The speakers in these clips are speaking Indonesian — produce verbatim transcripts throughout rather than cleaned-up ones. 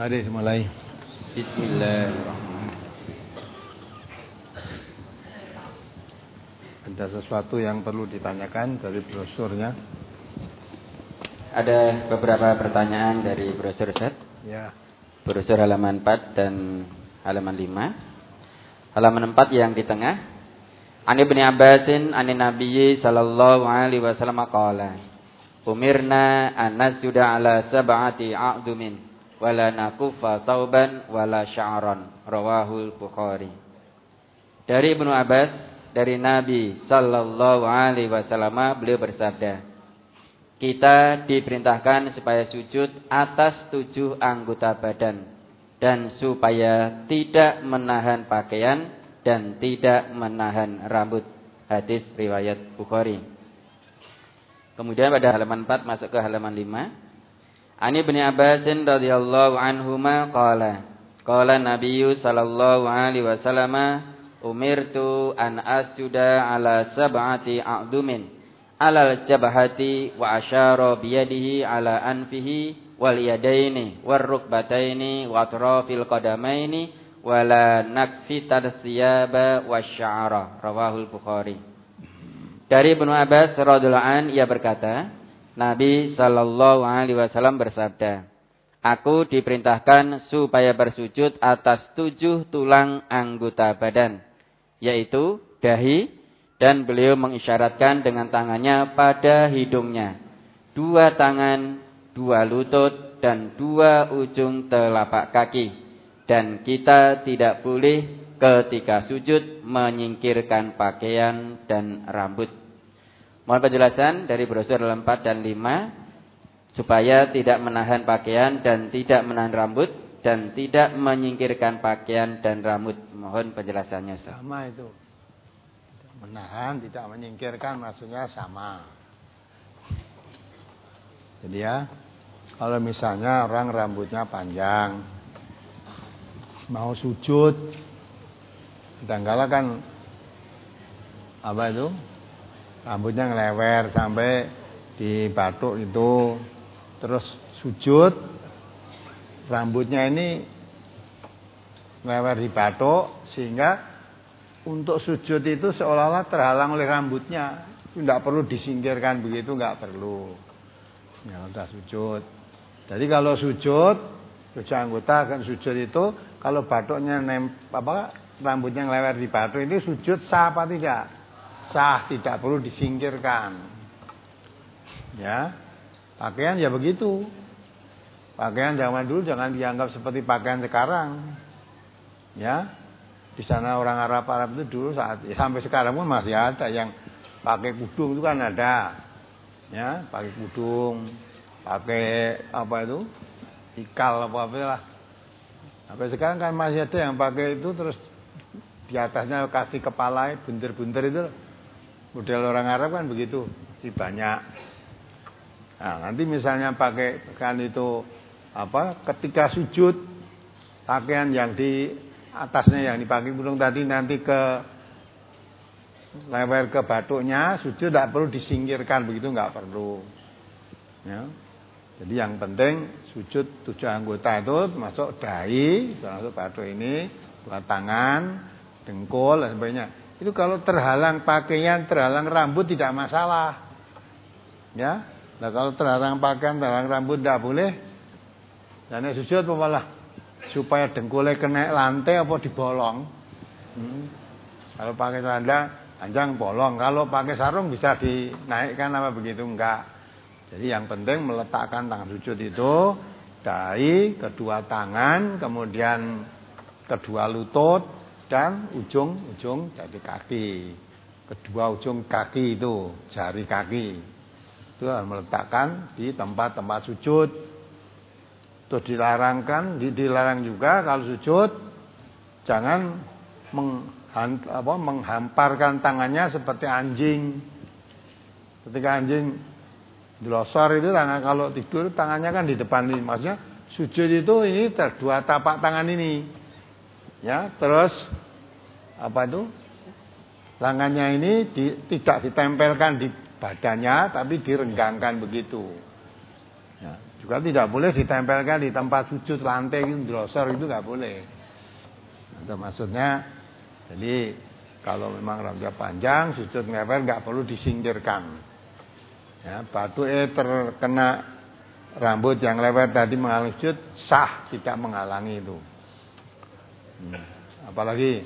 Mari mulai. Bismillahirrahmanirrahim. Ada sesuatu yang perlu ditanyakan dari brosurnya? Ada beberapa pertanyaan dari brosur Ustaz. Ya. Brosur halaman empat dan halaman lima. Halaman empat yang di tengah. An Ibnu Abbasin an Nabiyyi sallallahu alaihi wasallam qala: Umirna an nasjuda ala sab'ati a'dumin wala nakuffa thawban wala sya'ran. Rawahul Bukhari. Dari Ibnu Abbas, dari Nabi sallallahu alaihi wasallam, beliau bersabda, kita diperintahkan supaya sujud atas tujuh anggota badan dan supaya tidak menahan pakaian dan tidak menahan rambut. Hadis riwayat Bukhari. Kemudian pada halaman empat masuk ke halaman lima. Ani Ibnu Abbas radhiyallahu anhuma qala qala Nabiyyu sallallahu alaihi wasallam umirtu an asjuda ala sab'ati a'dumin alal jabhati wa asyara biyadihi ala anfihi wal yadaini war rukbataini wa atrafil qadamaini wala nakfi tadsiyaba wasy'ara. Rawahul Bukhari. Dari Ibnu Abbas radhiyallahu an, ia berkata, Nabi sallallahu alaihi wasallam bersabda, aku diperintahkan supaya bersujud atas tujuh tulang anggota badan, yaitu dahi, dan beliau mengisyaratkan dengan tangannya pada hidungnya, dua tangan, dua lutut, dan dua ujung telapak kaki. Dan kita tidak boleh ketika sujud menyingkirkan pakaian dan rambut. Mohon penjelasan dari brosur empat dan lima, supaya tidak menahan pakaian dan tidak menahan rambut, dan tidak menyingkirkan pakaian dan rambut. Mohon penjelasannya. Sama itu. Menahan, tidak menyingkirkan, maksudnya sama. Jadi ya, kalau misalnya orang rambutnya panjang, mau sujud, kadang-kala kan apa itu, rambutnya ngelewer sampai di batuk itu, terus sujud, rambutnya ini ngelewer di batuk, sehingga untuk sujud itu seolah-olah terhalang oleh rambutnya. Itu tidak perlu disingkirkan begitu, nggak perlu. Ya udah sujud. Jadi kalau sujud, tujuh anggota kan sujud itu, kalau batuknya nem, apa rambutnya ngelewer di batuk itu sujud sah apa tidak? Sah, tidak perlu disingkirkan. Ya, pakaian ya begitu. Pakaian zaman dulu jangan dianggap seperti pakaian sekarang. Ya. Di sana orang Arab-Arab itu dulu saat ya, sampai sekarang pun masih ada yang pakai kudung, itu kan ada. Ya, pakai kudung, pakai apa itu? Ikal apa-apa lah. Sampai sekarang kan masih ada yang pakai itu, terus di atasnya kasih kepala buntir-buntir itu. Model orang Arab kan begitu, si banyak. Nah, nanti misalnya pakai kan itu apa? Ketika sujud, pakaian yang di atasnya yang dipakai burung tadi nanti ke lewer ke batuknya, sujud tidak perlu disingkirkan begitu, nggak perlu. Ya. Jadi yang penting sujud tujuh anggota itu masuk dahi, masuk batuk ini, dua tangan, dengkul dan sebagainya. Itu kalau terhalang pakaian, terhalang rambut tidak masalah. Ya. Nah kalau terhalang pakaian, terhalang rambut tidak boleh. Dan sujud apa malah? Supaya dengkulnya kena lantai apa dibolong. Hmm. Kalau pakai celana panjang bolong, kalau pakai sarung bisa dinaikkan apa begitu, enggak. Jadi yang penting meletakkan tangan sujud itu dahi, kedua tangan, kemudian kedua lutut dan ujung-ujung jari kaki. Kedua ujung kaki itu, jari kaki. Itu harus meletakkan di tempat-tempat sujud. Itu dilarangkan, dilarang juga kalau sujud jangan menghan, apa, menghamparkan tangannya seperti anjing. Ketika anjing dilosor itu tangan, kalau tidur tangannya kan di depan ini. Maksudnya sujud itu ini dua tapak tangan ini. Ya, terus apa itu? Tangannya ini di, tidak ditempelkan di badannya tapi direnggangkan begitu. Ya. Juga tidak boleh ditempelkan di tempat sujud lantai itu drosor itu nggak boleh. Itu maksudnya. Jadi kalau memang rambutnya panjang, sujud ngepel nggak perlu disingkirkan. Ya, batu eh terkena rambut yang lewat tadi menghalangi sujud sah, tidak menghalangi itu. Hmm. Apalagi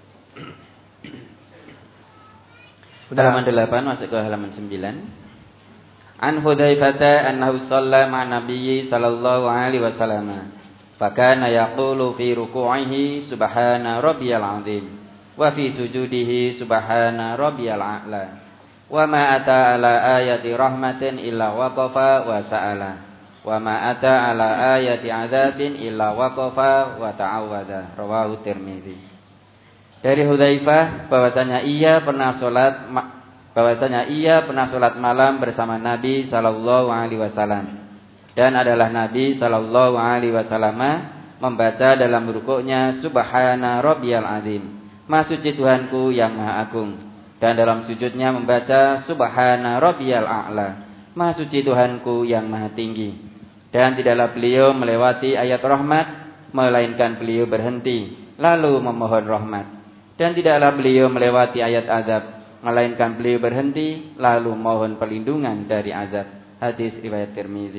halaman delapan masuk ke halaman sembilan. An Hudzaifah annahu shalla ma'a nabiyyi sallallahu alaihi wasallam. Fakana yaqulu fi ruku'ihi subhana rabbiyal 'azim wa fi sujudihi subhana rabbiyal a'la. Wa ma ata ala ayati rahmatin illa waqafa wa sa'ala. Wa ma ata ala ayati 'adzabin illa waqafa wa ta'awwadha. Rawahu Tirmizi. Dari Hudzaifah bahwasanya ia pernah salat bahwasanya ia pernah salat malam bersama Nabi sallallahu alaihi wasallam dan adalah Nabi sallallahu alaihi wasallam membaca dalam rukuknya subhana rabbiyal azim, maha suci Tuhanku yang maha agung, dan dalam sujudnya membaca subhana rabbiyal a'la, maha suci Tuhanku yang maha tinggi. Dan tidaklah beliau melewati ayat rahmat melainkan beliau berhenti lalu memohon rahmat. Dan tidaklah beliau melewati ayat azab melainkan beliau berhenti lalu mohon perlindungan dari azab. Hadis riwayat Tirmizi.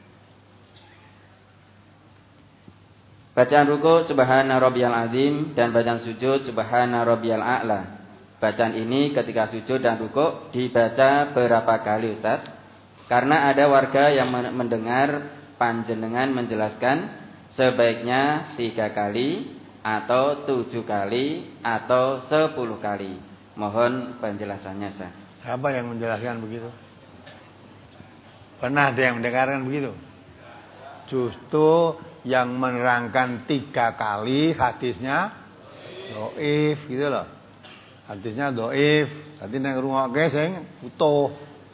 Bacaan ruku subhana rabbiyal azim dan bacaan sujud subhana rabbiyal a'la. Bacaan ini ketika sujud dan ruku dibaca berapa kali, Ustaz? Karena ada warga yang mendengar panjenengan menjelaskan sebaiknya tiga kali atau tujuh kali atau sepuluh kali. Mohon penjelasannya, Ustaz. Siapa yang menjelaskan begitu? Pernah ada yang mendengarkan begitu? Justru yang menerangkan tiga kali hadisnya doif gitu loh. Hadisnya doif. Tadi nang rungokke sing utuh.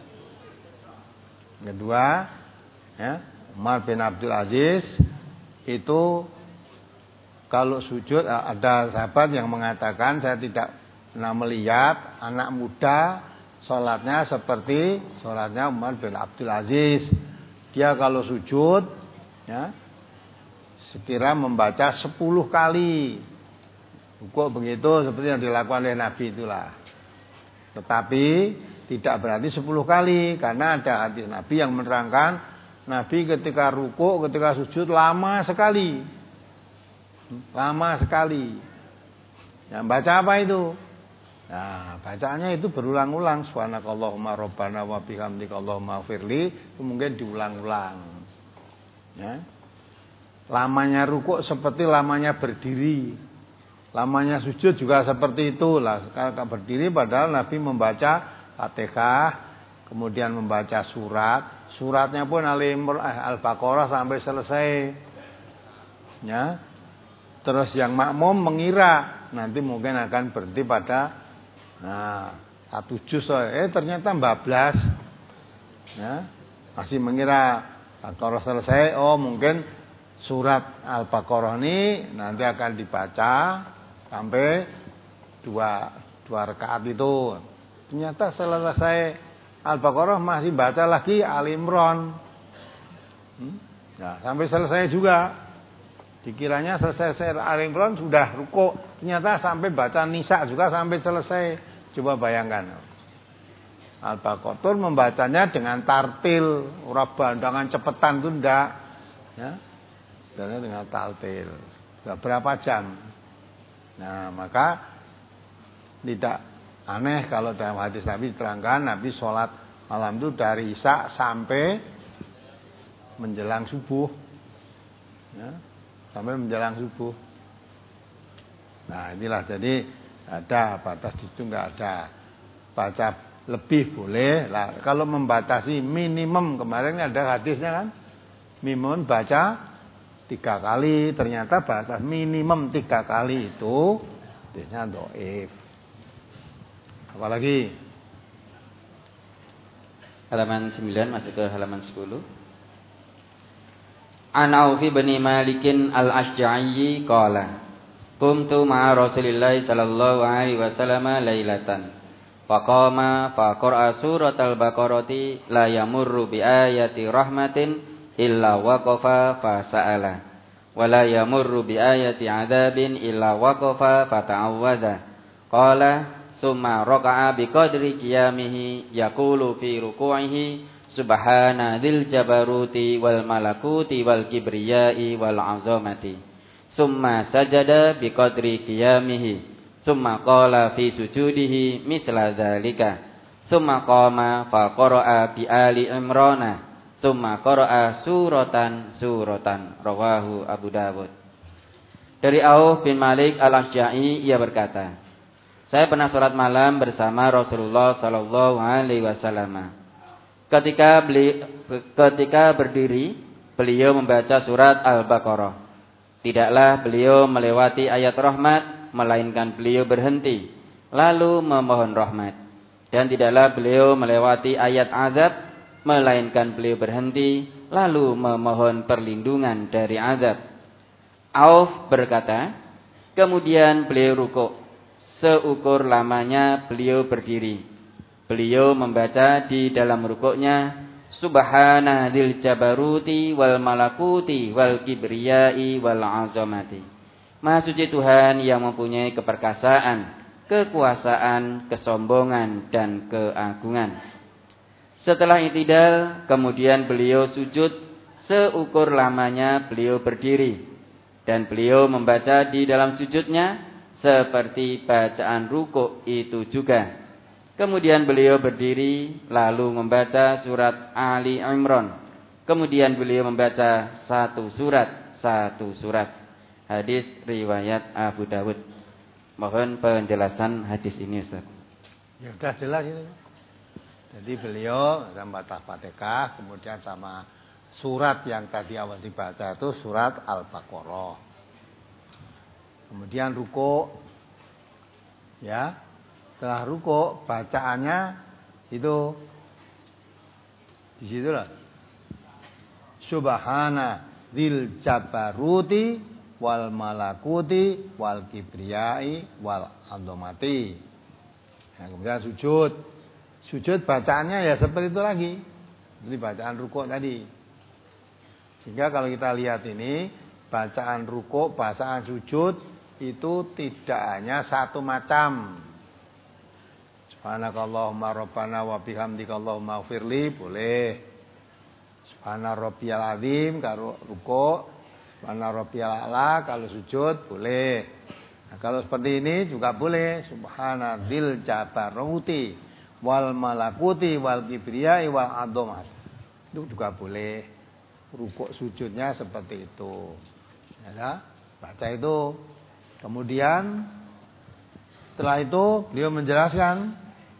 Kedua, ya, Umar bin Abdul Aziz itu kalau sujud ada sahabat yang mengatakan saya tidak pernah melihat anak muda sholatnya seperti sholatnya Umar bin Abdul Aziz. Dia kalau sujud, ya, sekira membaca sepuluh kali. Kok begitu seperti yang dilakukan oleh Nabi itulah. Tetapi tidak berarti sepuluh kali, karena ada hadis Nabi yang menerangkan Nabi ketika ruku, ketika sujud lama sekali. Lama sekali. Yang baca apa itu? Nah, bacaannya itu berulang-ulang. Subhanakallahumma rabbana wa bihamdika Allahumma firli. Itu mungkin diulang-ulang. Ya. Lamanya rukuk seperti lamanya berdiri. Lamanya sujud juga seperti itu. Lah, kalau berdiri padahal Nabi membaca Fatihah, kemudian membaca surat. Suratnya pun Al-Baqarah sampai selesai. Ya. Terus yang makmum mengira nanti mungkin akan berhenti pada nah satu juz, eh ternyata bablas, ya, masih mengira Al-Baqarah selesai. Oh mungkin surat Al-Baqarah ini nanti akan dibaca sampai dua dua rakaat itu. Ternyata selesai Al-Baqarah masih baca lagi Al-Imran, hmm? Nah, sampai selesai juga. Dikiranya selesai Al-Imran sudah ruku, ternyata sampai baca Nisa juga sampai selesai. Coba bayangkan. Al-Baqarah membacanya dengan tartil, ora bandangan cepetan itu ndak, ya. Dan dengan tartil. Sudah berapa jam? Nah, maka tidak aneh kalau dalam hadis Nabi diterangkan Nabi sholat malam itu dari Isya sampai menjelang subuh. Ya. Sampai menjelang subuh. Nah inilah, jadi ada batas itu, enggak ada. Baca lebih boleh lah. Kalau membatasi minimum, kemarin ada hadisnya kan, minimum baca tiga kali. Ternyata batas minimum tiga kali itu hadisnya dhaif. Apalagi halaman sembilan masuk ke halaman sepuluh. An Aufi bin Malikin al-Ashja'i qala qumtu ma'a Rasulillah sallallahu alaihi wasallam lailatan faqama fa qara'a suratal baqarati la yamurru bi ayati rahmatin illa waqafa fa sa'ala wa la yamurru bi ayati 'adzabin illa waqafa fa ta'awwadha qala summa raka'a bi qadri qiyamihi yaqulu fi ruku'ihi subhana dzil jabaruti wal malakuti wal kibriyai wal 'azamati summa sajada bi qadri qiyamihi summa qala fi sujudihi misla dzalika summa qama fa qara'a bi ali imrana summa qara'a suratan suratan rawahu Abu Dawud. Dari Auf bin Malik Al-Asy'a'i ia berkata, saya pernah salat malam bersama Rasulullah sallallahu alaihi wasallam. Ketika beli, ketika berdiri, beliau membaca surat Al-Baqarah. Tidaklah beliau melewati ayat rahmat, melainkan beliau berhenti lalu memohon rahmat. Dan tidaklah beliau melewati ayat azab, melainkan beliau berhenti lalu memohon perlindungan dari azab. Auf berkata, kemudian beliau rukuk. Seukur lamanya beliau berdiri. Beliau membaca di dalam rukuknya Subhana dzil jabaruti wal malakuti wal kibriyai wal azamati. Maha suci Tuhan yang mempunyai keperkasaan, kekuasaan, kesombongan dan keagungan. Setelah i'tidal, kemudian beliau sujud. Seukur lamanya beliau berdiri dan beliau membaca di dalam sujudnya seperti bacaan rukuk itu juga. Kemudian beliau berdiri lalu membaca surat Ali Imran. Kemudian beliau membaca satu surat, satu surat. Hadis riwayat Abu Dawud. Mohon penjelasan hadis ini, Ustaz. Ya sudah jelas ini. Jadi beliau membaca Fatihah, kemudian sama surat yang tadi awal dibaca itu surat Al-Baqarah. Kemudian ruku, ya. Setelah ruku bacaannya itu di situlah. Subhana dzil jabaruti wal malakuti wal kibriyai wal azamati. Nah, kemudian sujud. Sujud bacaannya ya seperti itu lagi. Jadi bacaan ruku tadi. Sehingga kalau kita lihat ini bacaan ruku, bacaan sujud itu tidak hanya satu macam. Subhanakallahumma rabbana wa bihamdika Allahumma ighfirli boleh. Subhana rabbiyal azim kalau ruku', subhana rabbiyal a'la kalau sujud boleh. Nah, kalau seperti ini juga boleh. Subhana dzil jabaruti wal malakuti wal kibriyai wal azamat. Itu juga boleh. Ruku' sujudnya seperti itu. Ya, baca itu. Kemudian setelah itu beliau menjelaskan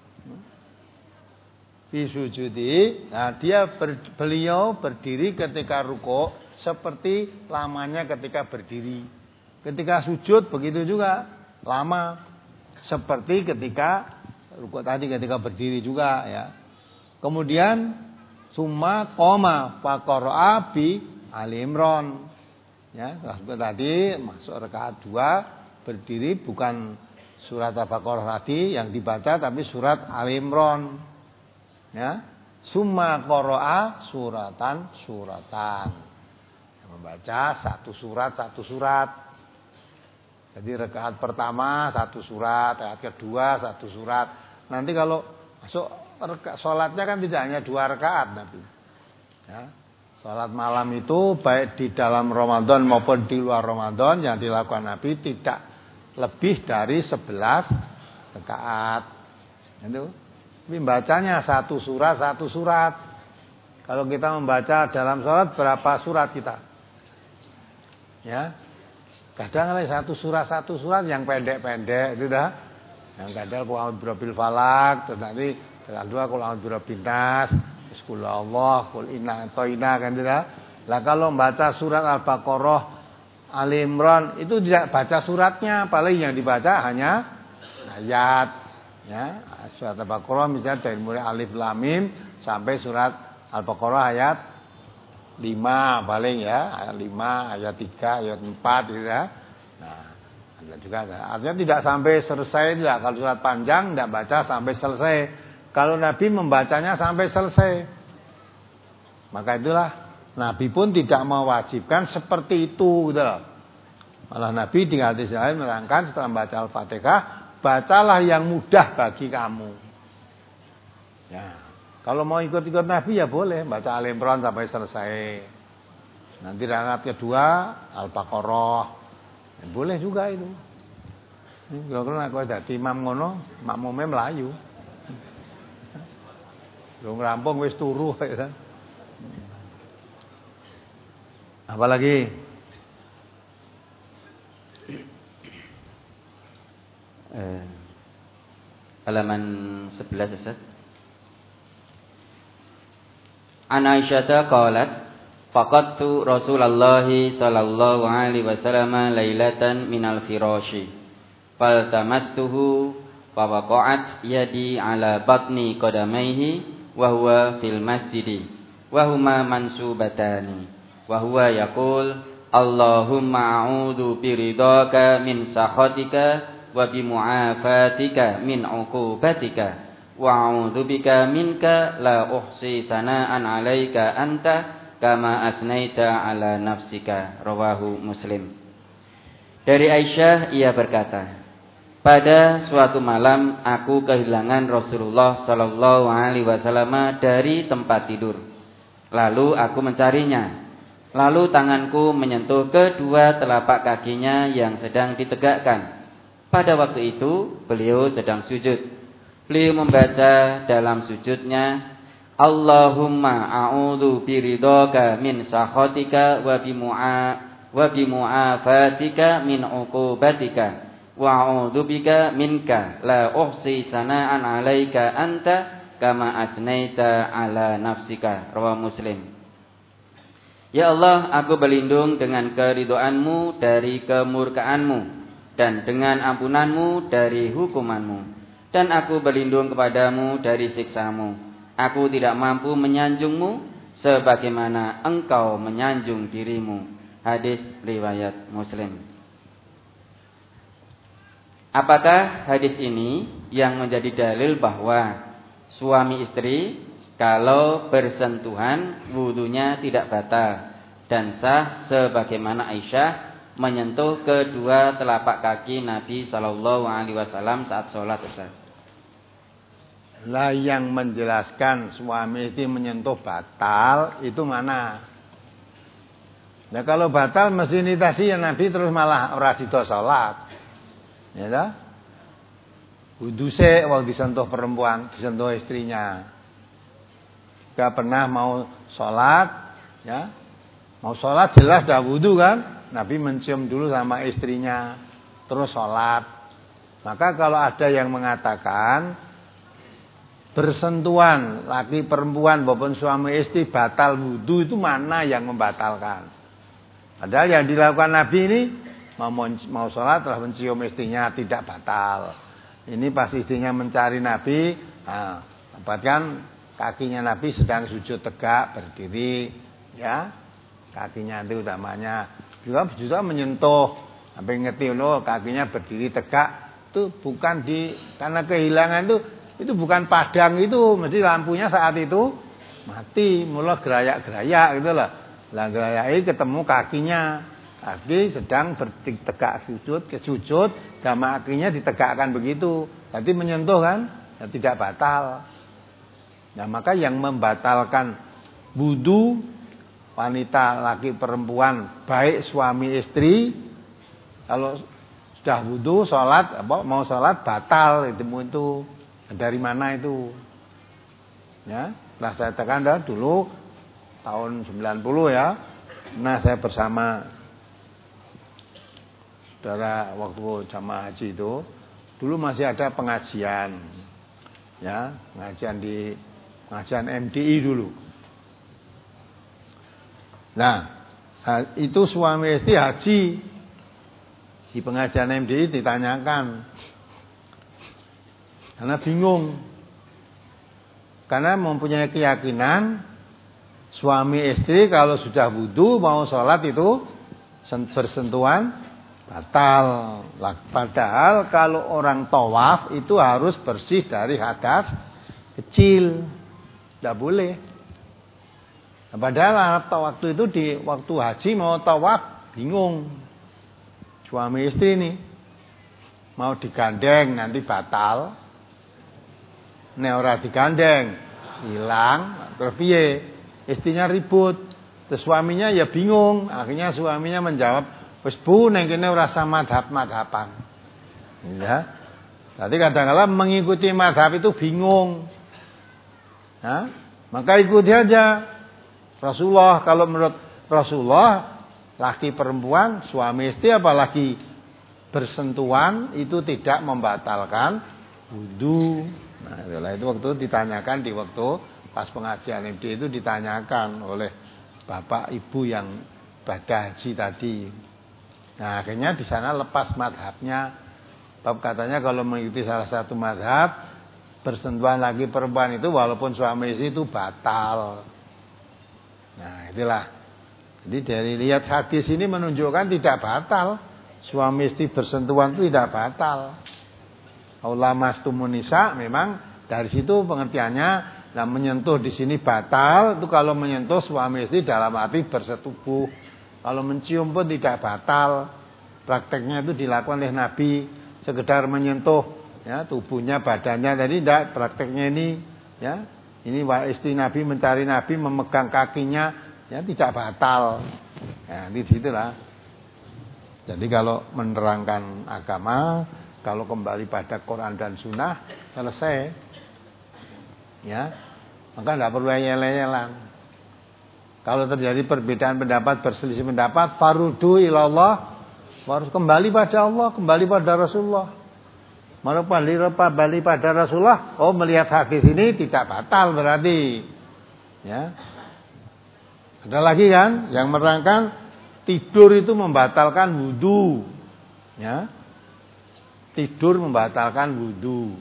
fi sujudi, nah dia ber, beliau berdiri ketika ruku seperti lamanya ketika berdiri. Ketika sujud begitu juga lama seperti ketika ruku tadi ketika berdiri juga ya. Kemudian summa qoma fa qara'a bi Ali Imran. Ya, tadi masuk rakaat dua berdiri bukan surat Al-Baqarah tadi yang dibaca tapi surat Ali Imran. Ya, summa qara'a suratan suratan. Membaca satu surat satu surat. Jadi rakaat pertama satu surat, rakaat kedua satu surat. Nanti kalau masuk salatnya kan tidak hanya dua rakaat Nabi. Ya. Salat malam itu baik di dalam Ramadan maupun di luar Ramadan yang dilakukan Nabi tidak lebih dari sebelas rakaat. Itu. Tapi bacanya satu surat, satu surat. Kalau kita membaca dalam salat berapa surat kita? Ya. Kadang ada satu surat, satu surat yang pendek-pendek itu dah. Yang kadang qul a'udzu birabbil falaq, terus nanti setelah dua qul a'udzu birabbin nas, qul Allah, qul inna atoina kan itu dah. Lah kalau membaca surat Al-Baqarah, Ali Imran itu tidak baca suratnya, paling yang dibaca hanya ayat. Ya, surat Al-Baqarah misalnya dari mulai alif lam mim sampai surat Al-Baqarah ayat lima paling ya, ayat lima, ayat tiga, ayat empat gitu ya. Nah, ada juga artinya tidak sampai selesai tidak. Kalau surat panjang tidak baca sampai selesai. Kalau Nabi membacanya sampai selesai. Maka itulah Nabi pun tidak mewajibkan seperti itu, gitu loh. Malah Nabi di hadis lain menerangkan setelah membaca Al-Fatihah, bacalah yang mudah bagi kamu. Ya, kalau mau ikut-ikut Nabi ya boleh, baca Al-Imran sampai selesai. Nanti rakaat kedua Al-Baqarah, ya, boleh juga itu. Kalau aku dadi imam ngono, makmume melayu. Lu ngerampung wis turu ya kan. Apalagi eh, halaman sebelas Ustaz. An Aisyah qalat faqadtu Rasulullah sallallahu alaihi wasallam lailatan minal firashi faltamastuhu fa waqa'at yadi ala batni qadamaihi wa huwa fil masjidi wa huma mansubatani wa huwa yaqul Allahumma a'udzu biridhaka min sakhatika wa bimu'afatika min 'uqubatika wa a'udzu bika minka la uhsi sana'an 'alaika anta kama asnaita 'ala nafsika. Rawahu Muslim. Dari Aisyah ia berkata, pada suatu malam aku kehilangan Rasulullah sallallahu alaihi wasallam dari tempat tidur. Lalu aku mencarinya. Lalu tanganku menyentuh kedua telapak kakinya yang sedang ditegakkan. Pada waktu itu beliau sedang sujud. Beliau membaca dalam sujudnya, Allahumma a'udzu biridhaka min sakhatika wa bimu'a wa bimu'afatika min 'uqubatika wa a'udzu bika minka la uhsi sana'an 'alaika anta kama asnaita 'ala nafsika. Rawahu Muslim. Ya Allah, aku berlindung dengan keridhoanmu dari kemurkaanmu dan dengan ampunanmu dari hukumanmu. Dan aku berlindung kepadamu dari siksamu. Aku tidak mampu menyanjungmu sebagaimana engkau menyanjung dirimu. Hadis riwayat Muslim. Apakah hadis ini yang menjadi dalil bahwa suami istri kalau bersentuhan wudunya tidak batal dan sah sebagaimana Aisyah menyentuh kedua telapak kaki Nabi sallallahu alaihi wasallam saat sholat? Ustaz. Lah yang menjelaskan suami istri menyentuh batal itu mana? Nah kalau batal mesti nitasi ya Nabi terus malah ora sida salat. Ya dah. Wudu sik wong disentuh perempuan, disentuh istrinya. Gak pernah mau salat, ya. Mau salat jelas dah wudu kan? Nabi mencium dulu sama istrinya, terus salat. Maka kalau ada yang mengatakan bersentuhan laki perempuan maupun suami istri batal wudu, itu mana yang membatalkan? Padahal yang dilakukan Nabi ini mau mau sholat telah mencium istrinya tidak batal. Ini pas istrinya mencari Nabi, nah, dapatkan kakinya Nabi sedang sujud tegak berdiri, ya kakinya itu utamanya juga juga menyentuh sampai ngerti loh kakinya berdiri tegak itu bukan di karena kehilangan itu. Itu bukan padang itu, mesti lampunya saat itu mati, mula gerayak-gerayak gitu loh. Lah gerayai ketemu kakinya. Kaki sedang bertegak sujud, ke sujud, sama kakinya ditegakkan begitu. Jadi menyentuh kan, ya tidak batal. Nah, maka yang membatalkan wudu wanita, laki, perempuan, baik suami istri, kalau sudah wudu, sholat, apa, mau sholat batal itu itu. Dari mana itu? Ya, setelah saya tekan dah dulu tahun sembilan puluh ya. Nah, saya bersama saudara waktu jamaah haji itu, dulu masih ada pengajian. Ya, pengajian di pengajian M D I dulu. Nah, itu suami istri haji. Di pengajian M D I ditanyakan. Karena bingung. Karena mempunyai keyakinan suami istri kalau sudah wudu mau sholat itu bersentuhan batal. Padahal kalau orang tawaf itu harus bersih dari hadas kecil. Tidak boleh. Nah, padahal waktu itu di waktu haji mau tawaf bingung. Suami istri nih mau digandeng nanti batal. Nek ora digandeng hilang, terus piye? Istrinya ribut. Terus suaminya ya bingung. Akhirnya suaminya menjawab, "Wis Bu, ning kene ora usah madhab-madhaban." Ya. Jadi kadang-kadang mengikuti madhab itu bingung. Nah, maka ikuti aja. Rasulullah, kalau menurut Rasulullah, laki perempuan, suami istri apalagi bersentuhan itu tidak membatalkan wudu. Nah, itulah itu waktu ditanyakan di waktu pas pengajian M D itu ditanyakan oleh bapak ibu yang pada haji tadi. Nah, akhirnya di sana lepas madhabnya. Bab katanya kalau mengikuti salah satu madhab, bersentuhan laki perempuan itu walaupun suami istri itu batal. Nah, itulah. Jadi dari lihat hadis ini menunjukkan tidak batal. Suami istri bersentuhan itu tidak batal. Aula mastumun nisa memang dari situ pengertiannya, nah menyentuh di sini batal itu kalau menyentuh suami istri dalam arti bersetubuh. Kalau mencium pun tidak batal. Prakteknya itu dilakukan oleh Nabi, sekedar menyentuh ya tubuhnya, badannya. Tadi tidak prakteknya ini ya. Ini istri Nabi mencari Nabi, memegang kakinya, ya tidak batal. Ya, di situlah. Jadi kalau menerangkan agama, kalau kembali pada Quran dan Sunnah, selesai. Ya, maka tidak perlu yel-yelan. Kalau terjadi perbedaan pendapat, berselisih pendapat, farudu ilallah, harus kembali pada Allah, kembali pada Rasulullah. Mau kembali pada Rasulullah, oh melihat hadis ini tidak batal berarti. Ya. Ada lagi kan yang menerangkan tidur itu membatalkan wudu. Ya. Tidur membatalkan wudu.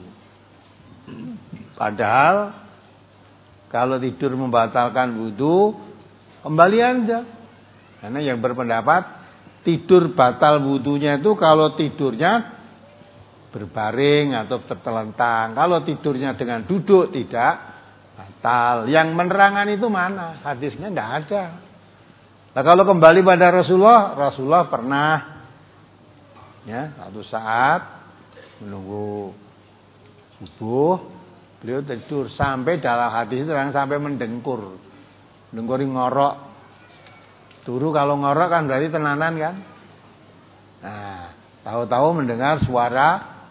Padahal kalau tidur membatalkan wudu, kembali aja. Karena yang berpendapat tidur batal wudunya itu kalau tidurnya berbaring atau tertelentang. Kalau tidurnya dengan duduk tidak batal. Yang menerangkan itu mana? Hadisnya tidak ada. Nah, kalau kembali pada Rasulullah, Rasulullah pernah ya satu saat menunggu subuh, beliau tidur sampai dalam hadis itu sampai mendengkur. Mendengkuri ngorok. Turu kalau ngorok kan berarti tenanan kan? Nah, tahu-tahu mendengar suara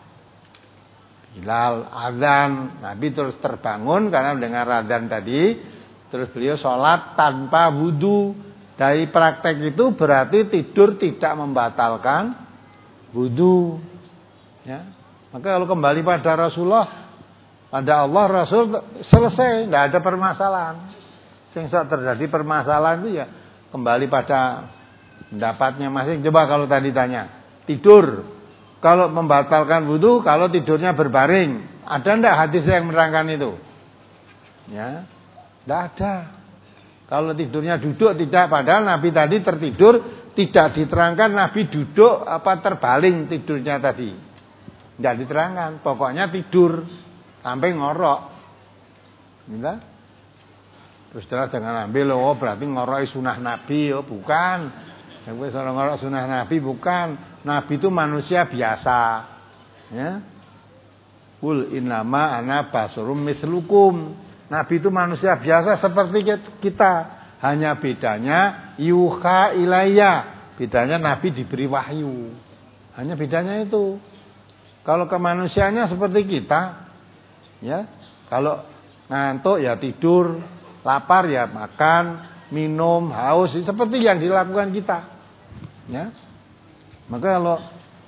Bilal azan, Nabi terus terbangun karena mendengar azan tadi, terus beliau sholat tanpa wudu. Dari praktek itu berarti tidur tidak membatalkan wudu. Ya, maka kalau kembali pada Rasulullah, pada Allah Rasul selesai, tidak ada permasalahan. Yang terjadi permasalahan itu ya kembali pada pendapatnya masing. Coba kalau tadi tanya tidur. Kalau membatalkan wudu, kalau tidurnya berbaring, ada ndak hadis yang menerangkan itu? Ya, ndak ada. Kalau tidurnya duduk tidak, padahal Nabi tadi tertidur tidak diterangkan Nabi duduk apa terbaling tidurnya tadi. Ndak diterangkan, pokoknya tidur sampai ngorok. Gitu? Terus jelas jangan ambil oh berarti ngorok sunah Nabi, oh bukan. Yang wis ora ngorok sunah Nabi bukan. Nabi itu manusia biasa. Ya. Qul innama ana basarum mislukum. Nabi itu manusia biasa seperti kita. Hanya bedanya yuha ilayya. Bedanya Nabi diberi wahyu. Hanya bedanya itu. Kalau kemanusiaannya seperti kita, ya. Kalau ngantuk ya tidur, lapar ya makan, minum, haus seperti yang dilakukan kita. Ya. Maka kalau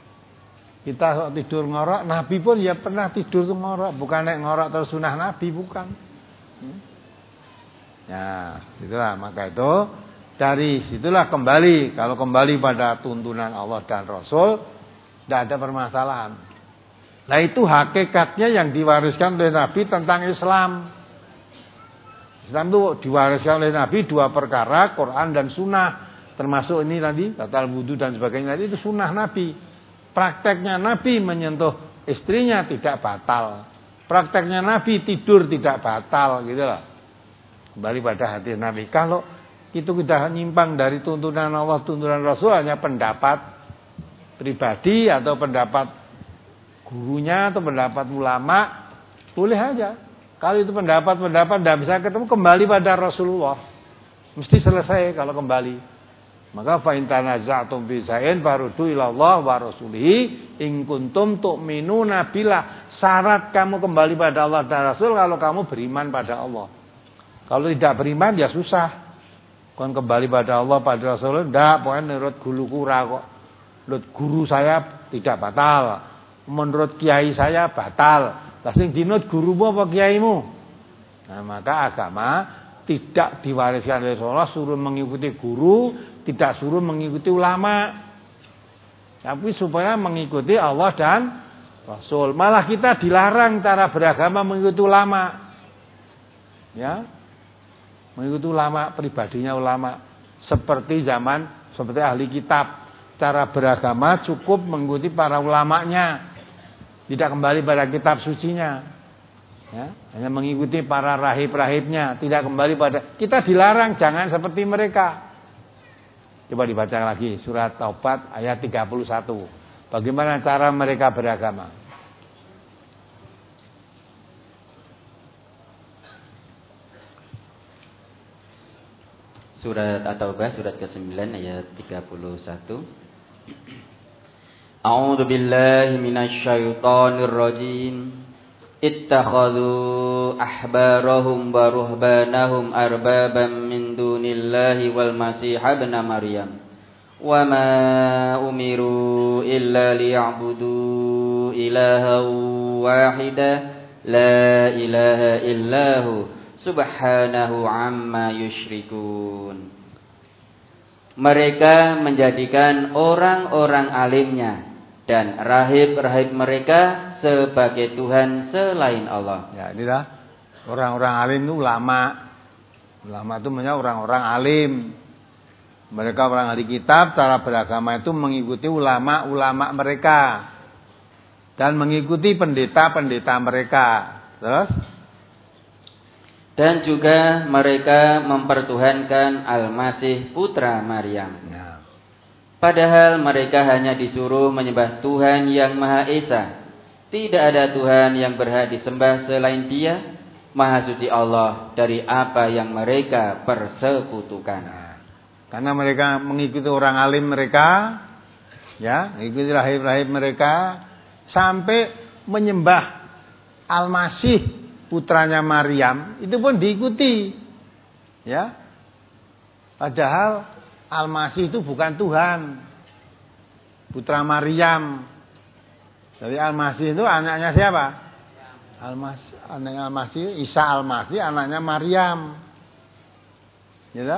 kita tidur ngorok, Nabi pun ya pernah tidur ngorok, bukan nek ngorok terus sunah Nabi, bukan. Ya, itulah maka itu dari situlah kembali, kalau kembali pada tuntunan Allah dan Rasul, tidak ada permasalahan. Nah itu hakikatnya yang diwariskan oleh Nabi tentang Islam. Islam itu diwariskan oleh Nabi dua perkara, Quran dan Sunnah. Termasuk ini tadi, batal wudu dan sebagainya tadi itu sunnah Nabi. Prakteknya Nabi menyentuh istrinya tidak batal. Prakteknya Nabi tidur tidak batal gitu loh. Kembali pada hadis Nabi. Kalau itu kita nyimpang dari tuntunan Allah, tuntunan Rasul, hanya pendapat pribadi atau pendapat gurunya atau pendapat ulama, boleh aja. Kalau itu pendapat-pendapat tidak bisa ketemu, kembali pada Rasulullah. Mesti selesai kalau kembali. Maka fa in tanaza'tum fi shay'in faruddu ila Allah wa rasulihi in kuntum tu'minuna billah. Syarat kamu kembali pada Allah dan Rasul kalau kamu beriman pada Allah. Kalau tidak beriman ya susah. Kon kembali pada Allah pada Rasul, ndak, pokoknya menurut guru kura kok. Menurut guru saya tidak batal. Menurut kiai saya batal. Lah sing dinut gurumu apa kiaimu? Nah, maka agama tidak diwariskan oleh Rasulullah, suruh mengikuti guru, tidak suruh mengikuti ulama. Tapi supaya mengikuti Allah dan Rasul. Malah kita dilarang cara beragama mengikuti ulama. Ya. Mengikuti ulama, pribadinya ulama. Seperti zaman, seperti ahli kitab. Cara beragama cukup mengikuti para ulamanya. Tidak kembali pada kitab sucinya. Ya, hanya mengikuti para rahib-rahibnya. Tidak kembali pada... Kita dilarang, jangan seperti mereka. Coba dibaca lagi, surat Taubat ayat tiga puluh satu. Bagaimana cara mereka beragama? Surat At-Taubah surat kesembilan ayat tiga puluh satu. A'udzu billahi minasy syaithanir rajim. Ittakhadhu ahbarahum wa ruhbanahum arbaban min dunillahi wal masih ibn Maryam. Wa ma umiru illa liya'budu ilahan wahida la ilaha illahu subhanahu amma yusyrikun. Mereka menjadikan orang-orang alimnya dan rahib-rahib mereka sebagai Tuhan selain Allah. Ya, inilah orang-orang alim itu ulama. Ulama itu maksudnya orang-orang alim. Mereka orang ahli kitab, cara beragama itu mengikuti ulama-ulama mereka dan mengikuti pendeta-pendeta mereka. Terus? Dan juga mereka mempertuhankan Al-Masih putra Maryam. Ya. Padahal mereka hanya disuruh menyembah Tuhan yang Maha Esa. Tidak ada Tuhan yang berhak disembah selain Dia, Maha Suci Allah dari apa yang mereka persekutukan. Nah, karena mereka mengikuti orang alim mereka, ya, mengikuti rahib-rahib mereka, sampai menyembah Al-Masih putranya Maryam, itu pun diikuti. Ya. Padahal Al-Masih itu bukan Tuhan. Putra Maryam. Jadi Al-Masih itu anaknya siapa? Al-Masih, anaknya Al-Masih, Isa Al-Masih, anaknya Maryam. Gitu?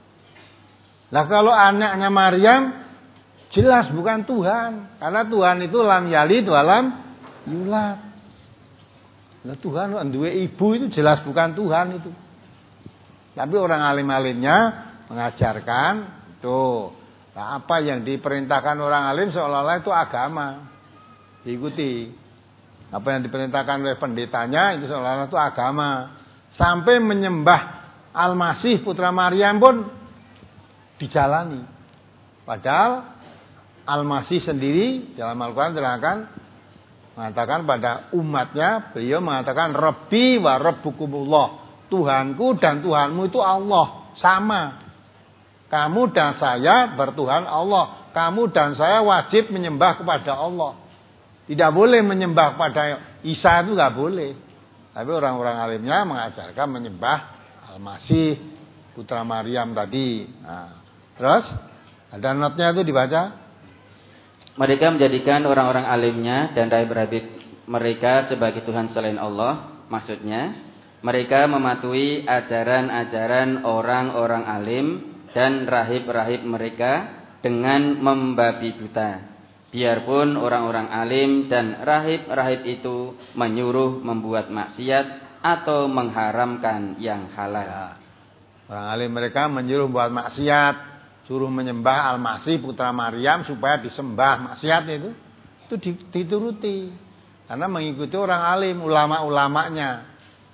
Lah kalau anaknya Maryam jelas bukan Tuhan, karena Tuhan itu lam yalid wa lam yulad. Nah, Tuhan duwe ibu itu jelas bukan Tuhan itu. Tapi orang alim-alimnya mengajarkan tuh, nah, apa yang diperintahkan orang alim seolah-olah itu agama. Diikuti. Apa yang diperintahkan oleh pendetanya itu seolah-olah itu agama. Sampai menyembah Al-Masih putra Maryam pun dijalani. Padahal Al-Masih sendiri dalam Al-Quran terangkan mengatakan pada umatnya, beliau mengatakan Rabbi wa Rabbukumullah, Tuhanku dan Tuhanmu itu Allah, sama. Kamu dan saya bertuhan Allah, kamu dan saya wajib menyembah kepada Allah. Tidak boleh menyembah kepada Isa, itu enggak boleh. Tapi orang-orang alimnya mengajarkan menyembah Al-Masih putra Maryam tadi. Nah, terus ada notnya itu dibaca. Mereka menjadikan orang-orang alimnya dan rahib-rahib mereka sebagai Tuhan selain Allah. Maksudnya, mereka mematuhi ajaran-ajaran orang-orang alim dan rahib-rahib mereka dengan membabi buta. Biarpun orang-orang alim dan rahib-rahib itu menyuruh membuat maksiat atau mengharamkan yang halal. Ya. Orang alim mereka menyuruh membuat maksiat, suruh menyembah Al-Masih putra Maryam supaya disembah, maksiat itu itu dituruti karena mengikuti orang alim, ulama-ulamanya.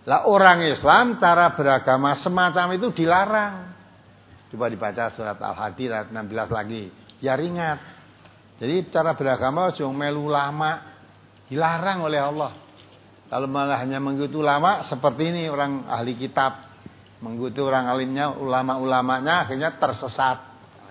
Lah orang Islam cara beragama semacam itu dilarang. Coba dibaca surat Al-Hadid ayat enam belas lagi. Biar ingat. Jadi cara beragama jangan melu ulama, dilarang oleh Allah. Kalau malah hanya mengikuti ulama seperti ini orang ahli kitab, mengikuti orang alimnya, ulama-ulamanya akhirnya tersesat.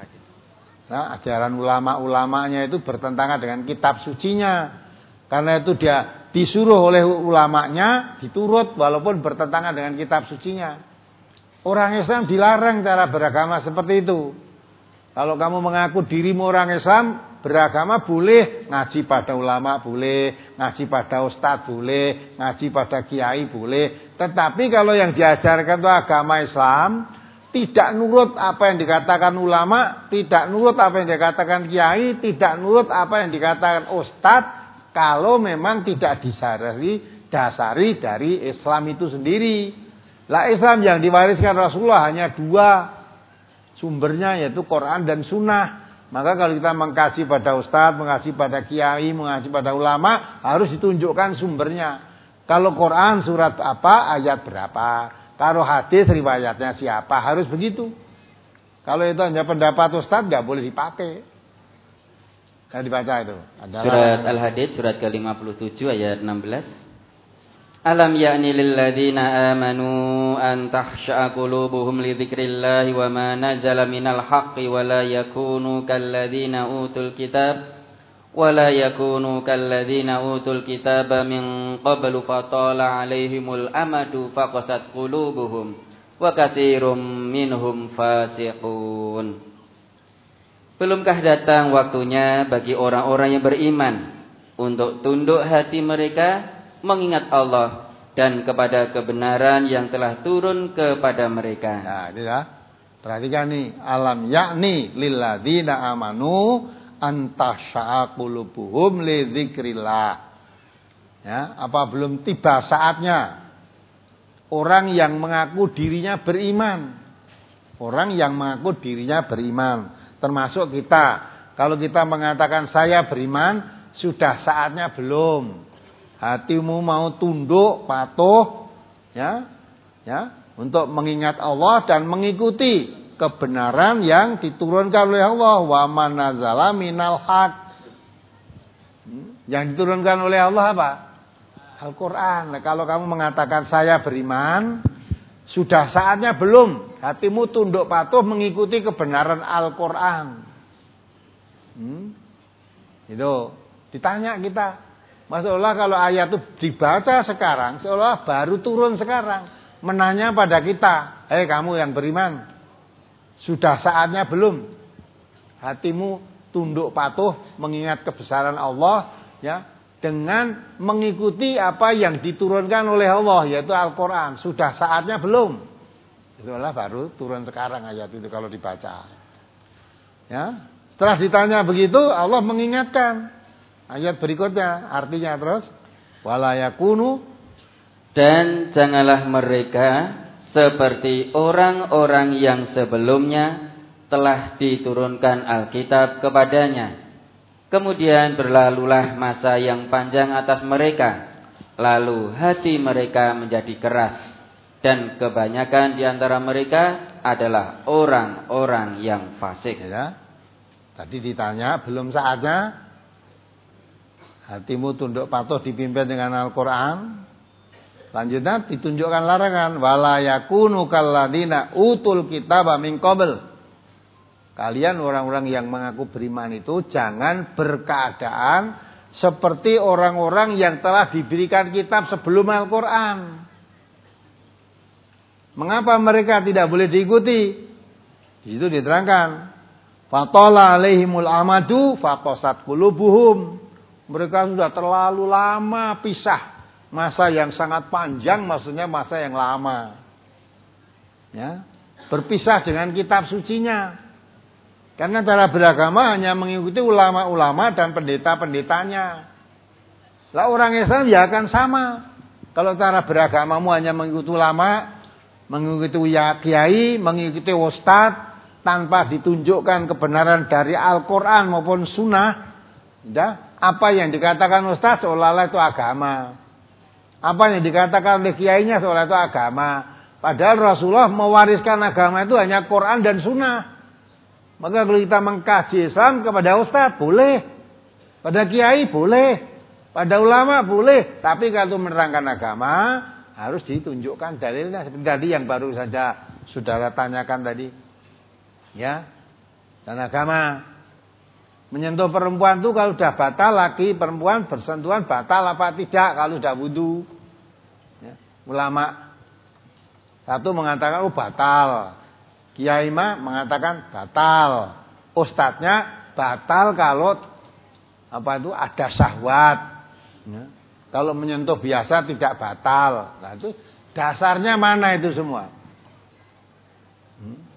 Nah, ajaran ulama-ulamanya itu bertentangan dengan kitab sucinya. Karena itu dia disuruh oleh ulamanya diturut walaupun bertentangan dengan kitab sucinya. Orang Islam dilarang cara beragama seperti itu. Kalau kamu mengaku dirimu orang Islam, beragama boleh, ngaji pada ulama boleh, ngaji pada ustadz boleh, ngaji pada kiai boleh. Tetapi kalau yang diajarkan itu agama Islam, tidak nurut apa yang dikatakan ulama, tidak nurut apa yang dikatakan kiai, tidak nurut apa yang dikatakan ustadz, kalau memang tidak disarari, dasari dari Islam itu sendiri. Lah Islam yang diwariskan Rasulullah hanya dua sumbernya, yaitu Quran dan Sunnah. Maka kalau kita mengkaji pada ustadz, mengkaji pada kiai, mengkaji pada ulama, harus ditunjukkan sumbernya. Kalau Quran surat apa, ayat berapa. Kalau hadis riwayatnya siapa, harus begitu. Kalau itu hanya pendapat ustadz, nggak boleh dipakai. Kan dibaca itu. Adalah surat Al-Hadid surat ke lima puluh tujuh ayat enam belas. Alam ya'ni lil ladzina amanu an tahsha'a qulubuhum li dzikrillahi wa ma nazala minal haqqi wa la yakunu kal ladzina utul kitab wa la yakunu kal ladzina utul kitaba min qablu fatala 'alaihimul amadu faqasat qulubuhum wa katsirum minhum fasiqun. Belumkah datang waktunya bagi orang-orang yang beriman untuk tunduk hati mereka mengingat Allah dan kepada kebenaran yang telah turun kepada mereka. Nah, ini ya. Perhatikan nih, alam yakni lilladzina amanu antasya'a qulubuhum li dzikrillah. Ya, apa belum tiba saatnya orang yang mengaku dirinya beriman. Orang yang mengaku dirinya beriman, termasuk kita. Kalau kita mengatakan saya beriman, sudah saatnya belum? Hatimu mau tunduk, patuh, ya, ya, untuk mengingat Allah dan mengikuti kebenaran yang diturunkan oleh Allah. Wa man nazala minal haq. Yang diturunkan oleh Allah apa? Al-Quran. Nah, kalau kamu mengatakan saya beriman, sudah saatnya belum? Hatimu tunduk patuh mengikuti kebenaran Al-Quran. Hmm? Itu ditanya kita. Maksudnya kalau ayat itu dibaca sekarang, seolah baru turun sekarang. Menanya pada kita, hei kamu yang beriman, sudah saatnya belum? Hatimu tunduk patuh mengingat kebesaran Allah, ya, dengan mengikuti apa yang diturunkan oleh Allah, yaitu Al-Quran. Sudah saatnya belum? Itulah baru turun sekarang ayat itu kalau dibaca. Ya, setelah ditanya begitu, Allah mengingatkan. Ayat berikutnya artinya terus wala yakunu, dan janganlah mereka seperti orang-orang yang sebelumnya telah diturunkan Alkitab kepadanya. Kemudian berlalulah masa yang panjang atas mereka, lalu hati mereka menjadi keras, dan kebanyakan di antara mereka adalah orang-orang yang fasik. Ya. Tadi ditanya belum saatnya hatimu tunduk patuh dipimpin dengan Al-Quran. Lanjutnya ditunjukkan larangan. Wala yakunu kalladzina utul kitaba min qabl. Kalian orang-orang yang mengaku beriman itu jangan berkeadaan seperti orang-orang yang telah diberikan kitab sebelum Al-Quran. Mengapa mereka tidak boleh diikuti? Di situ diterangkan. Fatala alaihimul amadu faqasat qulubuhum. Mereka sudah terlalu lama pisah. Masa yang sangat panjang, maksudnya masa yang lama. Ya, berpisah dengan kitab sucinya. Karena cara beragama hanya mengikuti ulama-ulama dan pendeta-pendetanya. Lah orang Islam ya akan sama. Kalau cara beragamamu hanya mengikuti ulama, mengikuti kiai, mengikuti ustadz, tanpa ditunjukkan kebenaran dari Al-Quran maupun Sunnah, ya, apa yang dikatakan ustaz seolah-olah itu agama. Apa yang dikatakan oleh kiainya soal itu agama. Padahal Rasulullah mewariskan agama itu hanya Quran dan Sunnah. Maka kalau kita mengkaji Islam kepada ustaz boleh, pada kiai boleh, pada ulama boleh. Tapi kalau menerangkan agama harus ditunjukkan dalilnya. Seperti tadi yang baru saja saudara tanyakan tadi. Ya, dan agama menyentuh perempuan itu kalau sudah batal, laki perempuan bersentuhan batal apa tidak kalau sudah wudu. Ya. Ulama satu mengatakan oh batal, kiai mah mengatakan batal, ustadznya batal kalau apa itu ada syahwat. Ya. Kalau menyentuh biasa tidak batal. Nah itu dasarnya mana itu semua? Hmm?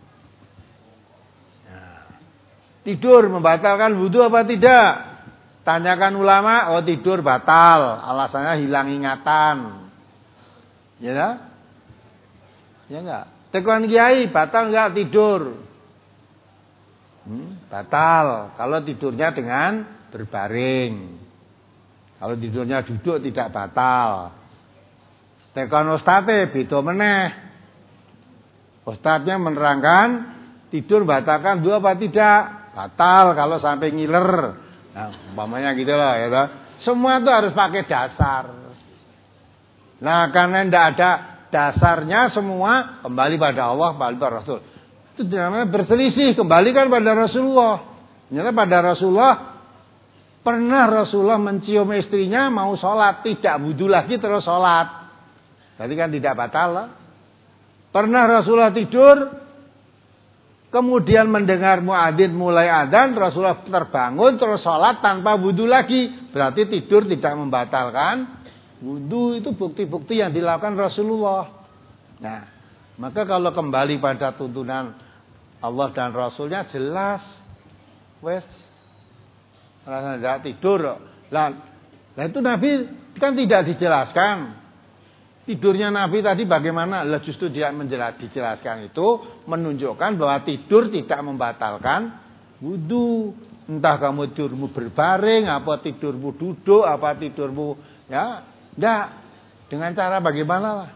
Tidur membatalkan wudu apa tidak? Tanyakan ulama, oh tidur batal, alasannya hilang ingatan. Ya enggak? Ya enggak? Tekan kiai, batal enggak tidur? Hmm, batal kalau tidurnya dengan berbaring. Kalau tidurnya duduk tidak batal. Tekan ustadz beda meneh. Ustadznya menerangkan tidur batalkan wudu apa tidak? Batal kalau sampai ngiler. Nah, umpamanya gitu lah ya toh. Semua itu harus pakai dasar. Nah, karena tidak ada dasarnya semua kembali pada Allah, kembali pada Rasul. Itu namanya berselisih, kembalikan pada Rasulullah. Ternyata pada Rasulullah pernah Rasulullah mencium istrinya mau sholat, tidak wudu lagi terus sholat. Tadi kan tidak batal lah. Pernah Rasulullah tidur, kemudian mendengar muadzin mulai adzan, Rasulullah terbangun terus sholat tanpa wudu lagi. Berarti tidur tidak membatalkan wudu. Itu bukti-bukti yang dilakukan Rasulullah. Nah, maka kalau kembali pada tuntunan Allah dan Rasulnya jelas. Wes, rasa tidak tidur. Lah, nah itu Nabi kan tidak dijelaskan. Tidurnya Nabi tadi bagaimana? Lah justru dia menjelas, dijelaskan itu menunjukkan bahwa tidur tidak membatalkan wudu. Entah kamu tidurmu berbaring, apa tidurmu duduk, apa tidurmu ya, enggak. Dengan cara bagaimana lah?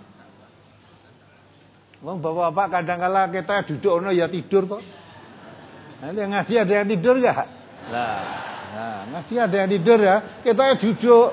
Wong bapak-bapak kadang-kala kita duduk ono ya tidur kok. Nanti yang ngasih ada yang tidur enggak? Lah, nah, ngasih ada yang tidur ya, kita duduk.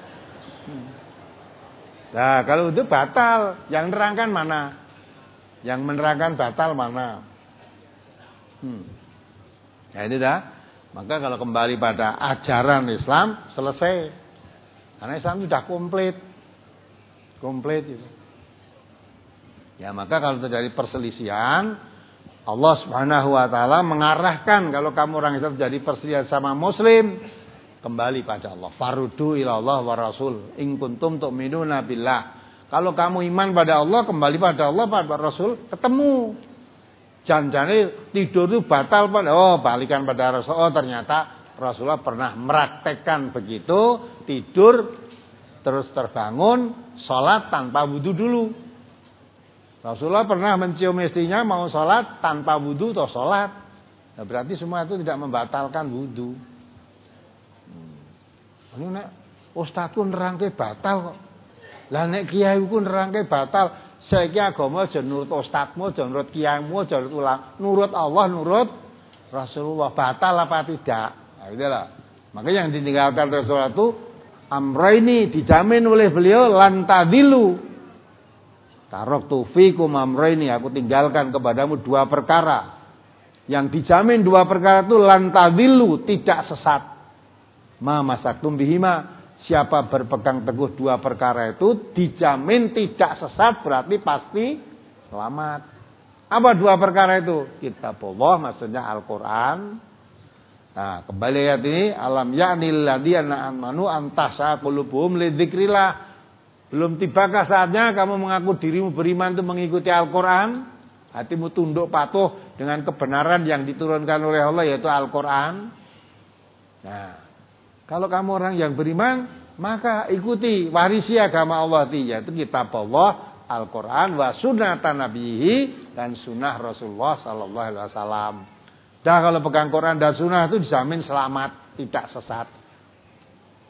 Nah, kalau itu batal, yang menerangkan mana? Yang menerangkan batal mana? Hmm. Ya ini dah. Maka kalau kembali pada ajaran Islam selesai. Karena Islam sudah komplit. Komplit itu. Ya, maka kalau terjadi perselisihan, Allah Subhanahu wa taala mengarahkan kalau kamu orang Islam terjadi perselisihan sama muslim, kembali pada Allah. Farudu ila Allah wa Rasul. In kuntum tu'minuna billah. Kalau kamu iman pada Allah, kembali pada Allah, pada Rasul, ketemu. Jangan-jangan tidur itu batal pada oh, balikan pada Rasul. Oh, ternyata Rasulullah pernah meraktekkan begitu, tidur terus terbangun, sholat tanpa wudu dulu. Rasulullah pernah mencium istrinya mau sholat tanpa wudu atau sholat. Nah, berarti semua itu tidak membatalkan wudu. Ini nek ustaz ku nerangke batal kok. Lah nek kiai ku nerangke batal, saiki agama aja nurut ustazmu, aja nurut kiaimu, aja nurut ulang, nurut Allah, nurut Rasulullah. Batal apa tidak? Nah, itulah. Maka yang ditinggalkan Rasulullah itu amraini dijamin oleh beliau lan tadilu. Taraktu fikum amraini, aku tinggalkan kepadamu dua perkara. Yang dijamin dua perkara itu lan tadilu, tidak sesat. Ma masaktum bihima, siapa berpegang teguh dua perkara itu dijamin tidak sesat, berarti pasti selamat. Apa dua perkara itu? Kitabullah, maksudnya Al-Qur'an. Nah, kembali ayat ini, alam ya'nil ladzina amanu antasa qulubuhum lidzikrillah. Belum tibakah saatnya kamu mengaku dirimu beriman itu mengikuti Al-Qur'an? Hatimu tunduk patuh dengan kebenaran yang diturunkan oleh Allah, yaitu Al-Qur'an. Nah, kalau kamu orang yang beriman, maka ikuti, warisi agama Allah, yaitu kitab Allah, Al-Quran, wa sunnatan nabihi, dan sunnah Rasulullah sallallahu alaihi wasallam. Dan kalau pegang Quran dan sunnah itu dijamin selamat, tidak sesat.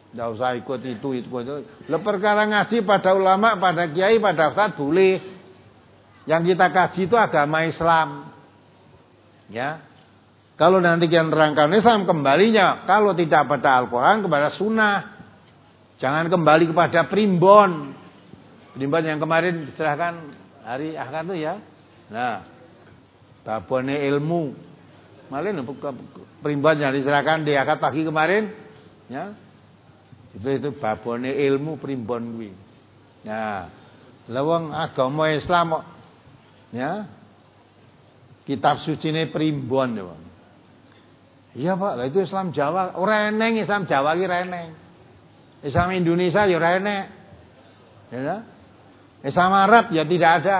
Enggak usah ikut itu itu itu. Lah perkara ngaji pada ulama, pada kiai, pada ustaz boleh. Yang kita kaji itu agama Islam. Ya. Kalau nanti kita nerangkan Islam, kembalinya kalau tidak pada Al-Qur'an kepada sunnah. Jangan kembali kepada primbon. Primbon yang kemarin diserahkan hari Ahad itu ya. Nah, babone ilmu. Malin primbon yang diserahkan di akad pagi kemarin, ya. Itu itu babone ilmu primbon kuwi. Nah, lawang agama Islam ya. Kitab sucine primbon ya, Pak. Iya, Pak. Lah itu Islam Jawa, ora eneng Islam Jawa ki ora eneng. Islam Indonesia ya ora enek. Ya. Islam Arab ya tidak ada.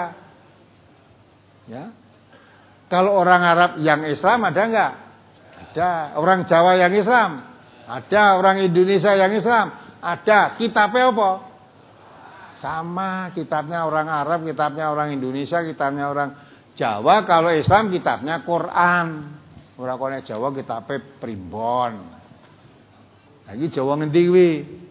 Ya. Kalau orang Arab yang Islam ada enggak? Ada. Orang Jawa yang Islam? Ada. Orang Indonesia yang Islam? Ada. Kitabnya apa? Sama. Kitabnya orang Arab, kitabnya orang Indonesia, kitabnya orang Jawa. Kalau Islam kitabnya Quran. Orang konek Jawa kitabnya primbon. Lagi Jawa ngendi kuwi?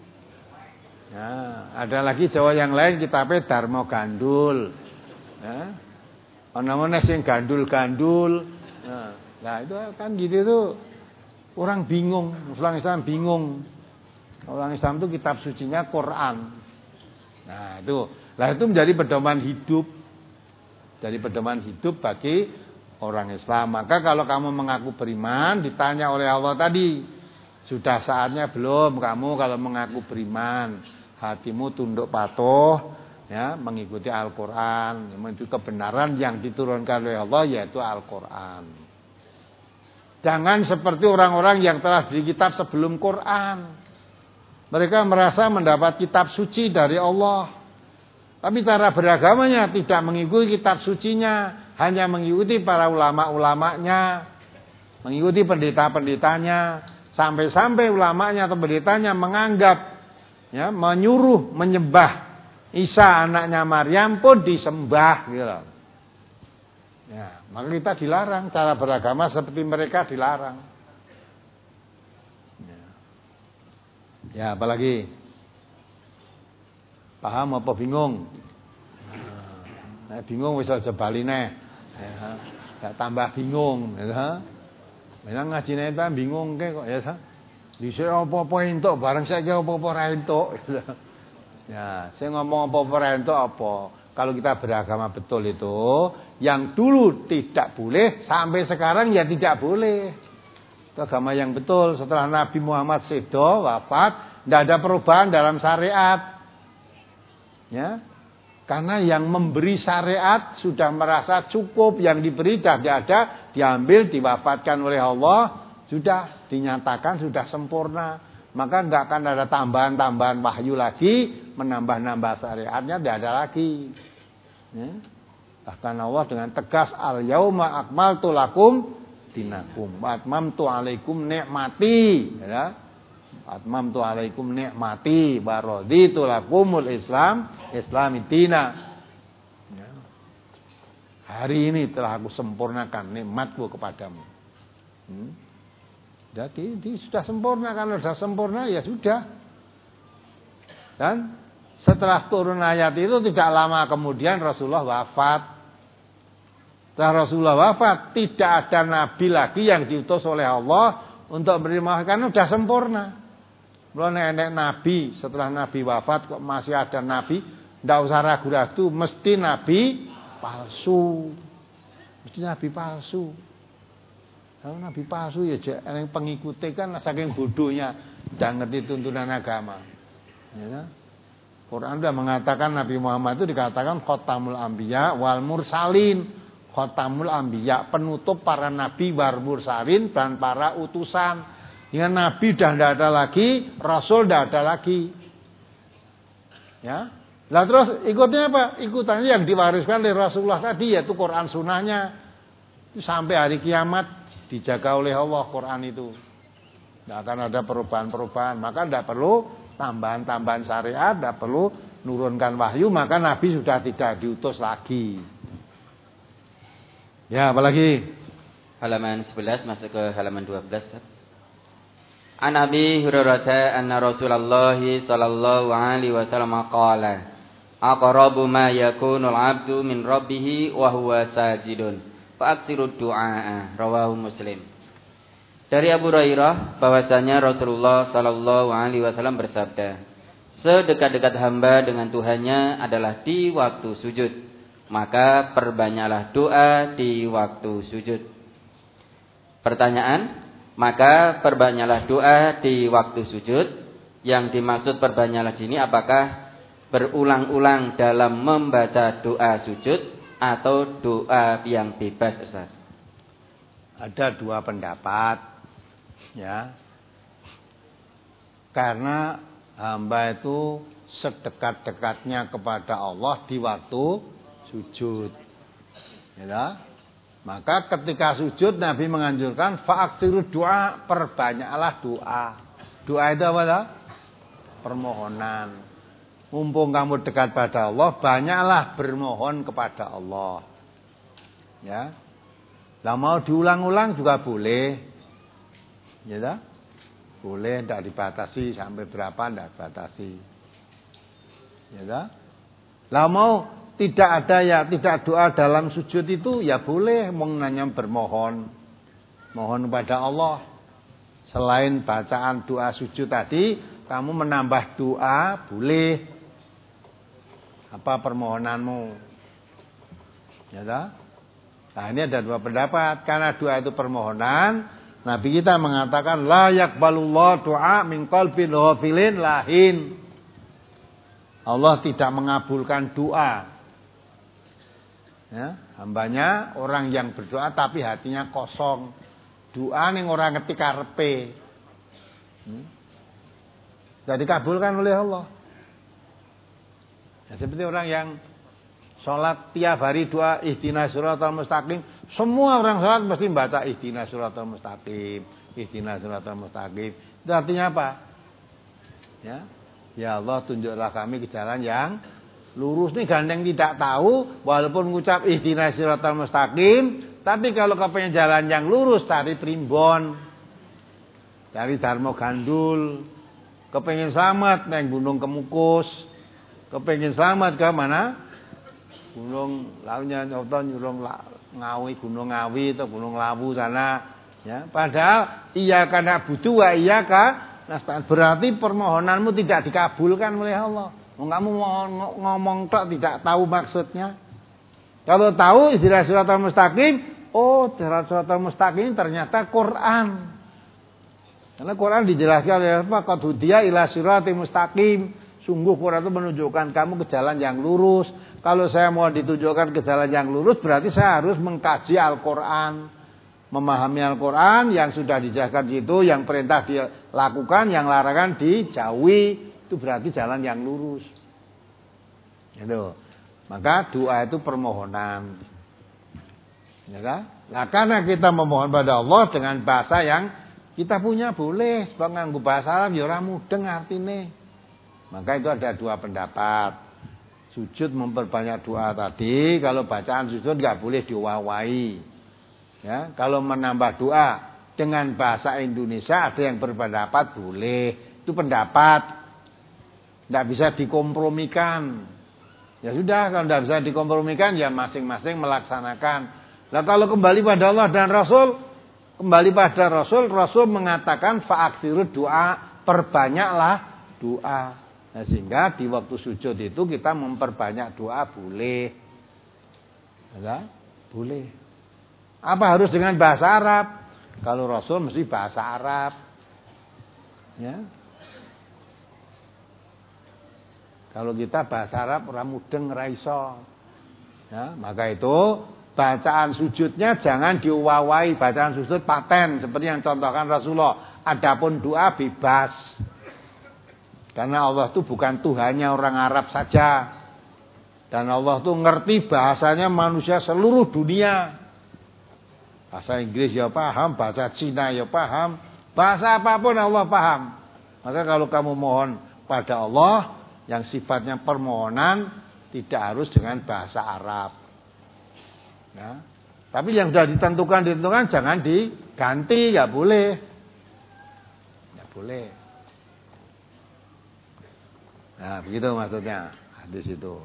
Ya, ada lagi Jawa yang lain kitabnya Dharma Gandul. Ya. Ana meneh sing gandul-gandul. Nah, nah itu kan gitu tuh orang bingung, orang Islam bingung. Orang Islam itu kitab sucinya Quran. Nah, itu. Lah itu menjadi pedoman hidup. Jadi pedoman hidup bagi orang Islam. Maka kalau kamu mengaku beriman, ditanya oleh Allah tadi, sudah saatnya belum kamu kalau mengaku beriman, hatimu tunduk patuh ya, mengikuti Al-Qur'an, menuju kebenaran yang diturunkan oleh Allah yaitu Al-Qur'an. Jangan seperti orang-orang yang telah beli kitab sebelum Quran. Mereka merasa mendapat kitab suci dari Allah. Tapi cara beragamanya tidak mengikuti kitab sucinya, hanya mengikuti para ulama-ulamanya, mengikuti pendeta-pendetanya. Sampai-sampai ulamanya atau pendetanya menganggap, ya, menyuruh menyembah Isa anaknya Maryam pun disembah, gitu. Ya, maka kita dilarang cara beragama seperti mereka dilarang. Ya, ya apalagi paham apa bingung? Nah, bingung wis aja bali neh. Ya, tambah bingung, ya. Memang ngajine ta bingung ke kok ya sa. Dhisik apa-apa entuk bareng saiki apa-apa ra entuk. Ya, saya ngomong apa-apa ra entuk apa. Kalau kita beragama betul itu, yang dulu tidak boleh sampai sekarang ya tidak boleh. Itu agama yang betul. Setelah Nabi Muhammad sedo wafat, tidak ada perubahan dalam syariat. Ya. Karena yang memberi syariat sudah merasa cukup, yang diberi dah ada, diambil, diwafatkan oleh Allah, sudah dinyatakan sudah sempurna. Maka tidak akan ada tambahan-tambahan wahyu lagi, menambah-nambah syariatnya tidak ada lagi. Ya. Bahkan Allah dengan tegas, al-yauma akmaltu lakum dinakum, wa atmamtu alaikum ni'mati, ya. Atmamtu alaikum ni'mati wa raditu lakumul Islam Islami dina. Ya. Hari ini telah aku sempurnakan nikmatku kepadamu. Hmm. Jadi, jadi sudah sempurna. Kalau sudah sempurna ya sudah. Dan setelah turun ayat itu tidak lama kemudian Rasulullah wafat. Setelah Rasulullah wafat, tidak ada nabi lagi yang diutus oleh Allah untuk menerima, karena sudah sempurna. Belum nenek nabi, setelah nabi wafat kok masih ada nabi, tidak usah ragu-ragu, mesti nabi palsu. Mesti nabi palsu. Kalau nabi palsu ya yang pengikutnya kan saking bodohnya, tidak ngerti tuntunan agama. Ya, Quran sudah mengatakan Nabi Muhammad itu dikatakan khotamul anbiya wal mursalin. Khotamul anbiya, penutup para nabi wal mursalin dan para utusan. Dengan nabi sudah tidak ada lagi, rasul tidak ada lagi. Ya. Lah terus ikutnya apa? Ikutannya yang diwariskan oleh Rasulullah tadi, yaitu Quran sunnahnya. Sampai hari kiamat dijaga oleh Allah Quran itu. Tidak akan ada perubahan-perubahan. Maka tidak perlu tambahan-tambahan syariat, tidak perlu nurunkan wahyu. Maka Nabi sudah tidak diutus lagi. Ya, apalagi? Halaman sebelas masuk ke halaman dua belas. An Abi Hurairah anna Rasulullah sallallahu alaihi wasallam qala aqrabu ma yakunu al-'abdu min rabbih wa huwa sajidun fa aktsirud du'a. Rawahu Muslim. Dari Abu Hurairah bahwasanya Rasulullah sallallahu alaihi wasallam bersabda, sedekat-dekat hamba dengan Tuhannya adalah di waktu sujud, maka perbanyaklah doa di waktu sujud. Pertanyaan, maka perbanyaklah doa di waktu sujud. Yang dimaksud perbanyaklah sini apakah berulang-ulang dalam membaca doa sujud atau doa yang bebas, Ustaz? Ada dua pendapat, ya. Karena hamba itu sedekat-dekatnya kepada Allah di waktu sujud, ya. Maka ketika sujud Nabi menganjurkan fa'aksiru doa, perbanyaklah doa. Doa itu apa? Dah? Permohonan. Mumpung kamu dekat pada Allah, banyaklah bermohon kepada Allah. Ya. Lah mau diulang-ulang juga boleh. Ya dah? Boleh, tidak dibatasi sampai berapa, tidak dibatasi. Ya dah? Lah mau tidak ada ya, tidak doa dalam sujud itu ya boleh, menanya bermohon, mohon kepada Allah. Selain bacaan doa sujud tadi, kamu menambah doa boleh. Apa permohonanmu? Ya dah? Nah ini ada dua pendapat. Karena doa itu permohonan, Nabi kita mengatakan la yaqbalullah doa min qalbin ghafilin lahin. Allah tidak mengabulkan doa. Ya, hambanya orang yang berdoa tapi hatinya kosong. Doa ning orang ngerti karepe. Hmm. Jadi dikabulkan oleh Allah. Ya, seperti orang yang sholat tiap hari doa ihdinas siratal mustaqim. Semua orang sholat mesti baca ihdinas siratal mustaqim, ihdinas siratal mustaqim. Itu artinya apa? Ya, ya Allah tunjuklah kami ke jalan yang lurus. Nih gandeng tidak tahu, walaupun ngucap ihdinas siratal mustaqim, tapi kalau kepengen jalan yang lurus cari primbon, cari Darmo Gandul, kepengen selamat naik Gunung Kemukus, kepengen selamat ke mana? Gunung launya nyoton Gunung Ngawi, Gunung Ngawi atau Gunung Lawu sana. Ya, padahal iya karena butuh wa iya ka nasta'in, berarti permohonanmu tidak dikabulkan oleh Allah. Kamu ngomong tok tidak tahu maksudnya. Kalau tahu istilah siratal mustaqim, oh siratal mustaqim ternyata Quran. Karena Quran dijelaskan oleh apa? Qad hudiya ila siratal mustaqim. Sungguh Quran itu menunjukkan kamu ke jalan yang lurus. Kalau saya mau ditunjukkan ke jalan yang lurus, berarti saya harus mengkaji Al-Quran, memahami Al-Quran yang sudah dijelaskan di situ, yang perintah dilakukan, yang larangan dijauhi. Itu berarti jalan yang lurus. Gitu. Maka doa itu permohonan. Ya kan? Nah, karena kita memohon pada Allah dengan bahasa yang kita punya boleh. Sebab nganggo bahasa Arab ya ora mudeng artine. Maka itu ada dua pendapat. Sujud memperbanyak doa tadi, kalau bacaan sujud enggak boleh diwawai. Ya, kalau menambah doa dengan bahasa Indonesia ada yang berpendapat boleh. Itu pendapat. Tidak bisa dikompromikan. Ya sudah, kalau tidak bisa dikompromikan, ya masing-masing melaksanakan. Nah kalau kembali pada Allah dan Rasul, kembali pada Rasul, Rasul mengatakan fa'aksiru doa, perbanyaklah doa. Nah, sehingga di waktu sujud itu kita memperbanyak doa boleh. Ya, boleh. Apa harus dengan bahasa Arab? Kalau Rasul mesti bahasa Arab. Ya. Kalau kita bahasa Arab ora mudeng ora iso. Ya, maka itu bacaan sujudnya jangan diwawai, bacaan sujud paten seperti yang contohkan Rasulullah. Adapun doa bebas. Karena Allah itu bukan Tuhannya orang Arab saja. Dan Allah itu ngerti bahasanya manusia seluruh dunia. Bahasa Inggris ya paham, bahasa Cina ya paham, bahasa apapun Allah paham. Maka kalau kamu mohon pada Allah yang sifatnya permohonan, tidak harus dengan bahasa Arab. Ya. Tapi yang sudah ditentukan ditentukan jangan diganti, ya boleh. Ya boleh. Nah, begitu maksudnya hadis itu.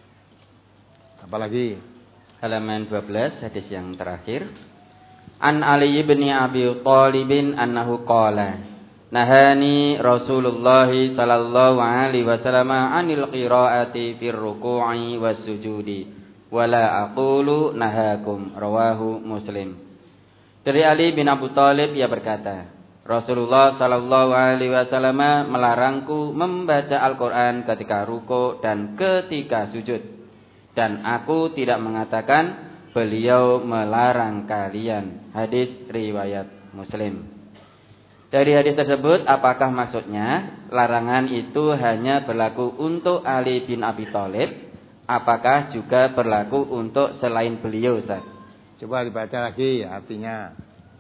Apalagi halaman dua belas hadis yang terakhir. An Ali bin Abi Thalib annahu qala nahani Rasulullah sallallahu alaihi wasallam 'anil qira'ati fir ruku'i was sujudi wala aqulu nahakum, rawahu Muslim. Dari Ali bin Abi Thalib ia berkata, Rasulullah sallallahu alaihi wasallam melarangku membaca Al-Qur'an ketika ruku dan ketika sujud. Dan aku tidak mengatakan beliau melarang kalian. Hadis riwayat Muslim. Dari hadis tersebut, apakah maksudnya larangan itu hanya berlaku untuk Ali bin Abi Thalib? Apakah juga berlaku untuk selain beliau, Ustaz? Coba dibaca lagi artinya.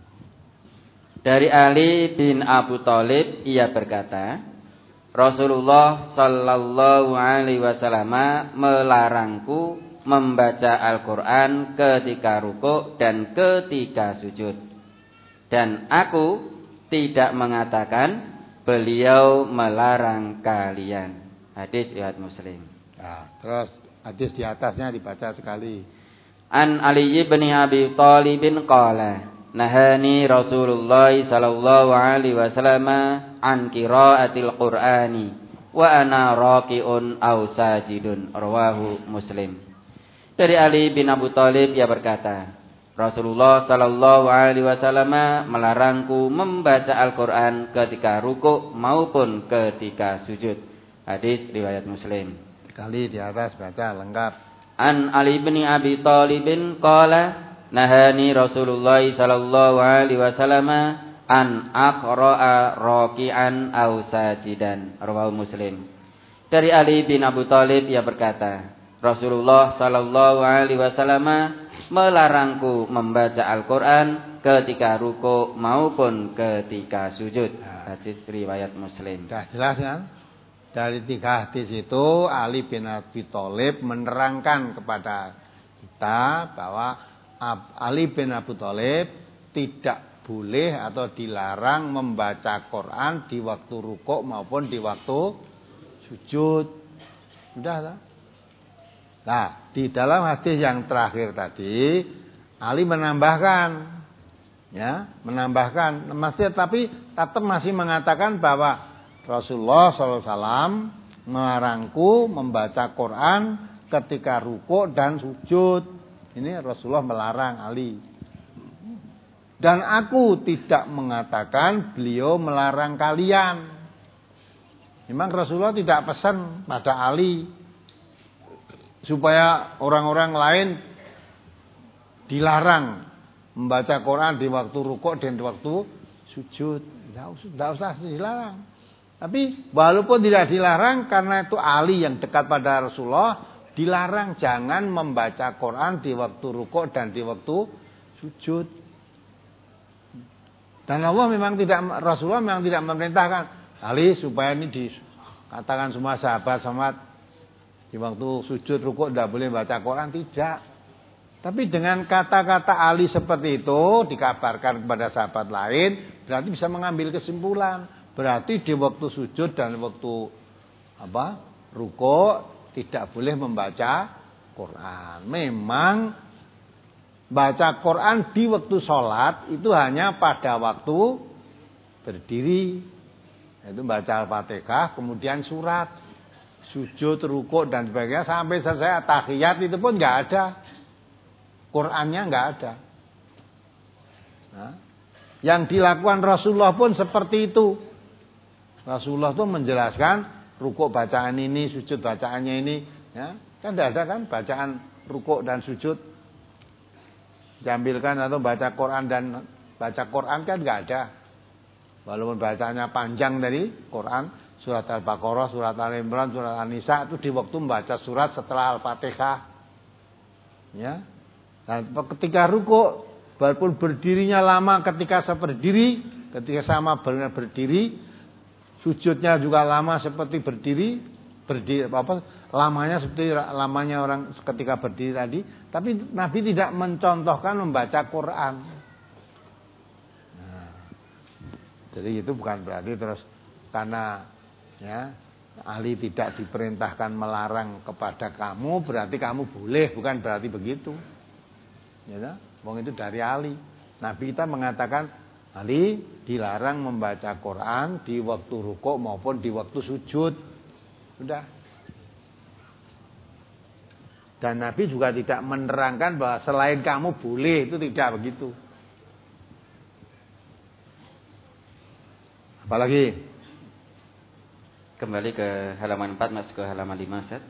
Dari Ali bin Abi Thalib ia berkata, Rasulullah sallallahu alaihi wasallam melarangku membaca Al-Qur'an ketika ruku dan ketika sujud. Dan aku tidak mengatakan beliau melarang kalian. Hadis riwayat Muslim. Nah, terus hadis di atasnya dibaca sekali. An Ali bin Abi Thalib qala nahani Rasulullah sallallahu alaihi wasallam an qiraatil Qur'ani wa ana raqiun aw sajidun, rawahu Muslim. Dari Ali bin Abi Thalib ia berkata, Rasulullah sallallahu alaihi wasallam melarangku membaca Al-Qur'an ketika ruku maupun ketika sujud. Hadis riwayat Muslim. Sekali di atas baca lengkap. An Ali bin Abi Thalib qala nahani Rasulullah sallallahu alaihi wasallam an aqra'a raki'an aw sajidan, rawahu Muslim. Dari Ali bin Abi Thalib ia berkata, Rasulullah sallallahu alaihi wasallam melarangku membaca Al-Qur'an ketika ruku maupun ketika sujud. Hadis riwayat Muslim. Sudah jelas kan? Dari tiga hadis itu Ali bin Abi Thalib menerangkan kepada kita bahwa Ali bin Abi Thalib tidak boleh atau dilarang membaca Quran di waktu rukuk maupun di waktu sujud. Sudah lah. Nah, di dalam hadis yang terakhir tadi Ali menambahkan, ya, menambahkan, masih tapi tetap masih mengatakan bahwa Rasulullah shallallahu alaihi wasallam melarangku membaca Quran ketika rukuk dan sujud. Ini Rasulullah melarang Ali. Dan aku tidak mengatakan beliau melarang kalian. Memang Rasulullah tidak pesan pada Ali supaya orang-orang lain dilarang membaca Quran di waktu rukuk dan di waktu sujud. Tidak usah dilarang. Tapi walaupun tidak dilarang, karena itu Ali yang dekat pada Rasulullah, dilarang jangan membaca Quran di waktu rukuk dan di waktu sujud. Dan Allah memang tidak, Rasulullah memang tidak memerintahkan Ali supaya ini dikatakan semua sahabat-sahabat di waktu sujud rukuk tidak boleh baca Quran, tidak. Tapi dengan kata-kata Ali seperti itu dikabarkan kepada sahabat lain, berarti bisa mengambil kesimpulan, berarti di waktu sujud dan waktu apa rukuk tidak boleh membaca Quran. Memang baca Quran di waktu sholat itu hanya pada waktu berdiri, yaitu baca Al-Fatihah, kemudian surat, sujud, rukuk dan sebagainya sampai selesai tahiyat itu pun nggak ada, Qurannya nggak ada. Nah, yang dilakukan Rasulullah pun seperti itu. Rasulullah itu menjelaskan rukuk bacaan ini, sujud bacaannya ini, ya kan tidak ada kan bacaan rukuk dan sujud. Diambilkan atau baca Quran dan baca Quran kan nggak ada. Walaupun bacanya panjang dari Quran, surat Al-Baqarah, surat Al-Imran, surat An-Nisa itu di waktu membaca surat setelah Al-Fatihah. Ya. Dan ketika rukuk, walaupun berdirinya lama ketika saya berdiri, ketika sama benar berdiri, sujudnya juga lama seperti berdiri, berdiri apa? Lamanya seperti lamanya orang ketika berdiri tadi, tapi Nabi tidak mencontohkan membaca Quran. Nah, Jadi itu bukan berarti terus karena ya Ali tidak diperintahkan melarang kepada kamu berarti kamu boleh, bukan berarti begitu. Ya, wong itu dari Ali. Nabi kita mengatakan Ali dilarang membaca Quran di waktu rukuk maupun di waktu sujud. Sudah. Dan Nabi juga tidak menerangkan bahwa selain kamu boleh, itu tidak begitu. Apalagi? Kembali ke halaman empat masuk ke halaman lima, Ustaz.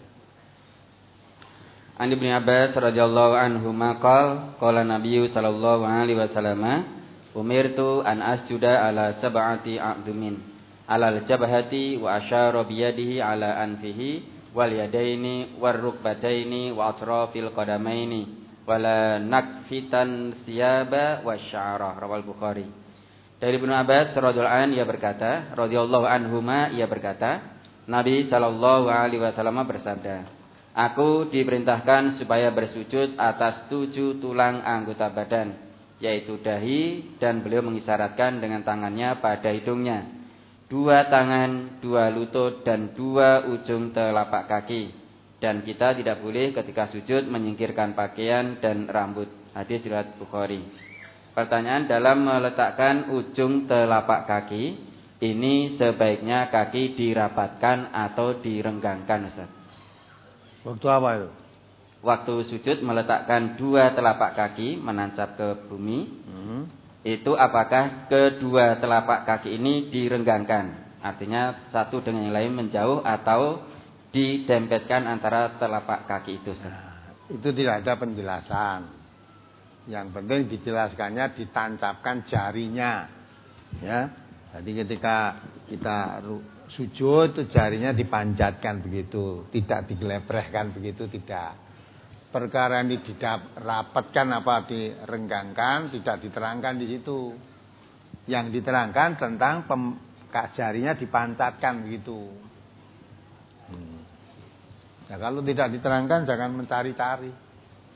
An Ibnu Abbas radhiyallahu anhu maqal qala Nabi sallallahu alaihi wasallam umirtu an asjuda ala sab'ati a'dumin alal jabhati wa asyara bi yadihi ala anfihi wal yadaini war rukbataini wa atrafil qadamaini wala nakfitan siyaba wasya'ara. Rawal Bukhari. Dari Ibnu Abbas radhiyallahu anhu ia berkata, radhiyallahu anhuma ia berkata, Nabi sallallahu alaihi wasallam bersabda, aku diperintahkan supaya bersujud atas tujuh tulang anggota badan, yaitu dahi, dan beliau mengisyaratkan dengan tangannya pada hidungnya, dua tangan, dua lutut, dan dua ujung telapak kaki. Dan kita tidak boleh ketika sujud menyingkirkan pakaian dan rambut. Hadis riwayat Bukhari. Pertanyaan, dalam meletakkan ujung telapak kaki, ini sebaiknya kaki dirapatkan atau direnggangkan, Ustaz? Waktu apa itu? Waktu sujud meletakkan dua telapak kaki menancap ke bumi. Hmm. Itu apakah kedua telapak kaki ini direnggangkan? Artinya satu dengan yang lain menjauh atau didempetkan antara telapak kaki itu? Nah, itu tidak ada penjelasan. Yang penting dijelaskannya ditancapkan jarinya. Ya. Jadi ketika kita sujud itu jarinya dipanjatkan begitu, tidak digelebrehkan begitu, tidak. Perkara ini dirapatkan apa direnggangkan tidak diterangkan di situ. Yang diterangkan tentang pem, jarinya dipancatkan begitu. Hmm. Ya kalau tidak diterangkan jangan mencari-cari.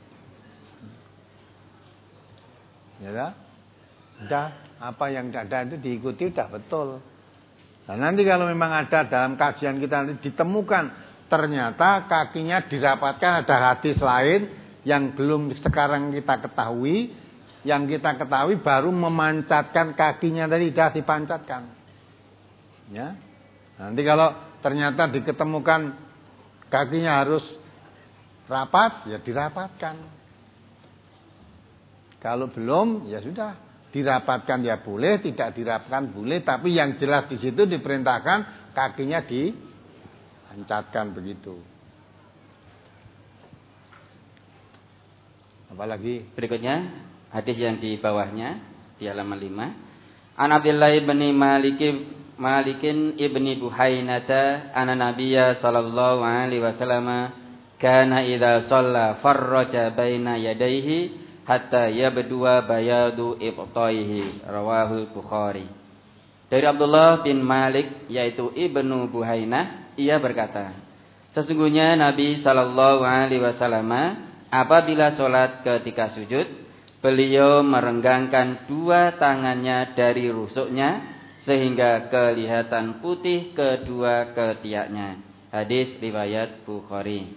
Ya dah? Udah, apa yang ada itu diikuti udah betul. Nah, nanti kalau memang ada dalam kajian kita nanti ditemukan ternyata kakinya dirapatkan, ada hadis lain yang belum sekarang kita ketahui, yang kita ketahui baru memancatkan kakinya tadi dah dipancatkan. Ya. Nanti kalau ternyata diketemukan kakinya harus rapat, ya dirapatkan. Kalau belum, ya sudah, dirapatkan ya boleh, tidak dirapatkan boleh, tapi yang jelas di situ diperintahkan kakinya dipancatkan begitu. Apalagi berikutnya hadis yang di bawahnya di halaman lima. An Abdullah bin Malik Malikin ibni Buhainata anna Nabiyya sallallahu alaihi wasallam kana idza shalla farraja baina yadayhi hatta yabdua bayadu ibtaihi. Rawahul Bukhari. Dari Abdullah bin Malik yaitu Ibnu Buhainah, ia berkata, sesungguhnya Nabi sallallahu alaihi wasallam apabila sholat ketika sujud, beliau merenggangkan dua tangannya dari rusuknya sehingga kelihatan putih kedua ketiaknya. Hadis riwayat Bukhari.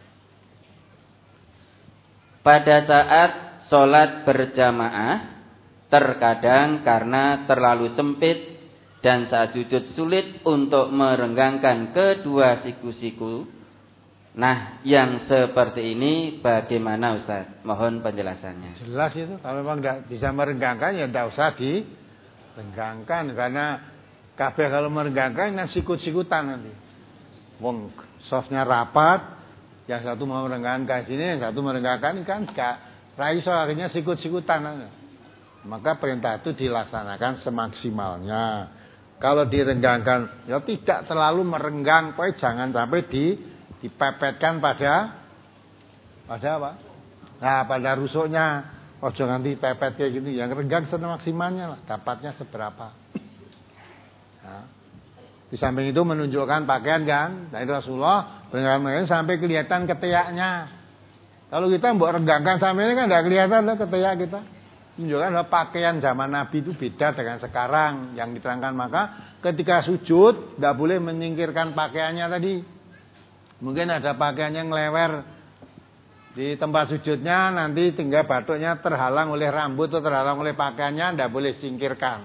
Pada saat sholat berjamaah, terkadang karena terlalu sempit dan saat sujud sulit untuk merenggangkan kedua siku-siku. Nah, yang seperti ini bagaimana, Ustaz? Mohon penjelasannya. Jelas itu, kalau memang tidak bisa merenggangkan ya tidak usah direnggangkan, karena kabeh kalau merenggangkan nah sikut-sikutan nanti. Wong softnya rapat, yang satu mau merenggangkan sini, yang satu merenggangkan kan enggak. Raiso akhirnya sikut-sikutan. Maka perintah itu dilaksanakan semaksimalnya. Kalau direnggangkan, ya tidak terlalu merenggang, pokoknya jangan sampai di, dipepetkan pada pada apa? Nah, pada rusuknya. Ojo nanti pepet kayak gitu. Yang renggang semaksimalnya lah, dapatnya seberapa. Nah, di samping itu menunjukkan pakaian kan, dari Rasulullah berenggang sampai kelihatan ketiaknya. Kalau kita mbok renggangkan sampai ini kan tidak kelihatan loh ketiak kita. menunjukkan bahwa pakaian zaman Nabi itu beda dengan sekarang yang diterangkan. Maka ketika sujud tidak boleh menyingkirkan pakaiannya tadi. Mungkin ada pakaiannya ngelewer di tempat sujudnya, nanti tinggal batuknya terhalang oleh rambut atau terhalang oleh pakaiannya, tidak boleh singkirkan.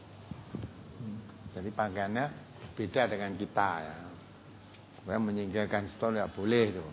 Jadi pakaiannya beda dengan kita ya. Supaya menyingkirkan stol tidak boleh itu.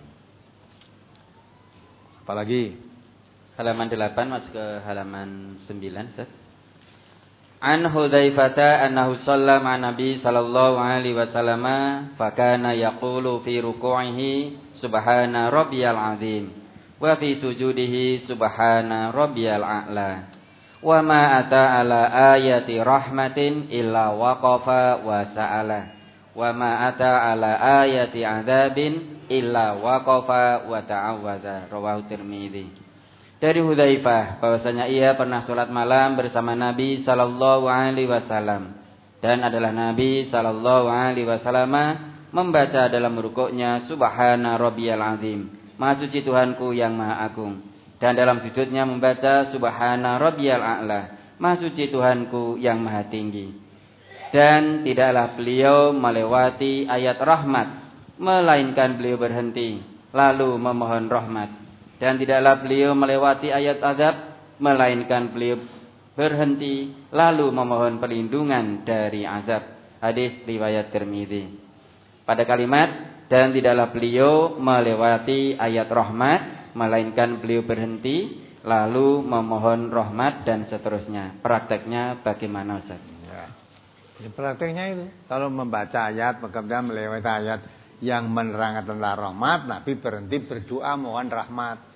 Apalagi halaman delapan masuk ke halaman sembilan, Ustaz. An Hudzaifah annahu shalla ma'a Nabi sallallahu alaihi wasallam fa kana yaqulu fi ruku'ihi subhana rabbiyal azim wa fi sujudihi subhana rabbiyal a'la wa ma ata ala ayati rahmatin illa waqafa wa sa'ala wa ma ata ala ayati adzabin illa waqafa wa ta'awwadza. Rawahu Tirmidzi. Dari Hudzaifah bahwasanya ia pernah sholat malam bersama Nabi sallallahu alaihi wasallam dan adalah Nabi sallallahu alaihi wasallam membaca dalam rukuknya subhana rabbiyal azim, maha suci Tuhanku yang maha agung, dan dalam sujudnya membaca subhana rabbiyal a'la, maha suci Tuhanku yang maha tinggi. Dan tidaklah beliau melewati ayat rahmat melainkan beliau berhenti lalu memohon rahmat. Dan tidaklah beliau melewati ayat azab melainkan beliau berhenti lalu memohon perlindungan dari azab. Hadis riwayat Tirmidzi. Pada kalimat dan tidaklah beliau melewati ayat rahmat melainkan beliau berhenti lalu memohon rahmat dan seterusnya. Prakteknya bagaimana, Ustaz? Ya. Ya, prakteknya itu kalau membaca ayat kemudian melewati ayat yang menerangkan tentang rahmat, Nabi berhenti berdoa mohon rahmat.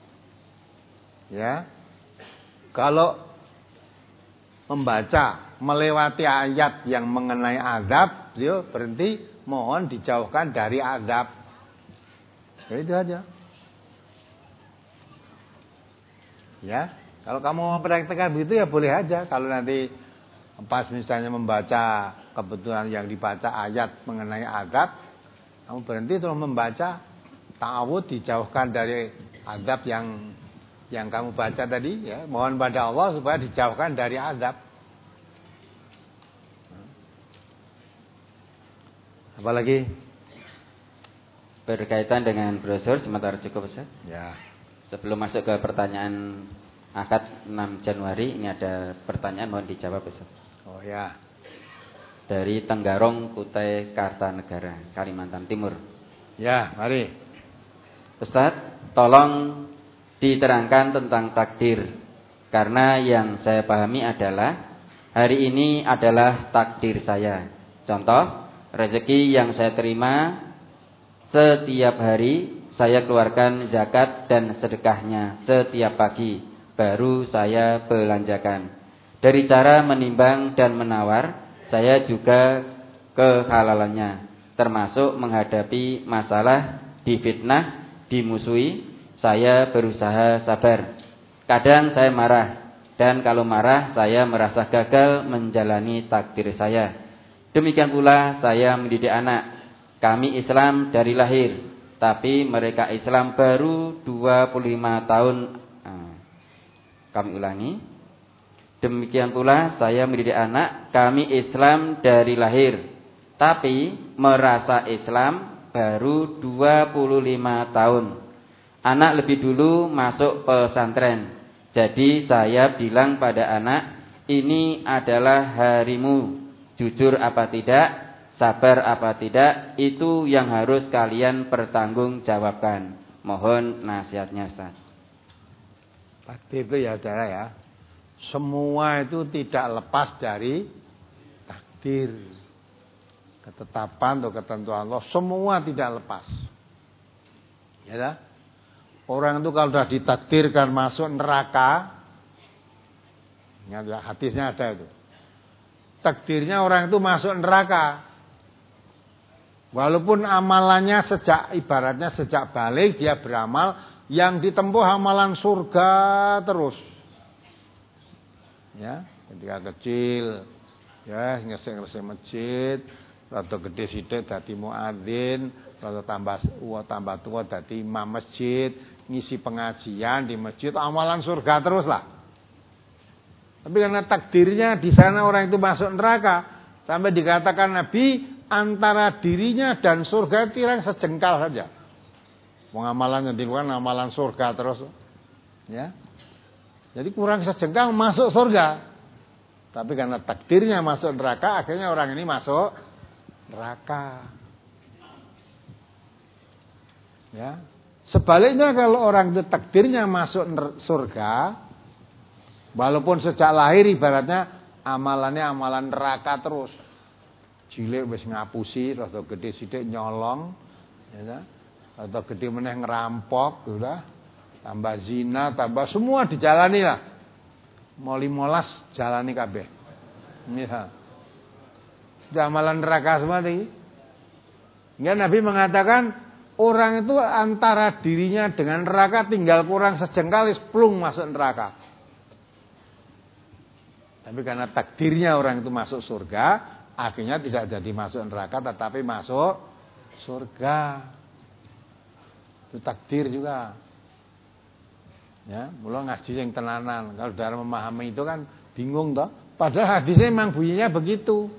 Ya, kalau membaca melewati ayat yang mengenai azab, dia berhenti mohon dijauhkan dari azab. Ya, itu aja. Ya, kalau kamu mempraktekkan begitu ya boleh aja. Kalau nanti pas misalnya membaca kebetulan yang dibaca ayat mengenai azab, kamu berhenti terus membaca ta'awudz dijauhkan dari azab yang yang kamu baca tadi ya, mohon pada Allah supaya dijauhkan dari azab. Apalagi berkaitan dengan brosur sementara cukup, Ustaz? Ya. Sebelum masuk ke pertanyaan akad enam Januari, ini ada pertanyaan mohon dijawab, Ustaz. Oh ya. Dari Tenggarong, Kutai Kartanegara, Kalimantan Timur. Ya, mari. Ustaz, tolong diterangkan tentang takdir. Karena yang saya pahami adalah hari ini adalah takdir saya. Contoh, rezeki yang saya terima setiap hari saya keluarkan zakat dan sedekahnya setiap pagi, baru saya belanjakan. Dari cara menimbang dan menawar, saya juga kehalalannya, termasuk menghadapi masalah, difitnah, dimusuhi. Saya berusaha sabar. Kadang saya marah, dan kalau marah saya merasa gagal menjalani takdir saya. Demikian pula saya mendidik anak. Kami Islam dari lahir, tapi mereka Islam baru dua puluh lima tahun. Nah, kami ulangi. Demikian pula saya mendidik anak. Kami Islam dari lahir, tapi merasa Islam baru dua puluh lima tahun. Anak lebih dulu masuk pesantren. Jadi saya bilang pada anak, ini adalah harimu. Jujur apa tidak, sabar apa tidak, itu yang harus kalian pertanggungjawabkan. Mohon nasihatnya, Ustaz. Takdir itu ya saudara ya, semua itu tidak lepas dari takdir. Ketetapan atau ketentuan Allah, semua tidak lepas. Ya dah? Orang itu kalau sudah ditakdirkan masuk neraka, ingat ya, hadisnya ada itu. Takdirnya orang itu masuk neraka. Walaupun amalannya sejak ibaratnya sejak balik dia beramal yang ditempuh amalan surga terus. Ya, ketika kecil ya ngesek-ngesek masjid, rada gede sithik dadi muadzin, rada tambah tua tambah tua dadi imam masjid, ngisi pengajian di masjid, amalan surga terus lah. Tapi karena takdirnya di sana orang itu masuk neraka, sampai dikatakan Nabi antara dirinya dan surga tirang sejengkal saja. Pengamalan yang dilakukan amalan surga terus, ya. Jadi kurang sejengkal masuk surga. Tapi karena takdirnya masuk neraka, akhirnya orang ini masuk neraka. Ya. Sebaliknya kalau orang itu takdirnya masuk surga, walaupun sejak lahir ibaratnya amalannya amalan neraka terus. Cilik wis ngapusi, rada gede sithik nyolong, ya. Rada gede meneh ngerampok, udah. Tambah zina, tambah semua dijalani lah. Mau limolas jalani kabeh. Ya. Sudah amalan neraka semua tadi. Hingga Nabi mengatakan orang itu antara dirinya dengan neraka tinggal kurang sejengkal plung masuk neraka. Tapi karena takdirnya orang itu masuk surga, akhirnya tidak jadi masuk neraka tetapi masuk surga. Itu takdir juga. Ya, mula ngaji yang tenanan. Kalau dalam memahami itu kan bingung toh. Padahal hadisnya memang bunyinya begitu.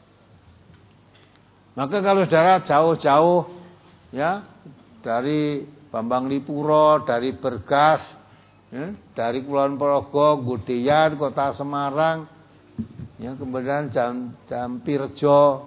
Maka kalau saudara jauh-jauh ya dari Bambang Lipuro, dari Bergas, ya, dari Kulon Progo, Gudeyan, Kota Semarang, ya, kemudian Jam Jampirjo,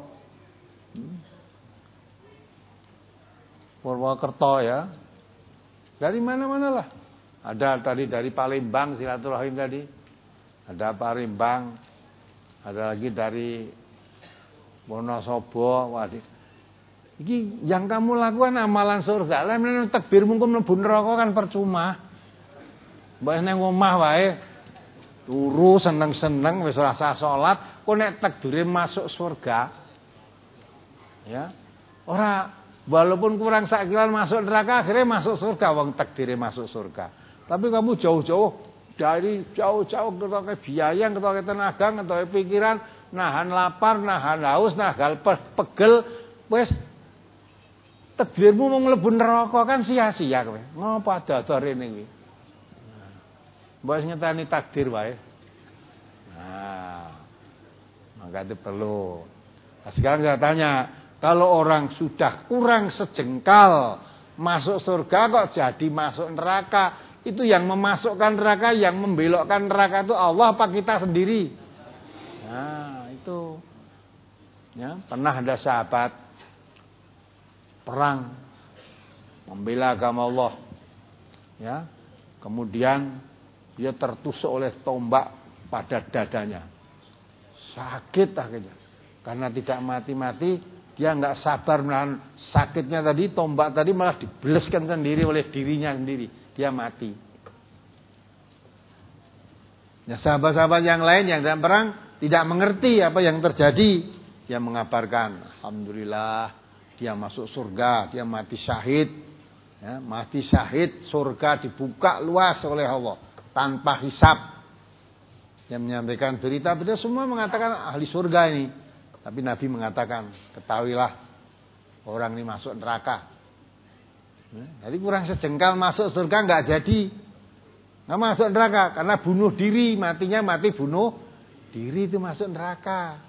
Purwokerto ya, dari mana-mana lah. Ada tadi dari Palembang silaturahim tadi, ada Palembang, ada lagi dari Wonosobo, waduh. Iki yang kamu lakukan amalan surga. Lah menawa takbirmu mlebu neraka kan percuma. Mbok nang omah wae turu seneng-seneng wis ora usah salat, kok nek takdire masuk surga. Ya. Ora walaupun kurang sak kilan masuk neraka akhirnya masuk surga wong takdire masuk surga. Tapi kamu jauh-jauh dari jauh-jauh ketoke biaya, ketoke tenaga, ketoke pikiran, nahan lapar, nahan haus, nahan pegel, wis takdirmu mau mlebu neraka kan sia-sia kowe. Ngopo ada-ada rene iki. Mbok ngetani takdir wae. Nah, maka itu perlu. Nah, sekarang saya tanya, kalau orang sudah kurang sejengkal masuk surga kok jadi masuk neraka, itu yang memasukkan neraka, yang membelokkan neraka itu Allah apa kita sendiri? Nah, itu. Ya, pernah ada sahabat perang membela agama Allah. Ya. Kemudian dia tertusuk oleh tombak pada dadanya. Sakit akhirnya. Karena tidak mati-mati, dia enggak sabar menahan sakitnya tadi, tombak tadi malah dibeleskan sendiri oleh dirinya sendiri. Dia mati. Ya, sahabat-sahabat yang lain yang dalam perang tidak mengerti apa yang terjadi. Dia mengabarkan, alhamdulillah dia masuk surga, dia mati syahid. Ya, mati syahid, surga dibuka luas oleh Allah tanpa hisab. Yang menyampaikan berita, berita semua mengatakan ahli surga ini. Tapi Nabi mengatakan, ketahuilah orang ini masuk neraka. Jadi kurang sejengkal masuk surga nggak jadi, nggak masuk neraka karena bunuh diri, matinya mati bunuh diri itu masuk neraka,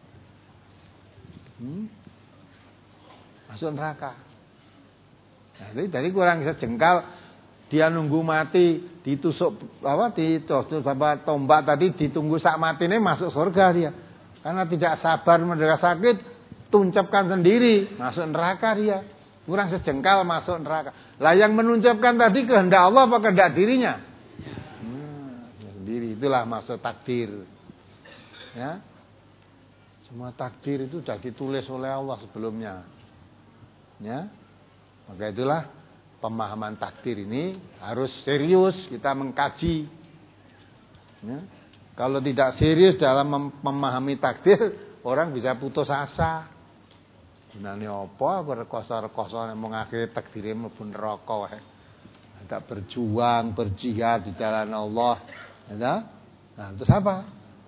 hmm? masuk neraka. Nah, jadi, jadi kurang sejengkal dia nunggu mati ditusuk apa ditusuk sama tombak tadi ditunggu sak matine masuk surga dia karena tidak sabar menderita sakit tuncapkan sendiri masuk neraka dia. Kurang sejengkal masuk neraka. Lah yang menuncapkan tadi kehendak Allah apa kehendak dirinya? Hmm, sendiri. Itulah maksud takdir. Ya. Semua takdir itu sudah ditulis oleh Allah sebelumnya. Ya. Maka itulah pemahaman takdir ini harus serius kita mengkaji. Ya. Kalau tidak serius dalam memahami takdir, orang bisa putus asa. Gunane apa aku rekoso-rekoso nek mung akhire takdire mlebu neraka wae. Tidak berjuang, berjihad di jalan Allah. Ya. Nah, terus apa?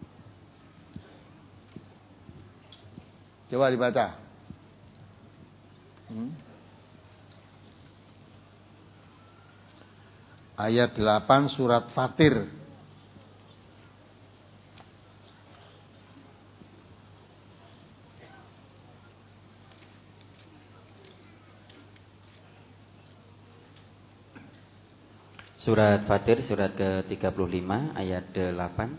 Coba dibaca. Hmm. Ayat delapan surat Fatir. Surat Fatir surat ke tiga puluh lima ayat delapan.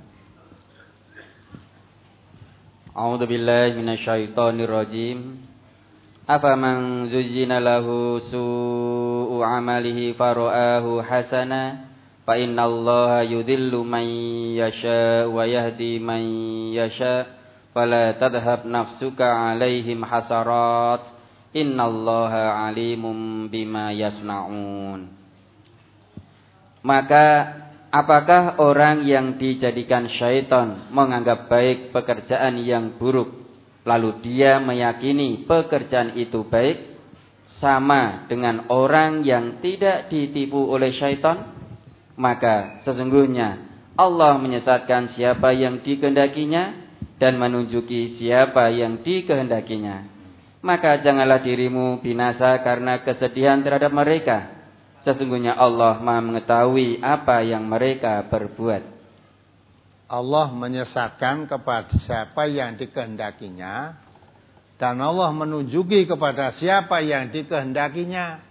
A'udzu billahi minasyaitonir rajim. Afaman zuyyina lahu su'u 'amalihi fara'ahu hasana fa innallaha yudhillu man yasha wa yahdi man yasha fala tadhhab nafsuka 'alaihim hasarat innallaha 'alimun bima yasna'un. Maka apakah orang yang dijadikan syaitan menganggap baik pekerjaan yang buruk, lalu dia meyakini pekerjaan itu baik, sama dengan orang yang tidak ditipu oleh syaitan? Maka sesungguhnya Allah menyesatkan siapa yang dikehendakinya dan menunjuki siapa yang dikehendakinya. Maka janganlah dirimu binasa karena kesedihan terhadap mereka. Sesungguhnya Allah Maha mengetahui apa yang mereka berbuat. Allah menyesatkan kepada siapa yang dikehendakinya dan Allah menunjuki kepada siapa yang dikehendakinya.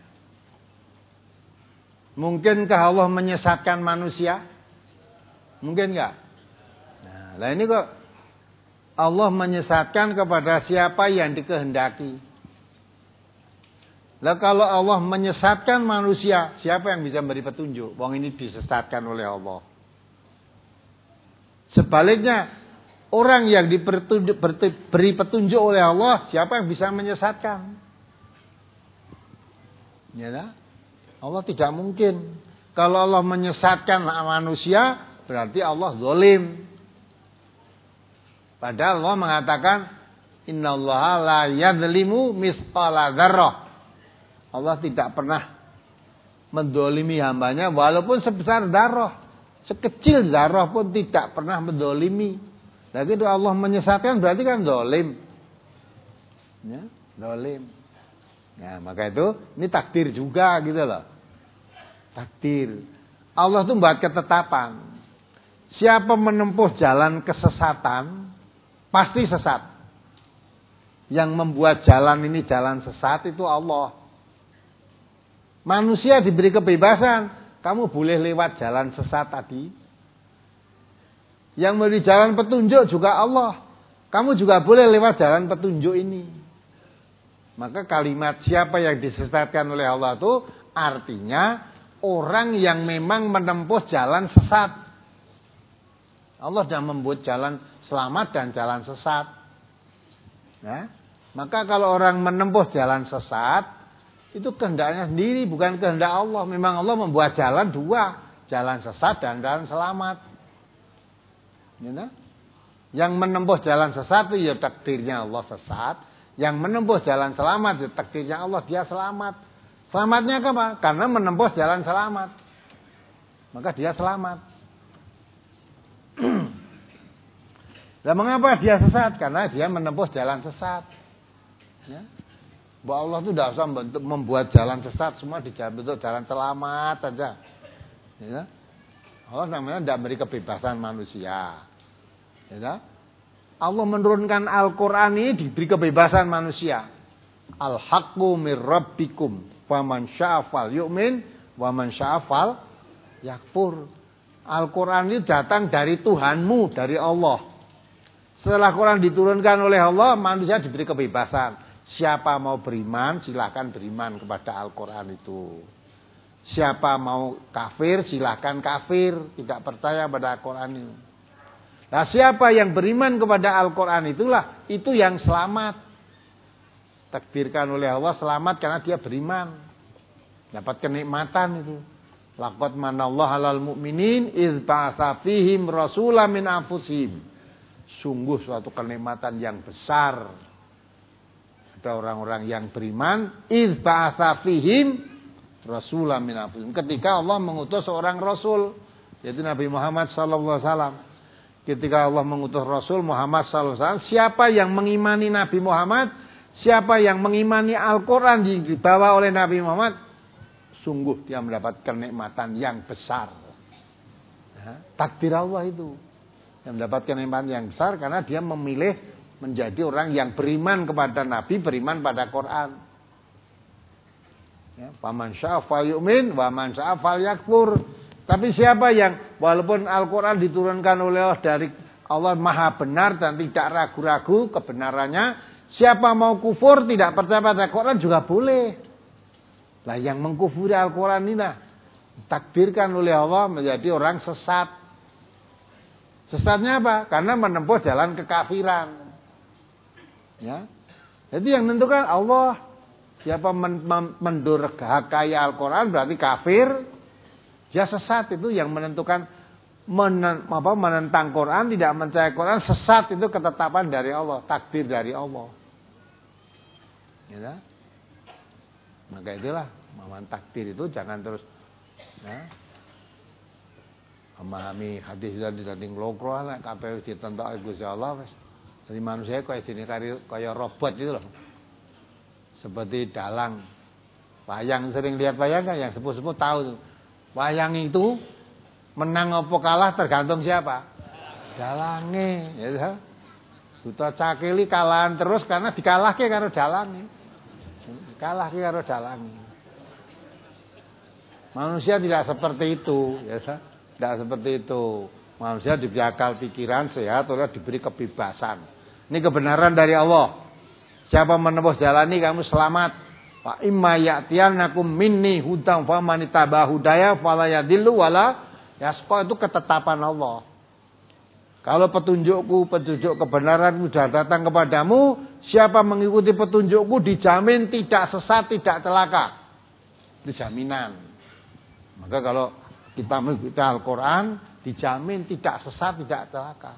Mungkinkah Allah menyesatkan manusia? Mungkin enggak? Nah, lah ini kok Allah menyesatkan kepada siapa yang dikehendaki. Lah kalau Allah menyesatkan manusia, siapa yang bisa beri petunjuk? Wong ini disesatkan oleh Allah. Sebaliknya, orang yang diberi petunjuk oleh Allah, siapa yang bisa menyesatkan? Ya, Allah tidak mungkin. Kalau Allah menyesatkan manusia, berarti Allah zalim. Padahal Allah mengatakan, innallaha la yadzlimu mithqala dzarrah. Allah tidak pernah mendolimi hambanya walaupun sebesar darah. Sekecil darah pun tidak pernah mendolimi. Nah gitu Allah menyesatkan berarti kan dolim. Ya, dolim. Nah maka itu ini takdir juga gitu loh. Takdir. Allah tuh buat ketetapan. Siapa menempuh jalan kesesatan pasti sesat. Yang membuat jalan ini jalan sesat itu Allah. Manusia diberi kebebasan, kamu boleh lewat jalan sesat tadi. Yang memberi jalan petunjuk juga Allah. Kamu juga boleh lewat jalan petunjuk ini. Maka kalimat siapa yang disesatkan oleh Allah itu artinya orang yang memang menempuh jalan sesat. Allah sudah membuat jalan selamat dan jalan sesat. Nah, maka kalau orang menempuh jalan sesat, itu kehendaknya sendiri, bukan kehendak Allah. Memang Allah membuat jalan dua. Jalan sesat dan jalan selamat. Ya, yang menempuh jalan sesat itu ya takdirnya Allah sesat. Yang menempuh jalan selamat ya takdirnya Allah dia selamat. Selamatnya apa? Karena menempuh jalan selamat. Maka dia selamat. Dan mengapa dia sesat? Karena dia menempuh jalan sesat. Ya. Bahwa Allah itu tidak usah membuat jalan sesat, semua dibentuk jalan selamat saja. Ya. Allah namanya tidak beri kebebasan manusia. Ya. Allah menurunkan Al-Quran ini diberi kebebasan manusia. Al-haqqu mir rabbikum faman sya'afal yu'min waman sya'afal yakfur. Al-Quran ini datang dari Tuhanmu, dari Allah. Setelah Quran diturunkan oleh Allah, manusia diberi kebebasan. Siapa mau beriman, silakan beriman kepada Al-Quran itu. Siapa mau kafir, silakan kafir. Tidak percaya pada Al-Quran itu. Nah siapa yang beriman kepada Al-Quran itulah, itu yang selamat. Takdirkan oleh Allah selamat karena dia beriman. Dapat kenikmatan itu. Laqad manallahu 'alal mu'minin idz ba'atsa fihim rasulan min anfusihim. Sungguh suatu kenikmatan yang besar. Ada orang-orang yang beriman, idz ba'atsa fihim rasulan min anfusihim. Ketika Allah mengutus seorang rasul, yaitu Nabi Muhammad sallallahu alaihi wasallam. Ketika Allah mengutus Rasul Muhammad sallallahu alaihi wasallam, siapa yang mengimani Nabi Muhammad, siapa yang mengimani Al-Qur'an yang dibawa oleh Nabi Muhammad, sungguh dia mendapat kenikmatan yang besar. Ya, takdir Allah itu. Yang mendapat kenikmatan yang besar karena dia memilih menjadi orang yang beriman kepada Nabi, beriman pada Quran. Ya, faman syaa'a falyu'min wa man syaa'a falyakfur. Tapi siapa yang walaupun Al-Quran diturunkan oleh Allah dari Allah maha benar dan tidak ragu-ragu kebenarannya, siapa mau kufur tidak percaya pada Al-Quran juga boleh. Lah yang mengkufuri Al-Quran ini nah, takdirkan oleh Allah menjadi orang sesat. Sesatnya apa? Karena menempuh jalan kekafiran. Ya. Jadi yang menentukan Allah. Siapa men mendurhakai Al-Quran berarti kafir. Dia sesat, itu yang menentukan menen apa, menentang Quran, tidak percaya Quran, sesat itu ketetapan dari Allah, takdir dari Allah. Ya. Maka itulah memahami takdir itu jangan terus ya, memahami hadis dari dari nglokro lah kabeh wis ditentokke Gusti Allah wis. Jadi manusia kaya dene kaya robot itu loh. Seperti dalang. Wayang sering lihat wayang kan yang sepuh-sepuh tahu tuh. Wayang itu menang apa kalah tergantung siapa? Dalange, ya. Buta cakili kalahan terus karena dikalahke karo dalange. Kalahke karo dalange. Manusia tidak seperti itu, ya. Tidak seperti itu. Manusia diberi akal pikiran sehat, oleh diberi kebebasan. Ini kebenaran dari Allah. Siapa menembus jalan ini kamu selamat. Fa imma ya'tiyanakum minni hudan faman ittaba hudaya fala yadillu wala yasqa, itu ketetapan Allah. Kalau petunjukku, petunjuk kebenaran sudah datang kepadamu, siapa mengikuti petunjukku dijamin tidak sesat, tidak celaka. Itu jaminan. Maka kalau kita mengikuti Al-Quran, dijamin tidak sesat, tidak celaka.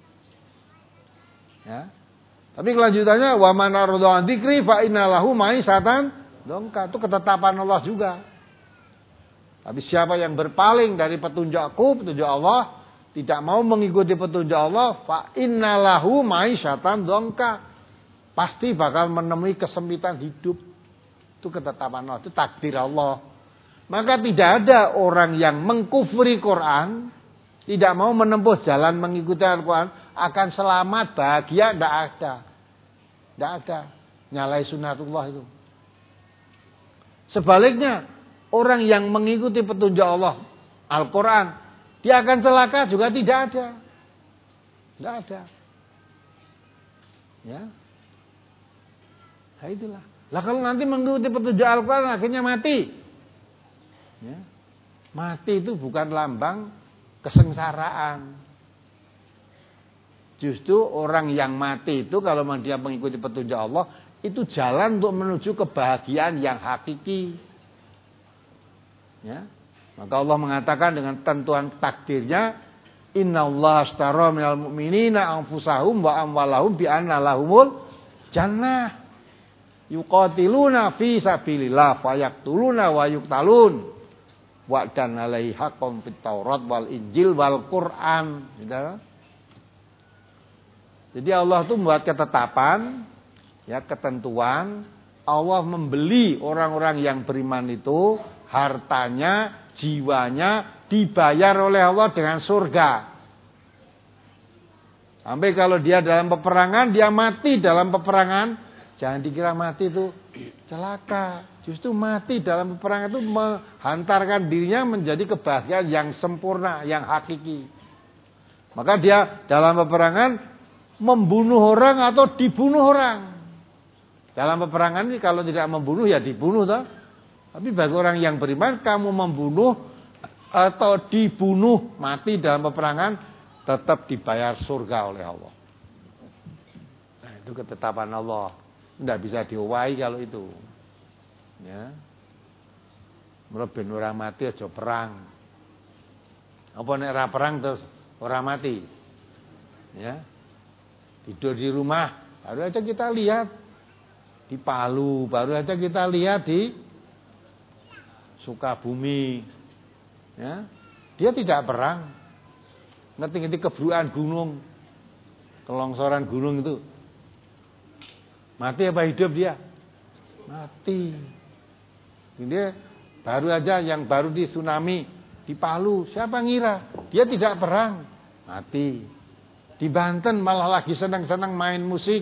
Ya. Tapi kelanjutannya wa man arada an dzikri fa innalahu ma'isatan dongka, itu ketetapan Allah juga. Tapi siapa yang berpaling dari petunjukku, petunjuk Allah, tidak mau mengikuti petunjuk Allah, fa innalahu ma'isatan dongka, pasti bakal menemui kesempitan hidup. Itu ketetapan Allah, itu takdir Allah. Maka tidak ada orang yang mengkufuri Quran, tidak mau menempuh jalan mengikuti Al-Quran, akan selamat, bahagia, tidak ada. Tidak ada. Nyalai sunatullah itu. Sebaliknya, orang yang mengikuti petunjuk Allah, Al-Quran, dia akan celaka juga tidak ada. Tidak ada. Ya. Nah itulah. Lah kalau nanti mengikuti petunjuk Al-Quran akhirnya mati. Ya. Mati itu bukan lambang kesengsaraan. Justru orang yang mati itu kalau dia mengikuti petunjuk Allah, itu jalan untuk menuju kebahagiaan yang hakiki. Ya. Maka Allah mengatakan dengan tentuan takdirnya, innallaha ashtara minal mu'minina anfusahum wa amwalahum bi anna lahumul jannah. Yuqatiluna fi sabilillah fayaqtuluna wa yuqtalun. Wa'dan alaihi haqqan fit Taurat wal Injil wal Qur'an. Gitu. Jadi Allah itu membuat ketetapan, ya ketentuan. Allah membeli orang-orang yang beriman itu, hartanya, jiwanya dibayar oleh Allah dengan surga. Sampai kalau dia dalam peperangan, dia mati dalam peperangan, jangan dikira mati itu celaka. Justru mati dalam peperangan itu menghantarkan dirinya menjadi kebahagiaan yang sempurna, yang hakiki. Maka dia dalam peperangan membunuh orang atau dibunuh orang. Dalam peperangan ini kalau tidak membunuh ya dibunuh toh. Tapi bagi orang yang beriman, kamu membunuh atau dibunuh, mati dalam peperangan, tetap dibayar surga oleh Allah. Nah, itu ketetapan Allah. Tidak bisa diowahi kalau itu. Ya. Mereben orang mati aja perang. Apa nek ora perang terus orang mati. Ya. Tidur di rumah, baru aja kita lihat di Palu, baru aja kita lihat di Sukabumi. Ya. Dia tidak perang. Ngerti-ngerti keburukan gunung, kelongsoran gunung itu. Mati apa hidup dia? Mati. Dia baru aja yang baru di tsunami di Palu, siapa ngira? Dia tidak perang, mati. Di Banten malah lagi senang-senang main musik,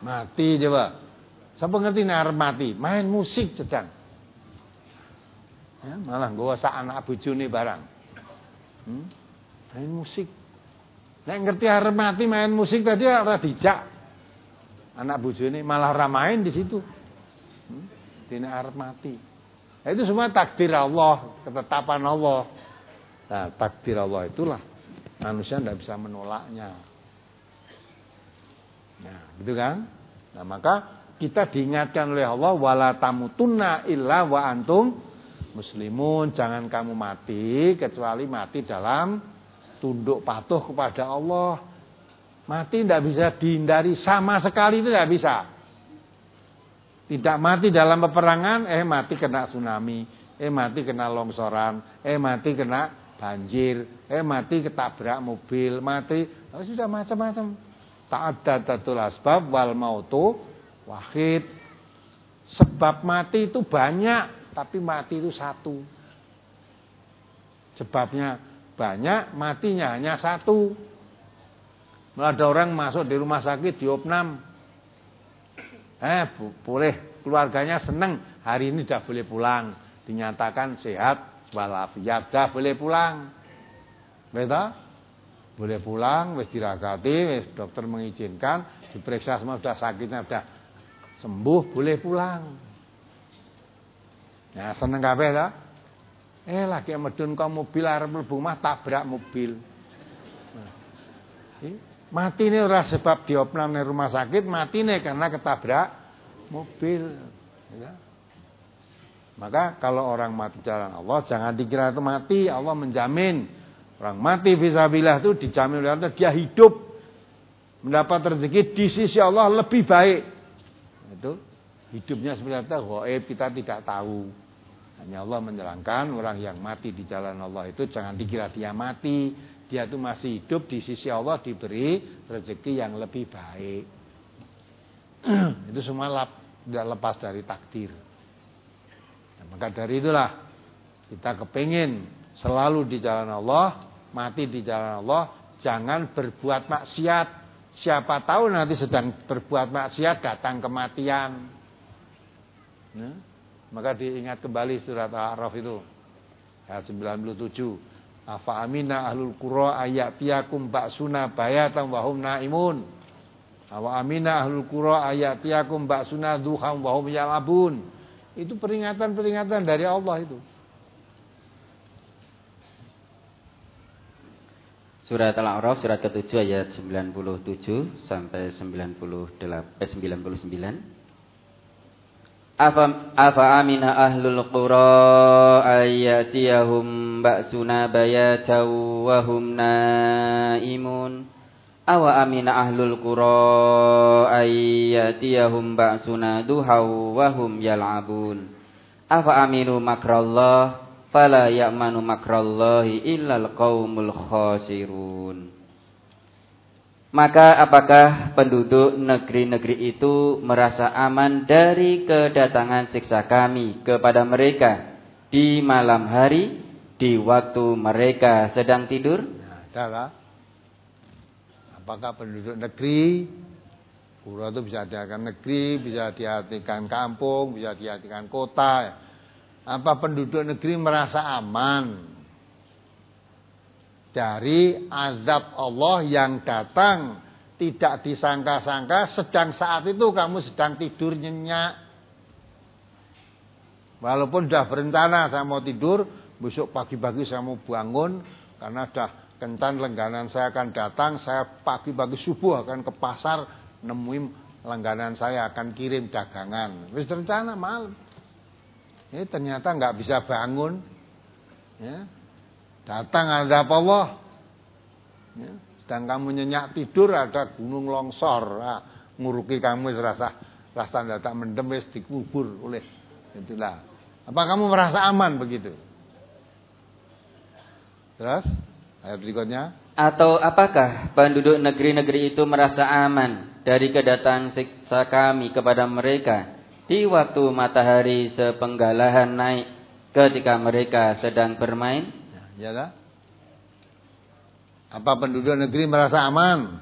mati coba. Siapa ngerti nar mati? Main musik cecang. Ya, malah nggawa sak anak bojone barang. Hmm? Main musik. Nek ngerti arep mati main musik tadi ora dijak. Anak bojone malah ora main di situ. Hmm? Dene arep mati. Nah, itu semua takdir Allah, ketetapan Allah. Nah, takdir Allah itulah manusia tidak bisa menolaknya. Nah, gitu kan? Nah, maka kita diingatkan oleh Allah wala tamutunna illa wa antum muslimun, jangan kamu mati kecuali mati dalam tunduk patuh kepada Allah. Mati tidak bisa dihindari sama sekali, itu tidak bisa. Tidak mati dalam peperangan, eh mati kena tsunami, eh mati kena longsoran, eh mati kena banjir, eh mati ketabrak mobil, mati, oh, sudah macam-macam. Ta'addadatul asbab wal mautu wahid. Sebab mati itu banyak, tapi mati itu satu. Sebabnya banyak, matinya hanya satu. Ada orang masuk di rumah sakit diopnam. Eh, boleh, keluarganya senang, hari ini sudah boleh pulang. Dinyatakan sehat walafiat, sudah boleh pulang. Betul? Boleh pulang, wis diragati, wis dokter mengizinkan, diperiksa semua sudah sakitnya sudah sembuh, boleh pulang. Ya, seneng kabeh ta? Eh, lagi medun kok mobil arep mlebu omah tabrak mobil. Nah, mati ini ora sebab diopnam di rumah sakit, mati nih karena ketabrak mobil. Ya. Maka kalau orang mati jalan Allah, jangan dikira itu mati, Allah menjamin. Orang mati fisabilillah itu dijamin oleh Allah, dia hidup mendapat rezeki di sisi Allah lebih baik. Itu hidupnya seperti apa? Ghaib, kita tidak tahu. Hanya Allah menerangkan orang yang mati di jalan Allah itu jangan dikira dia mati, dia itu masih hidup di sisi Allah, diberi rezeki yang lebih baik. Itu semua lap, tidak lepas dari takdir. Nah, maka dari itulah kita kepingin selalu di jalan Allah, mati di jalan Allah, jangan berbuat maksiat. Siapa tahu nanti sedang berbuat maksiat datang kematian. Nah, maka diingat kembali surat Al-A'raf itu ayat sembilan puluh tujuh. Afa amina ahlul qura ayatiyakum ba'suna bayatan wa hum naimun. Awa amina ahlul qura ayatiyakum ba'suna duham wa hum yalabun. Itu peringatan-peringatan dari Allah itu. Surat Al-A'raf surat ketujuh ayat sembilan puluh tujuh sampai sembilan puluh delapan eh sembilan puluh sembilan. Afa afa amina ahlul qura ayatiyahum ba'suna bayatan wa hum naimun. Awa amina ahlul qura ayatiyahum ba'suna duhaw wa hum yal'abun. Afa aminu makrallah fala ya'manu makrallahi illal qaumul khasirun. Maka apakah penduduk negeri-negeri itu merasa aman dari kedatangan siksa kami kepada mereka di malam hari, di waktu mereka sedang tidur? Nah, adalah apakah penduduk negeri, Qura itu bisa diartikan negeri, bisa diartikan kampung, bisa diartikan kota. Apa penduduk negeri merasa aman dari azab Allah yang datang tidak disangka-sangka, sedang saat itu kamu sedang tidur nyenyak. Walaupun sudah berencana saya mau tidur, besok pagi-pagi saya mau bangun karena sudah kencan langganan saya akan datang, saya pagi-pagi subuh akan ke pasar nemuin langganan saya akan kirim dagangan. Wis rencana malam. Ini ternyata nggak bisa bangun. Ya. Datang azab Allah. Ya. Sedang kamu nyenyak tidur ada gunung longsor, nah, nguruki kamu serasa rasa datang mendem wis dikubur oleh itulah. Apa kamu merasa aman begitu? Terus ayat berikutnya. Atau apakah penduduk negeri-negeri itu merasa aman dari kedatangan siksa kami kepada mereka di waktu matahari sepenggalahan naik ketika mereka sedang bermain? Ya, ya. Apa penduduk negeri merasa aman?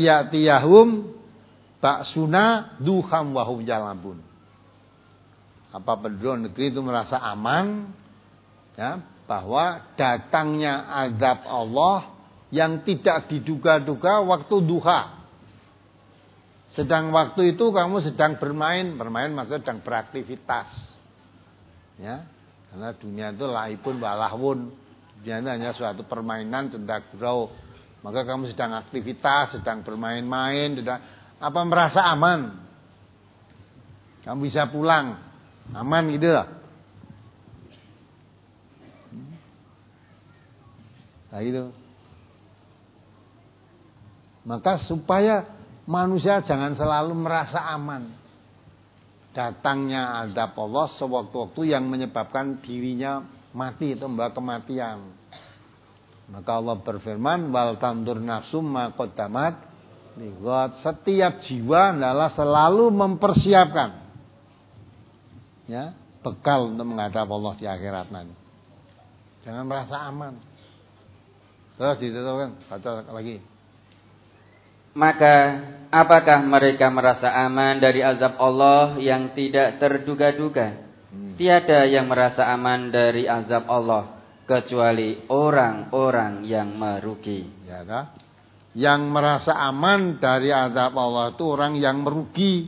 Ayatiyahum ba'suna duham wahum jalabun. apa penduduk negeri itu merasa aman, ya, bahwa datangnya azab Allah yang tidak diduga-duga waktu duha. Sedang waktu itu kamu sedang bermain, bermain maksudnya sedang beraktivitas, ya, karena dunia itu laibun walahwun, dunia itu hanya suatu permainan cendak gurau. Maka kamu sedang aktivitas, sedang bermain-main, sedang apa merasa aman, kamu bisa pulang, aman gitu loh. Nah itu. Maka supaya manusia jangan selalu merasa aman. Datangnya azab Allah sewaktu-waktu yang menyebabkan dirinya mati, itu membawa kematian. Maka Allah berfirman, wal tandur nafsum ma qaddamat lighad. Setiap jiwa adalah selalu mempersiapkan, ya, bekal untuk menghadap Allah di akhirat nanti. Jangan merasa aman. Terus dituturkan, baca lagi. Maka apakah mereka merasa aman dari azab Allah yang tidak terduga-duga? Hmm. Tiada yang merasa aman dari azab Allah kecuali orang-orang yang merugi. Ya, kan? Yang merasa aman dari azab Allah itu orang yang merugi.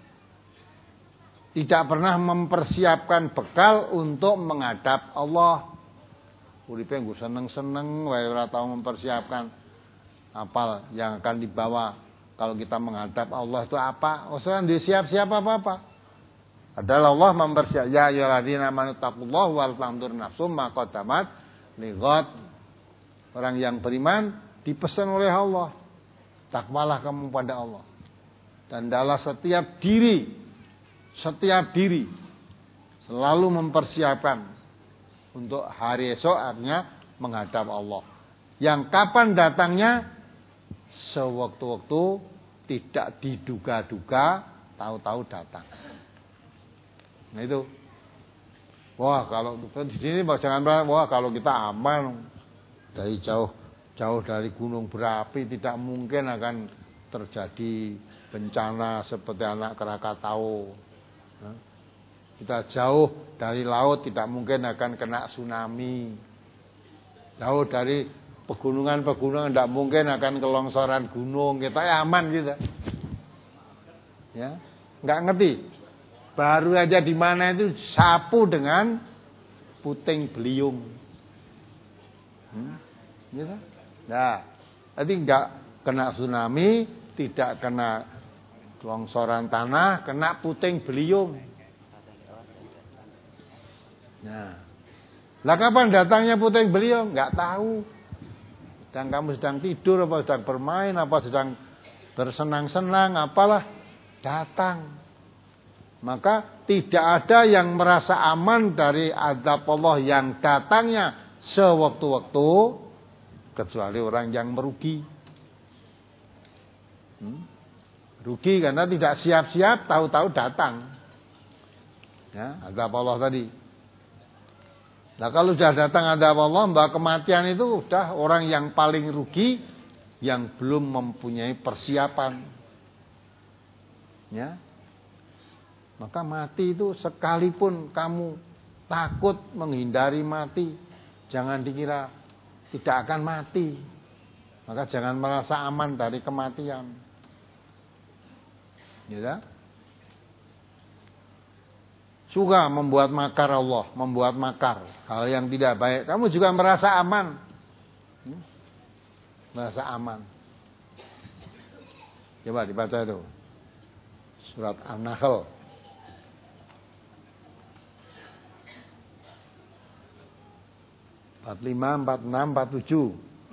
Tidak pernah mempersiapkan bekal untuk menghadap Allah. Uripe nggo seneng-seneng wae ora tau mempersiapkan apa yang akan dibawa kalau kita menghadap Allah itu apa? Usah disiap-siap apa-apa. Adalah Allah mempersiapkan, ya ayyuhalladzina amanu taqullaha wal tanzur nafsum ma qaddamat lighad. Orang yang beriman dipesan oleh Allah, takwalah kamu pada Allah. Dan adalah setiap diri, setiap diri selalu mempersiapkan untuk hari esok, artinya menghadap Allah. Yang kapan datangnya? Sewaktu-waktu, tidak diduga-duga, tahu-tahu datang. Nah itu. Wah, kalau di sini jangan wah kalau kita aman dari jauh jauh dari gunung berapi, tidak mungkin akan terjadi bencana seperti anak Krakatau. Nah, kita jauh dari laut, tidak mungkin akan kena tsunami. Jauh dari pegunungan-pegunungan, tidak mungkin akan kelongsoran gunung. Kita ya aman gitu. Ya, nggak ngerti. Baru aja di mana itu sapu dengan puting beliung. Hmm? Gitu. Nah, nanti nggak kena tsunami, tidak kena longsoran tanah, kena puting beliung. Nah, lah kapan datangnya puting beliung? Nggak tahu. Dan kamu sedang tidur, apa sedang bermain, apa sedang bersenang-senang, apalah datang. Maka tidak ada yang merasa aman dari azab Allah yang datangnya sewaktu-waktu kecuali orang yang merugi. Hmm? Rugi karena tidak siap-siap, tahu-tahu datang. Ya, azab Allah tadi. Nah kalau sudah datang azab Allah, mbak kematian itu sudah orang yang paling rugi, yang belum mempunyai persiapan. Ya. Maka mati itu sekalipun kamu takut menghindari mati, jangan dikira tidak akan mati. Maka jangan merasa aman dari kematian. Ya. Suka membuat makar Allah, membuat makar hal yang tidak baik, kamu juga merasa aman. Hmm? Merasa aman. Coba dibaca itu. Surat An-Nahl empat puluh lima, empat puluh enam, empat puluh tujuh.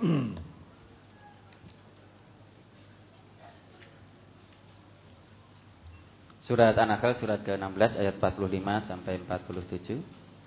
Surat An-Nahl surat ke enam belas ayat empat puluh lima sampai empat puluh tujuh.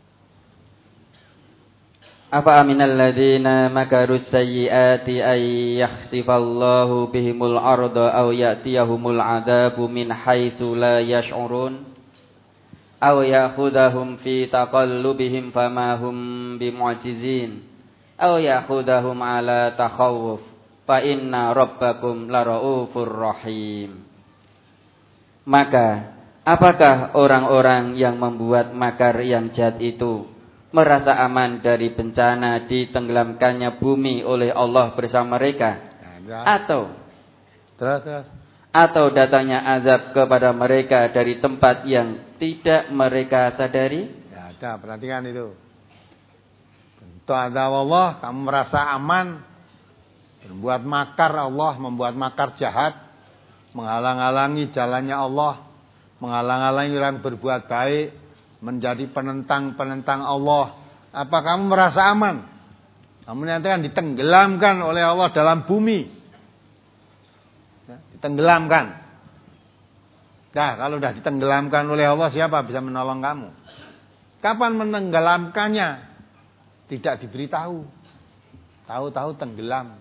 Afa aminal ladzina makarus sayyiati ay yakhsifallahu bihimul arda aw ya'tiyahumul adzabu min haitsu la yash'urun aw ya'khudhahum fi taqallubihim fama hum bimu'jizin aw ya'khudhahum ala takhawuf fa inna rabbakum laraufur rahim. Maka Apakah orang-orang yang membuat makar yang jahat itu merasa aman dari bencana ditenggelamkannya bumi oleh Allah bersama mereka? Nah, atau terus, terus. atau datangnya azab kepada mereka dari tempat yang tidak mereka sadari? Ya, ada, perhatikan itu. Bentuk azab Allah, kamu merasa aman, berbuat makar Allah, membuat makar jahat, menghalang-halangi jalannya Allah, menghalang-halangi orang berbuat baik, menjadi penentang-penentang Allah. Apa kamu merasa aman? Kamu nanti akan ditenggelamkan oleh Allah dalam bumi. Ya, ditenggelamkan. Nah, kalau sudah ditenggelamkan oleh Allah, siapa bisa menolong kamu? Kapan menenggelamkannya? Tidak diberitahu. Tahu-tahu tenggelam.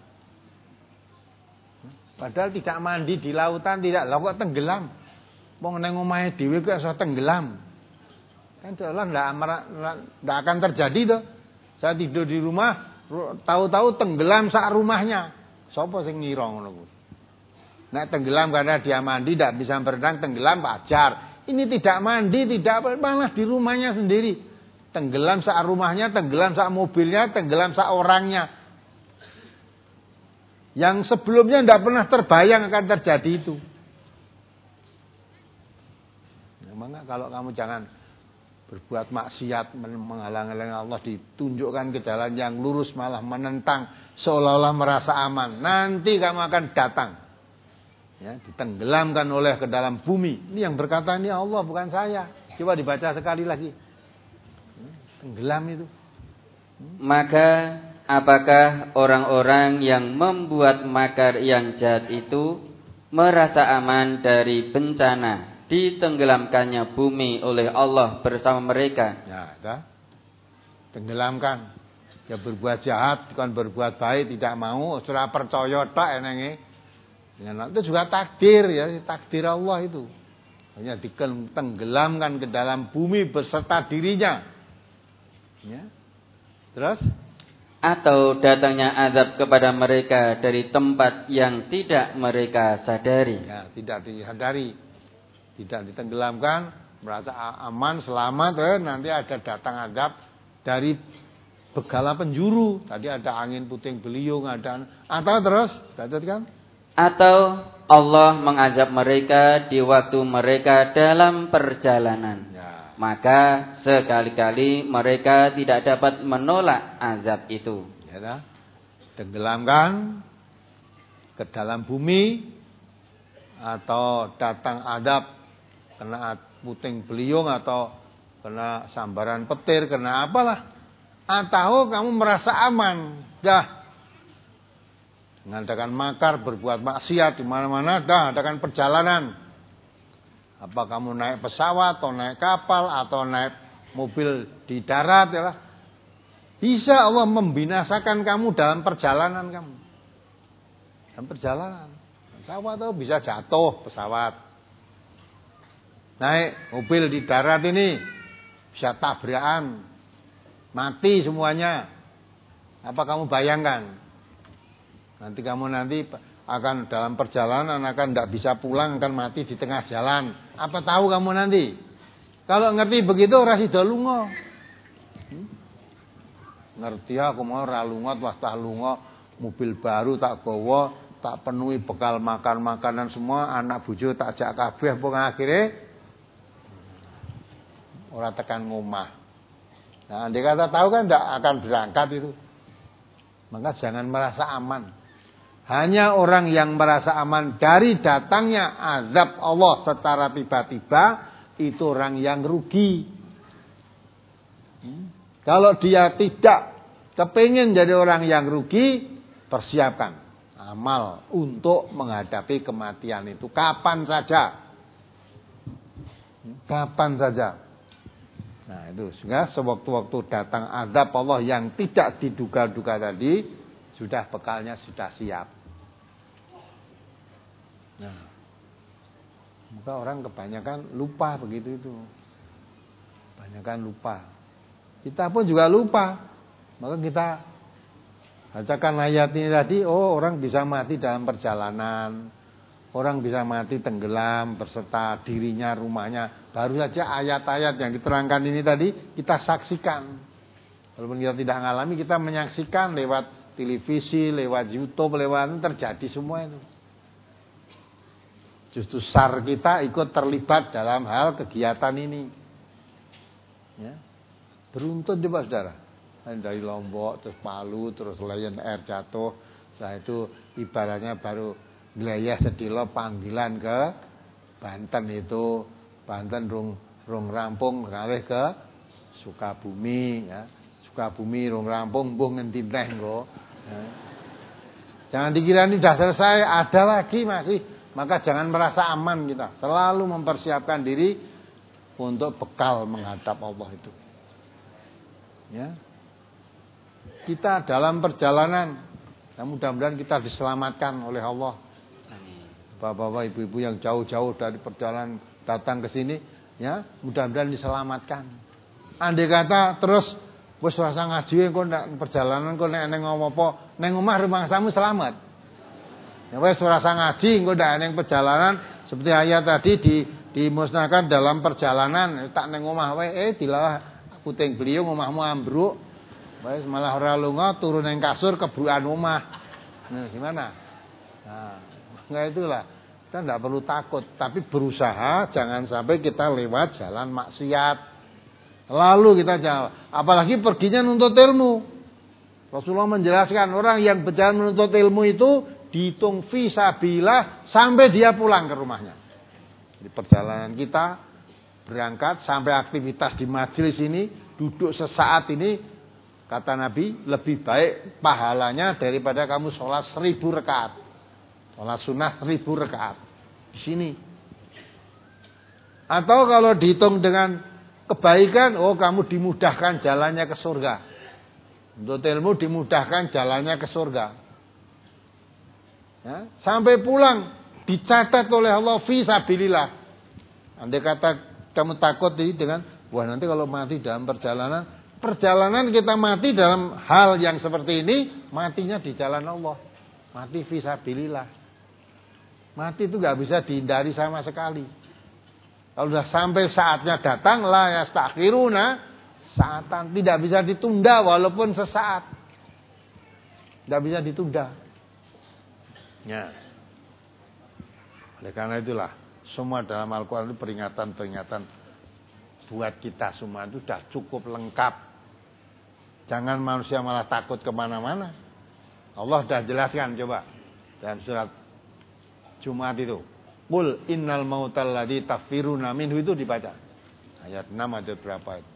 Padahal tidak mandi di lautan, tidak. Lah kok tenggelam? Wong nang omahe dhewe kok iso tenggelam. Kan Allah tidak akan terjadi tuh. Saya tidur di rumah, tahu-tahu tenggelam sak rumahnya. Sopo sing ngira ngono kuwi? Nek tenggelam karena dia mandi tidak bisa berenang, tenggelam wajar. Ini tidak mandi, tidak malah di rumahnya sendiri. Tenggelam sak rumahnya, tenggelam sak mobilnya, tenggelam sak orangnya. Yang sebelumnya tidak pernah terbayang akan terjadi itu. Maka kalau kamu jangan berbuat maksiat, menghalang-halangi Allah, ditunjukkan ke jalan yang lurus, malah menentang, seolah-olah merasa aman. Nanti kamu akan datang, ya, ditenggelamkan oleh ke dalam bumi. Ini yang berkata ini Allah, bukan saya. Coba dibaca sekali lagi. Tenggelam itu. Maka apakah orang-orang yang membuat makar yang jahat itu merasa aman dari bencana ditenggelamkannya bumi oleh Allah bersama mereka? Ya, dah. Tenggelamkan. Ya berbuat jahat, bukan berbuat baik, tidak mau, sudah percaya tak enenge. Dengan itu juga takdir, ya, takdir Allah itu. Hanya ditenggelamkan ke dalam bumi beserta dirinya. Ya. Terus? Atau datangnya azab kepada mereka dari tempat yang tidak mereka sadari. Ya, tidak disadari. Tidak ditenggelamkan, merasa aman, selamat, eh, nanti ada datang azab dari begala penjuru. Tadi ada angin puting beliung, ada atau terus, kan? Atau Allah mengazab mereka di waktu mereka dalam perjalanan. Ya. Maka sekali-kali mereka tidak dapat menolak azab itu. Ya, tenggelamkan ke dalam bumi atau datang azab kena puting beliung atau kena sambaran petir, kena apalah. Atau kamu merasa aman, dah. Mengadakan makar, berbuat maksiat di mana-mana, dah adakan perjalanan. Apa kamu naik pesawat atau naik kapal atau naik mobil di darat, ya lah. Bisa Allah membinasakan kamu dalam perjalanan kamu. Dalam perjalanan. Pesawat itu bisa jatuh pesawat. Naik mobil di darat ini bisa tabrakan, mati semuanya. Apa kamu bayangkan? Nanti kamu nanti akan dalam perjalanan akan tidak bisa pulang, akan mati di tengah jalan. Apa tahu kamu nanti? Kalau ngerti begitu ora sida lunga. Hmm? Ngerti aku mau ora lunga, wastah lunga, mobil baru tak bawa, tak penuhi bekal makan makanan semua, anak bojo tak jak kabeh, pun akhirnya ora tekan ngomah. Nah, andai kata tahu kan tidak akan berangkat itu. Maka jangan merasa aman. Hanya orang yang merasa aman dari datangnya azab Allah secara tiba-tiba, itu orang yang rugi. Hmm. Kalau dia tidak kepingin jadi orang yang rugi, persiapkan amal untuk menghadapi kematian itu kapan saja. Kapan saja. Nah itu, sehingga sewaktu-waktu datang azab Allah yang tidak diduga-duga tadi, sudah bekalnya sudah siap. Nah, maka orang kebanyakan lupa begitu itu. Kebanyakan lupa. Kita pun juga lupa. Maka kita bacakan ayat ini tadi, oh orang bisa mati dalam perjalanan. Orang bisa mati tenggelam berserta dirinya, rumahnya. Baru saja ayat-ayat yang diterangkan ini tadi kita saksikan. Walaupun kita tidak mengalami, kita menyaksikan lewat televisi, lewat YouTube, lewat terjadi semua itu. Justru S A R kita ikut terlibat dalam hal kegiatan ini. Ya. Beruntun coba saudara. Dari Lombok, terus Palu, terus Lion Air jatuh. Setelah itu ibaratnya baru wilayah sedilo panggilan ke Banten itu. Banten rung, rung rampung ngalih ke Sukabumi. Ya. Sukabumi rung rampung, mbuh ngendi neh kok. Ya. Jangan dikira ini sudah selesai, ada lagi masih. Maka jangan merasa aman kita. Selalu mempersiapkan diri untuk bekal menghadap Allah itu. Ya. Kita dalam perjalanan, nah mudah-mudahan kita diselamatkan oleh Allah. Bapak-bapak, ibu-ibu yang jauh-jauh dari perjalanan datang ke sini, ya, mudah-mudahan diselamatkan. Andai kata terus wis rasa ngaji engko ndak perjalanan engko nek neng ngopo, neng omah rumangsamu selamat. Ya wis rasa ngaji engko ndak neng perjalanan seperti ayat tadi di dimusnahkan dalam perjalanan, tak neng omah wae eh dilalah puting beliung omahmu ambruk. Wis malah ora lunga turun neng kasur kebrukan omah. Nah, gimana? Nah, enggak itulah. Kita enggak perlu takut, tapi berusaha jangan sampai kita lewat jalan maksiat. Lalu kita jangan, apalagi perginya nuntut ilmu. Rasulullah menjelaskan orang yang berjalan menuntut ilmu itu dihitung fisabilillah sampai dia pulang ke rumahnya. Di perjalanan kita berangkat sampai aktivitas di majelis ini, duduk sesaat ini, kata Nabi, lebih baik pahalanya daripada kamu sholat seribu rakaat. Sholat sunnah seribu rakaat. Di sini. Atau kalau dihitung dengan kebaikan, oh kamu dimudahkan jalannya ke surga. Untuk ilmu dimudahkan jalannya ke surga. Ya, sampai pulang dicatat oleh Allah fisabilillah. Andai kata kamu takut dengan, wah nanti kalau mati dalam perjalanan, perjalanan kita mati dalam hal yang seperti ini, matinya di jalan Allah. Mati fisabilillah. Mati itu gak bisa dihindari sama sekali. Kalau sudah sampai saatnya datang, la yastakhiruna saatan, tidak bisa ditunda walaupun sesaat. Tidak bisa ditunda. Ya. Oleh karena itulah, semua dalam Al-Quran itu peringatan-peringatan buat kita semua itu sudah cukup lengkap. Jangan manusia malah takut kemana-mana. Allah sudah jelaskan coba dalam surat Jumat itu. Qul innal mautal ladzi tafiruna minhu itu dibaca. Ayat enam ada berapa itu?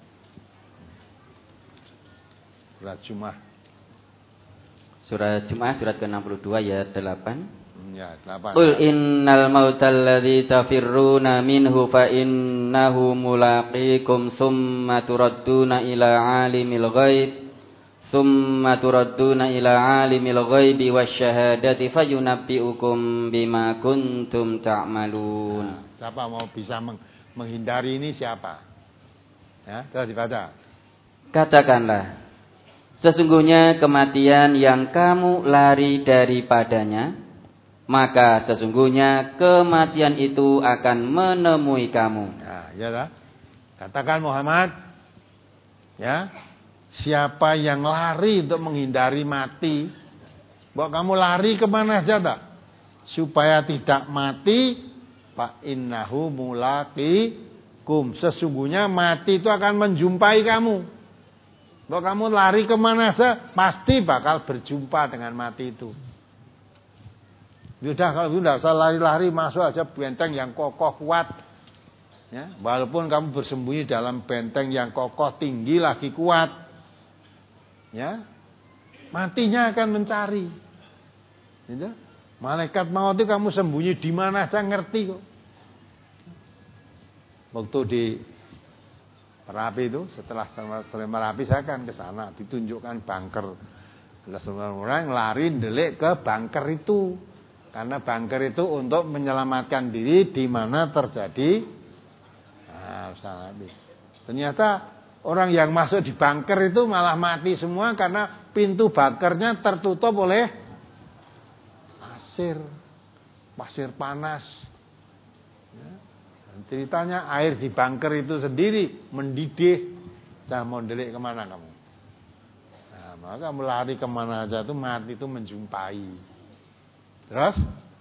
Surat Jumat. Surat Jumat surat ke enam puluh dua ayat delapan. Ya, delapan. Qul innal mautal ladzi tafiruna minhu fa innahu mulaqikum tsumma turadduna ila alimil ghaib tsumma turadduna ila alimil ghaibi wasyahadati fayunabbiukum bima kuntum ta'malun. Nah, siapa mau bisa meng menghindari ini siapa? Ya, sudah dibaca. Katakanlah, sesungguhnya kematian yang kamu lari daripadanya, maka sesungguhnya kematian itu akan menemui kamu. Nah, ya dah. Katakan Muhammad, ya, siapa yang lari untuk menghindari mati, bahwa kamu lari kemana saja tak? Supaya tidak mati, fa innahu mulaqikum. Sesungguhnya mati itu akan menjumpai kamu. Bahwa kamu lari kemana saja, pasti bakal berjumpa dengan mati itu. Sudah, kalau sudah usah lari-lari, masuk aja benteng yang kokoh kuat. Ya, walaupun kamu bersembunyi dalam benteng yang kokoh tinggi lagi kuat. Ya, matinya akan mencari. Gitu? Malaikat maut itu kamu sembunyi di mana saja ngerti kok. Waktu di Merapi itu, setelah setelah Merapi saya kan ke sana, ditunjukkan bunker. Ada semua orang lari ndelik ke bunker itu. Karena bunker itu untuk menyelamatkan diri di mana terjadi. Nah, habis. Ternyata orang yang masuk di bunker itu malah mati semua karena pintu bunkernya tertutup oleh pasir. pasir panas. Ya. Ceritanya air di bunker itu sendiri mendidih. Nah, mau delik kemana kamu? Nah, maka kamu lari kemana aja tuh mati itu menjumpai. Terus?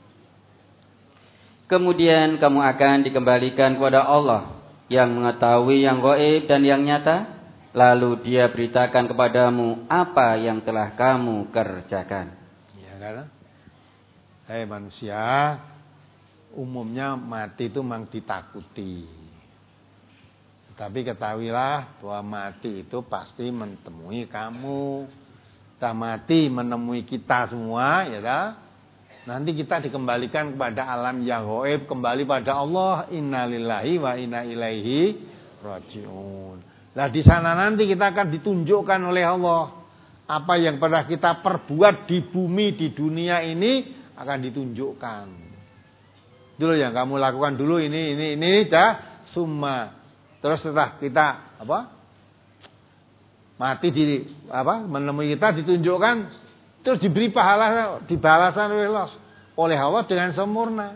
Kemudian kamu akan dikembalikan kepada Allah yang mengetahui yang gaib dan yang nyata. Lalu dia beritakan kepadamu apa yang telah kamu kerjakan. Ya kan? Hei manusia, umumnya mati itu memang ditakuti. Tapi ketahuilah bahwa mati itu pasti menemui kamu. Kita mati menemui kita semua, ya kan? Nanti kita dikembalikan kepada alam yang gaib, kembali pada Allah. Innalillahi wa inna ilaihi rajiun. Nah di sana nanti kita akan ditunjukkan oleh Allah apa yang pernah kita perbuat di bumi, di dunia ini akan ditunjukkan. Dulu yang kamu lakukan dulu ini ini ini dah summa. Terus setelah kita apa? Mati di apa? Menemui kita ditunjukkan, terus diberi pahala, dibalasan oleh Allah, oleh Allah dengan sempurna.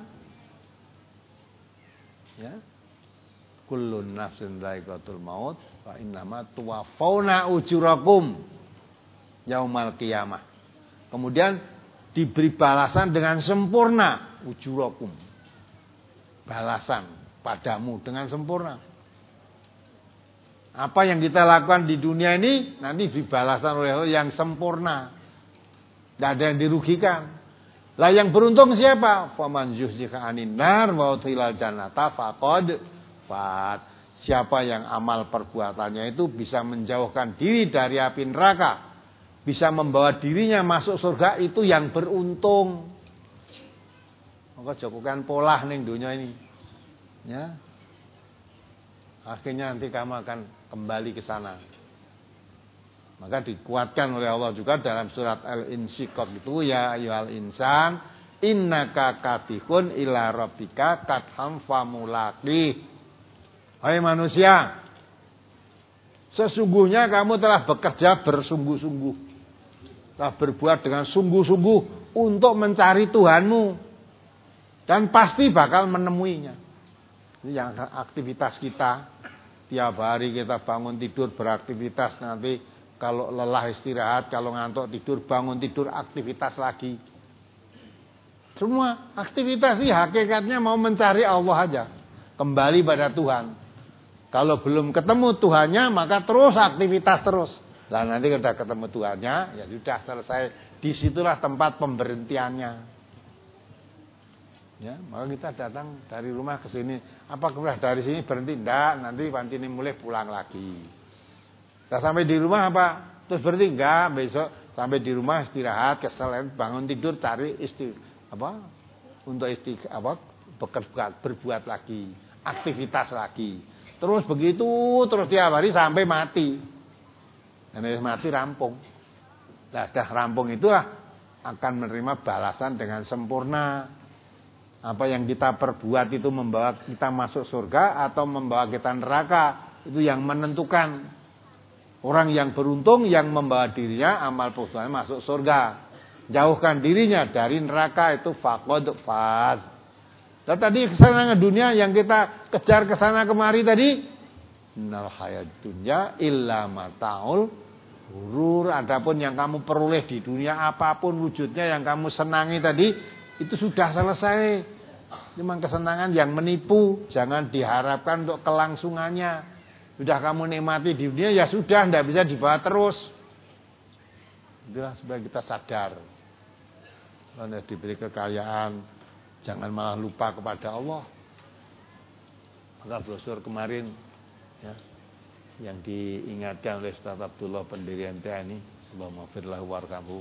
Ya. Kullun nafsin dha'iqatul maut wa innama tuwaffawna ujurakum yaumal qiyamah. Kemudian diberi balasan dengan sempurna, ujurakum. Balasan padamu dengan sempurna. Apa yang kita lakukan di dunia ini nanti dibalasan oleh Allah yang sempurna. Tidak ada yang dirugikan. Lah yang beruntung siapa? Faman yuhzika anin nar wa udkhilal jannata faqad fat. Siapa yang amal perbuatannya itu bisa menjauhkan diri dari api neraka, bisa membawa dirinya masuk surga, itu yang beruntung. Maka jagokan pola ning dunia ini. Ya. Akhirnya nanti kamu akan kembali ke sana. Maka dikuatkan oleh Allah juga dalam surat Al-Insyiqaq itu, ya ayyuhal insan innaka katihun ila rabbika katham famulaqih. Hai manusia, sesungguhnya kamu telah bekerja bersungguh-sungguh, telah berbuat dengan sungguh-sungguh untuk mencari Tuhanmu, dan pasti bakal menemuinya. Ini yang aktivitas kita, tiap hari kita bangun tidur beraktivitas, nanti kalau lelah istirahat, kalau ngantuk tidur, bangun tidur aktivitas lagi. Semua aktivitas ini hakikatnya mau mencari Allah aja, kembali pada Tuhan. Kalau belum ketemu Tuhannya, maka terus aktivitas terus. Lah nanti kalau sudah ketemu Tuhannya, ya sudah selesai. Disitulah tempat pemberhentiannya. Ya, maka kita datang dari rumah ke sini. Apa kemudian dari sini berhenti? Enggak, nanti panci ini mulai pulang lagi. Kita sampai di rumah apa? Terus berhenti? Enggak, besok sampai di rumah istirahat, kesel, bangun tidur, cari isti apa? Untuk isti apa? Bekerja, berbuat lagi, aktivitas lagi. Terus begitu, terus tiap hari sampai mati. Dan mati rampung. Nah, dah rampung itu akan menerima balasan dengan sempurna. Apa yang kita perbuat itu membawa kita masuk surga atau membawa kita neraka, itu yang menentukan. Orang yang beruntung yang membawa dirinya amal perbuatannya masuk surga. Jauhkan dirinya dari neraka, itu faqad faz. Nah, tadi kesenangan dunia yang kita kejar kesana kemari tadi, innal hayat dunya illa mataul ghurur. Adapun yang kamu peroleh di dunia apapun wujudnya yang kamu senangi tadi, itu sudah selesai. Memang kesenangan yang menipu, jangan diharapkan untuk kelangsungannya. Sudah kamu nikmati di dunia, ya sudah, tidak bisa dibawa terus. Itulah supaya kita sadar. Kalau diberi kekayaan, jangan malah lupa kepada Allah. Maka brosur kemarin ya, yang diingatkan oleh Ustaz Abdullah pendiri M T A ini, Allahumma firlahu warhamhu.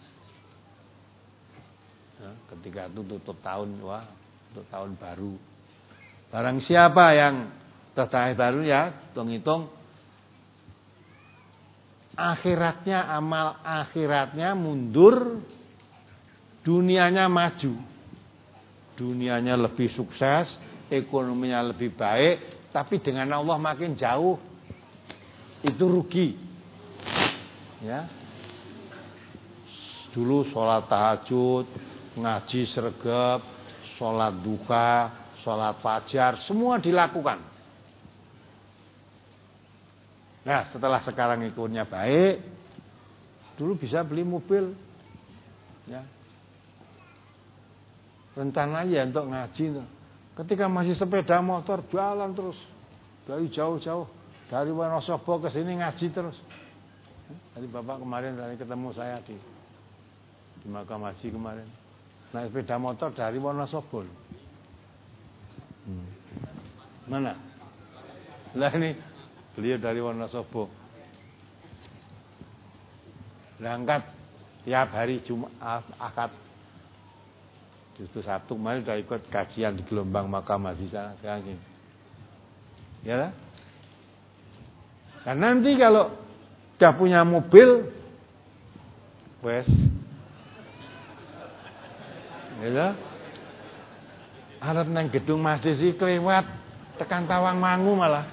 Ya, ketika itu tutup tahun, wah, untuk tahun baru. Barang siapa yang tahun baru ya, hitung-hitung akhiratnya, amal akhiratnya mundur, dunianya maju. Dunianya lebih sukses, ekonominya lebih baik, tapi dengan Allah makin jauh. Itu rugi. Ya. Dulu sholat tahajud, ngaji sregep, sholat duha, sholat fajar, semua dilakukan. Nah, setelah sekarang ikunnya baik, dulu bisa beli mobil, ya. Rencananya untuk ngaji tuh. Ketika masih sepeda motor jalan terus dari jauh-jauh dari Wonosobo ke sini ngaji terus. Tadi Bapak kemarin tadi ketemu saya di di makam haji kemarin. Naik sepeda motor dari Wonosobo. Hmm. Mana? Lah ini beliau dari Wonosobo. Berangkat tiap hari Jumat, Akad. Justru Sabtu kemarin sudah ikut kajian di gelombang makam haji sana sekarang ini. Ya lah. Dan nanti kalau sudah punya mobil, wes, ya lah. Arep nang gedung masjid sih kelewat tekan Tawangmangu malah,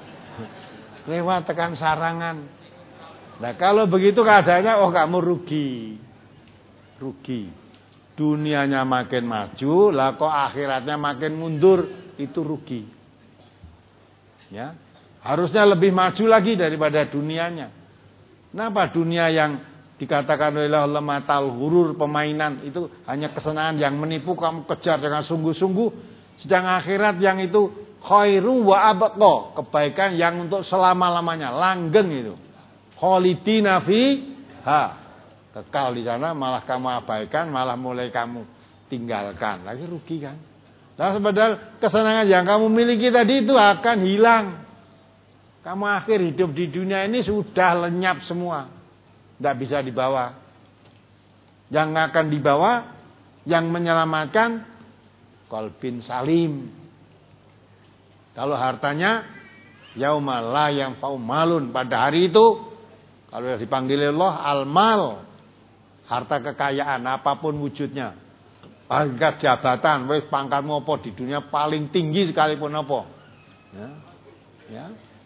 kelewat tekan Sarangan. Nah kalau begitu keadaannya, oh kamu rugi, rugi. Dunianya makin maju, lah kok akhiratnya makin mundur, itu rugi. Ya, harusnya lebih maju lagi daripada dunianya. Kenapa dunia yang dikatakan oleh Allah matal hurur, permainan itu hanya kesenangan yang menipu, kamu kejar dengan sungguh-sungguh, sedang akhirat yang itu khairu wa abqa, kebaikan yang untuk selama-lamanya, langgeng itu. Khalidina fiha. Kekal di sana, malah kamu abaikan, malah mulai kamu tinggalkan. Lagi rugi kan? Nah, padahal kesenangan yang kamu miliki tadi itu akan hilang. Kamu akhir hidup di dunia ini sudah lenyap semua. Tidak bisa dibawa. Yang akan dibawa, yang menyelamatkan, qalbin salim. Kalau hartanya, yauma la yanfa'u malun. Pada hari itu, kalau dipanggil Allah, al-mal. Harta kekayaan apapun wujudnya, pangkat jabatan, wes pangkatmu apa di dunia paling tinggi sekalipun apa, ya, ya.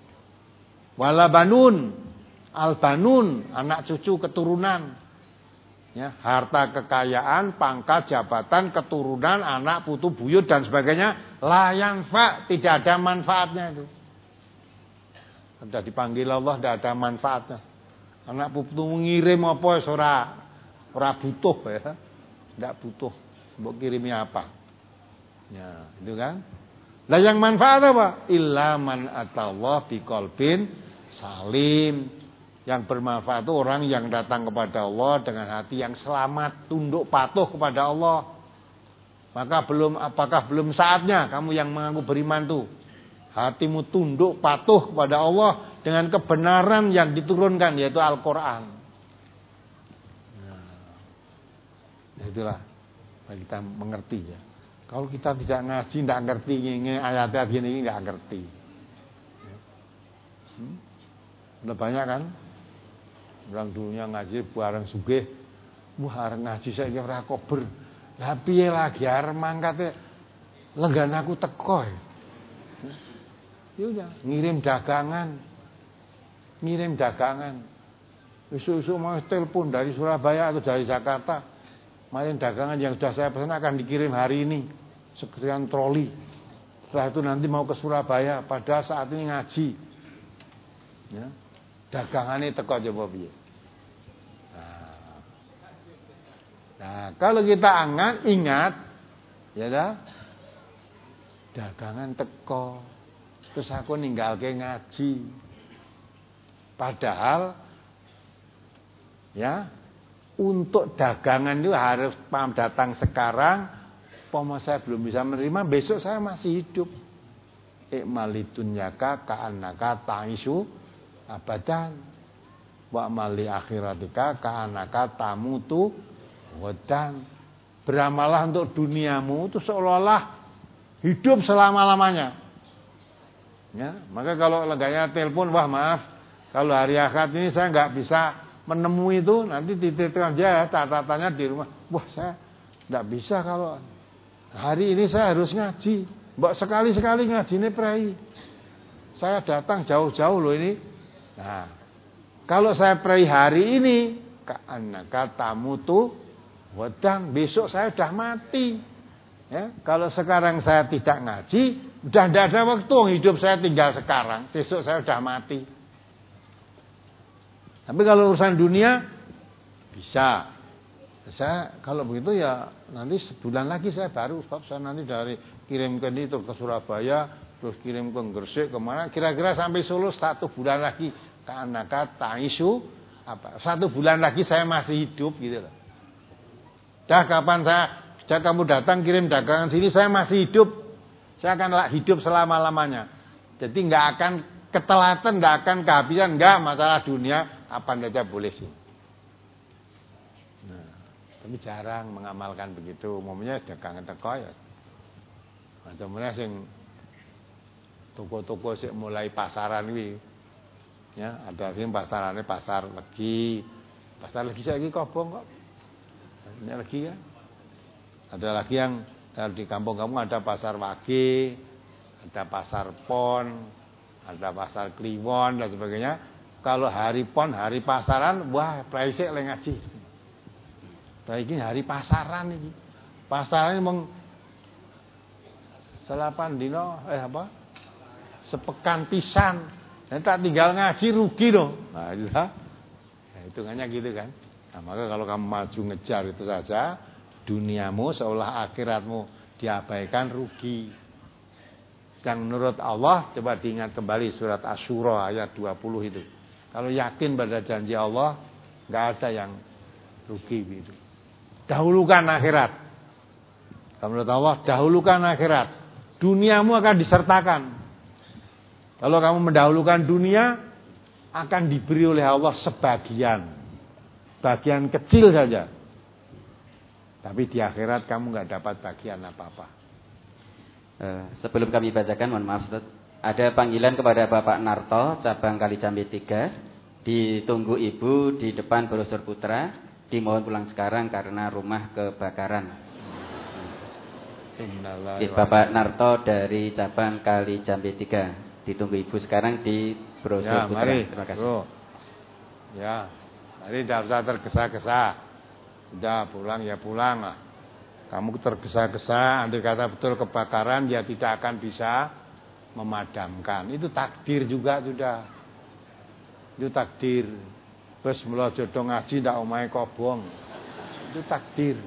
Wala banun, al banun, anak cucu keturunan, ya, harta kekayaan, pangkat jabatan, keturunan, anak putu buyut dan sebagainya, la yanfa, tidak ada manfaatnya itu. Sudah dipanggil Allah, tidak ada manfaatnya. Anak putu mengirim apa ora Ora butuh ya, tidak butuh. Mau kirimnya apa? Ya, itu kan. Lah yang manfaat apa? Illa man atallah biqalbin salim. Yang bermanfaat itu orang yang datang kepada Allah dengan hati yang selamat, tunduk patuh kepada Allah. Maka belum apakah belum saatnya kamu yang mengaku beriman tuh hatimu tunduk patuh kepada Allah dengan kebenaran yang diturunkan yaitu Al-Qur'an. Ya itulah kita mengerti ya. Kalau kita tidak ngaji, tidak ngerti ini ayat-ayat ini tidak ngerti. Hmm? Udah banyak kan? Orang dulunya ngaji bareng sugih, wah arep ngaji saiki ora kober. Lah piye lagi arep mangkate lenggan aku teko. Ya udah, ngirim dagangan. Ngirim dagangan. Isu-isu mau telepon dari Surabaya atau dari Jakarta. Kemarin dagangan yang sudah saya pesan akan dikirim hari ini. Sekian troli. Setelah itu nanti mau ke Surabaya. Pada saat ini ngaji. Ya. Dagangannya teko coba piye. Nah. nah, kalau kita angan, ingat. Ya dah. Dagangan teko. Terus aku ninggalke ngaji. Padahal. Ya. Untuk dagangan itu harus paham datang sekarang. Pomo saya belum bisa menerima, besok saya masih hidup. Ikmalidun yaka ka'annaka ta'isu abadan. Wa mali akhiratika ka'annaka tamutu wadan. Beramalah untuk duniamu itu seolah-olah hidup selama-lamanya. Ya, maka kalau lengganya telepon, wah maaf, kalau hari akad ini saya nggak bisa menemui itu, nanti titipkan aja catatannya di rumah. Wah saya tidak bisa kalau hari ini saya harus ngaji. Mbak sekali-sekali ngaji ini prei. Saya datang jauh-jauh loh ini. Nah, kalau saya prei hari ini, ka'annaka tamutu wadang, besok saya sudah mati. Ya, kalau sekarang saya tidak ngaji, udah tidak ada waktu, hidup saya tinggal sekarang, besok saya sudah mati. Tapi kalau urusan dunia bisa. Saya kalau begitu ya nanti sebulan lagi saya baru, sebab saya nanti dari kirim ke itu ke Surabaya, terus kirim ke Gresik kemana, kira-kira sampai Solo satu bulan lagi. Karena kata isu apa? Satu bulan lagi saya masih hidup gitu loh. Dah kapan saya, sejak kamu datang kirim dagangan sini saya masih hidup. Saya akan hidup selama-lamanya. Jadi nggak akan ketelatan, nggak akan kehabisan, nggak masalah dunia apa saja boleh sih. Nah, tapi jarang mengamalkan begitu. Umumnya dagangan teko ya. Macamnya sing toko-toko sih mulai pasaran wi. Ya, ada sing pasarannya pasar legi. Pasar legi saya lagi kobong kok. Ini lagi ya. Ada lagi yang di kampung kamu ada pasar Wage, ada pasar Pon, ada pasar Kliwon dan sebagainya. Kalau hari Pon, hari pasaran, wah, praisek le ngaji. Nah, ini hari pasaran ini. Pasaran ini meng selapan dino eh apa? Sepekan pisan. Dan tak tinggal ngaji rugi dong. Nah, itu ha? Nah, hitungannya gitu kan. Nah, maka kalau kamu maju ngejar itu saja, duniamu seolah akhiratmu diabaikan rugi. Yang menurut Allah, coba diingat kembali surat Asy-Syura ayat dua puluh itu. Kalau yakin pada janji Allah, enggak ada yang rugi gitu. Dahulukan akhirat. Kalau menurut Allah, dahulukan akhirat. Duniamu akan disertakan. Kalau kamu mendahulukan dunia, akan diberi oleh Allah sebagian. Bagian kecil saja. Tapi di akhirat kamu nggak dapat bagian apa-apa. Uh, sebelum kami bacakan, mohon maaf Ustaz, ada panggilan kepada Bapak Narto, cabang Kalijambe tiga. Ditunggu Ibu di depan Brosur Putra. Dimohon pulang sekarang karena rumah kebakaran. Bapak Narto dari cabang Kalijambe tiga. Ditunggu Ibu sekarang di Brosur ya, Putra. Mari. Terima kasih. Bro. Ya, mari tidak usah tergesa-gesa. Sudah pulang ya pulang lah. Kamu tergesa-gesa, andai kata betul kebakaran, ya tidak akan bisa memadamkan. Itu takdir juga sudah. Itu takdir. Terus mula jodoh ngaji ndak omahe kobong. Itu takdir.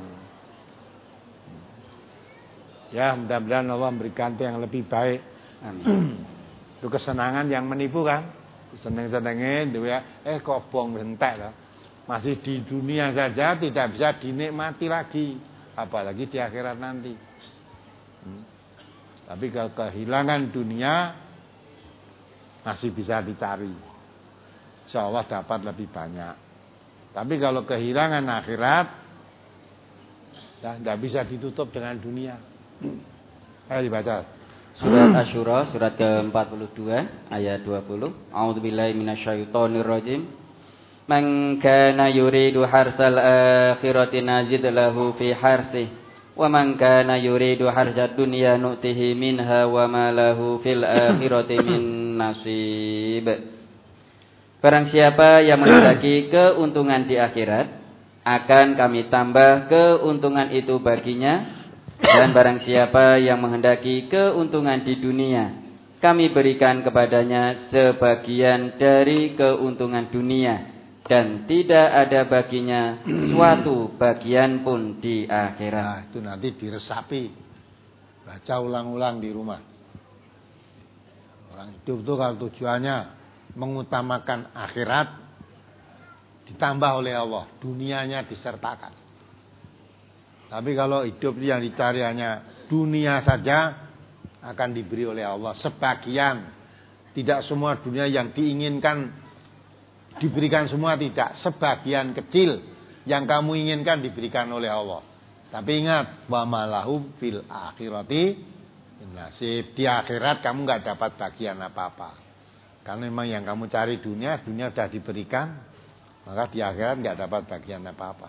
Ya, mudah-mudahan Allah memberikan yang lebih baik. Amin. Itu kesenangan yang menipu kan? Seneng-senengin ya, eh kobong entek lah. Masih di dunia saja tidak bisa dinikmati lagi, apalagi di akhirat nanti. Hmm. Tapi kalau kehilangan dunia masih bisa dicari. Insyaallah dapat lebih banyak. Tapi kalau kehilangan akhirat, dah tidak bisa ditutup dengan dunia. Ayo dibaca. Surat Asy-Syura surat ke empat puluh dua ayat dua puluh. A'udzubillahi minasyaitonirrajim. Man kana yuridu harsal akhirati nazid lahu fi harsihi wa man kana yuridu harsad dunya nu'tihi minha wa ma lahu fil akhirati min nasib. Barang siapa yang menghendaki keuntungan di akhirat, akan kami tambah keuntungan itu baginya. Dan barang siapa yang menghendaki keuntungan di dunia, kami berikan kepadanya sebagian dari keuntungan dunia, dan tidak ada baginya suatu bagian pun di akhirat. Nah, itu nanti diresapi. Baca ulang-ulang di rumah. Orang hidup itu kalau tujuannya mengutamakan akhirat, ditambah oleh Allah, dunianya disertakan. Tapi kalau hidup yang dicari hanya dunia saja, akan diberi oleh Allah sebagian. Tidak semua dunia yang diinginkan diberikan semua, tidak. Sebagian kecil yang kamu inginkan diberikan oleh Allah. Tapi ingat, wa malahum fil akhirati nasib. Di akhirat kamu nggak dapat bagian apa-apa. Karena memang yang kamu cari dunia, dunia sudah diberikan, maka di akhirat nggak dapat bagian apa-apa.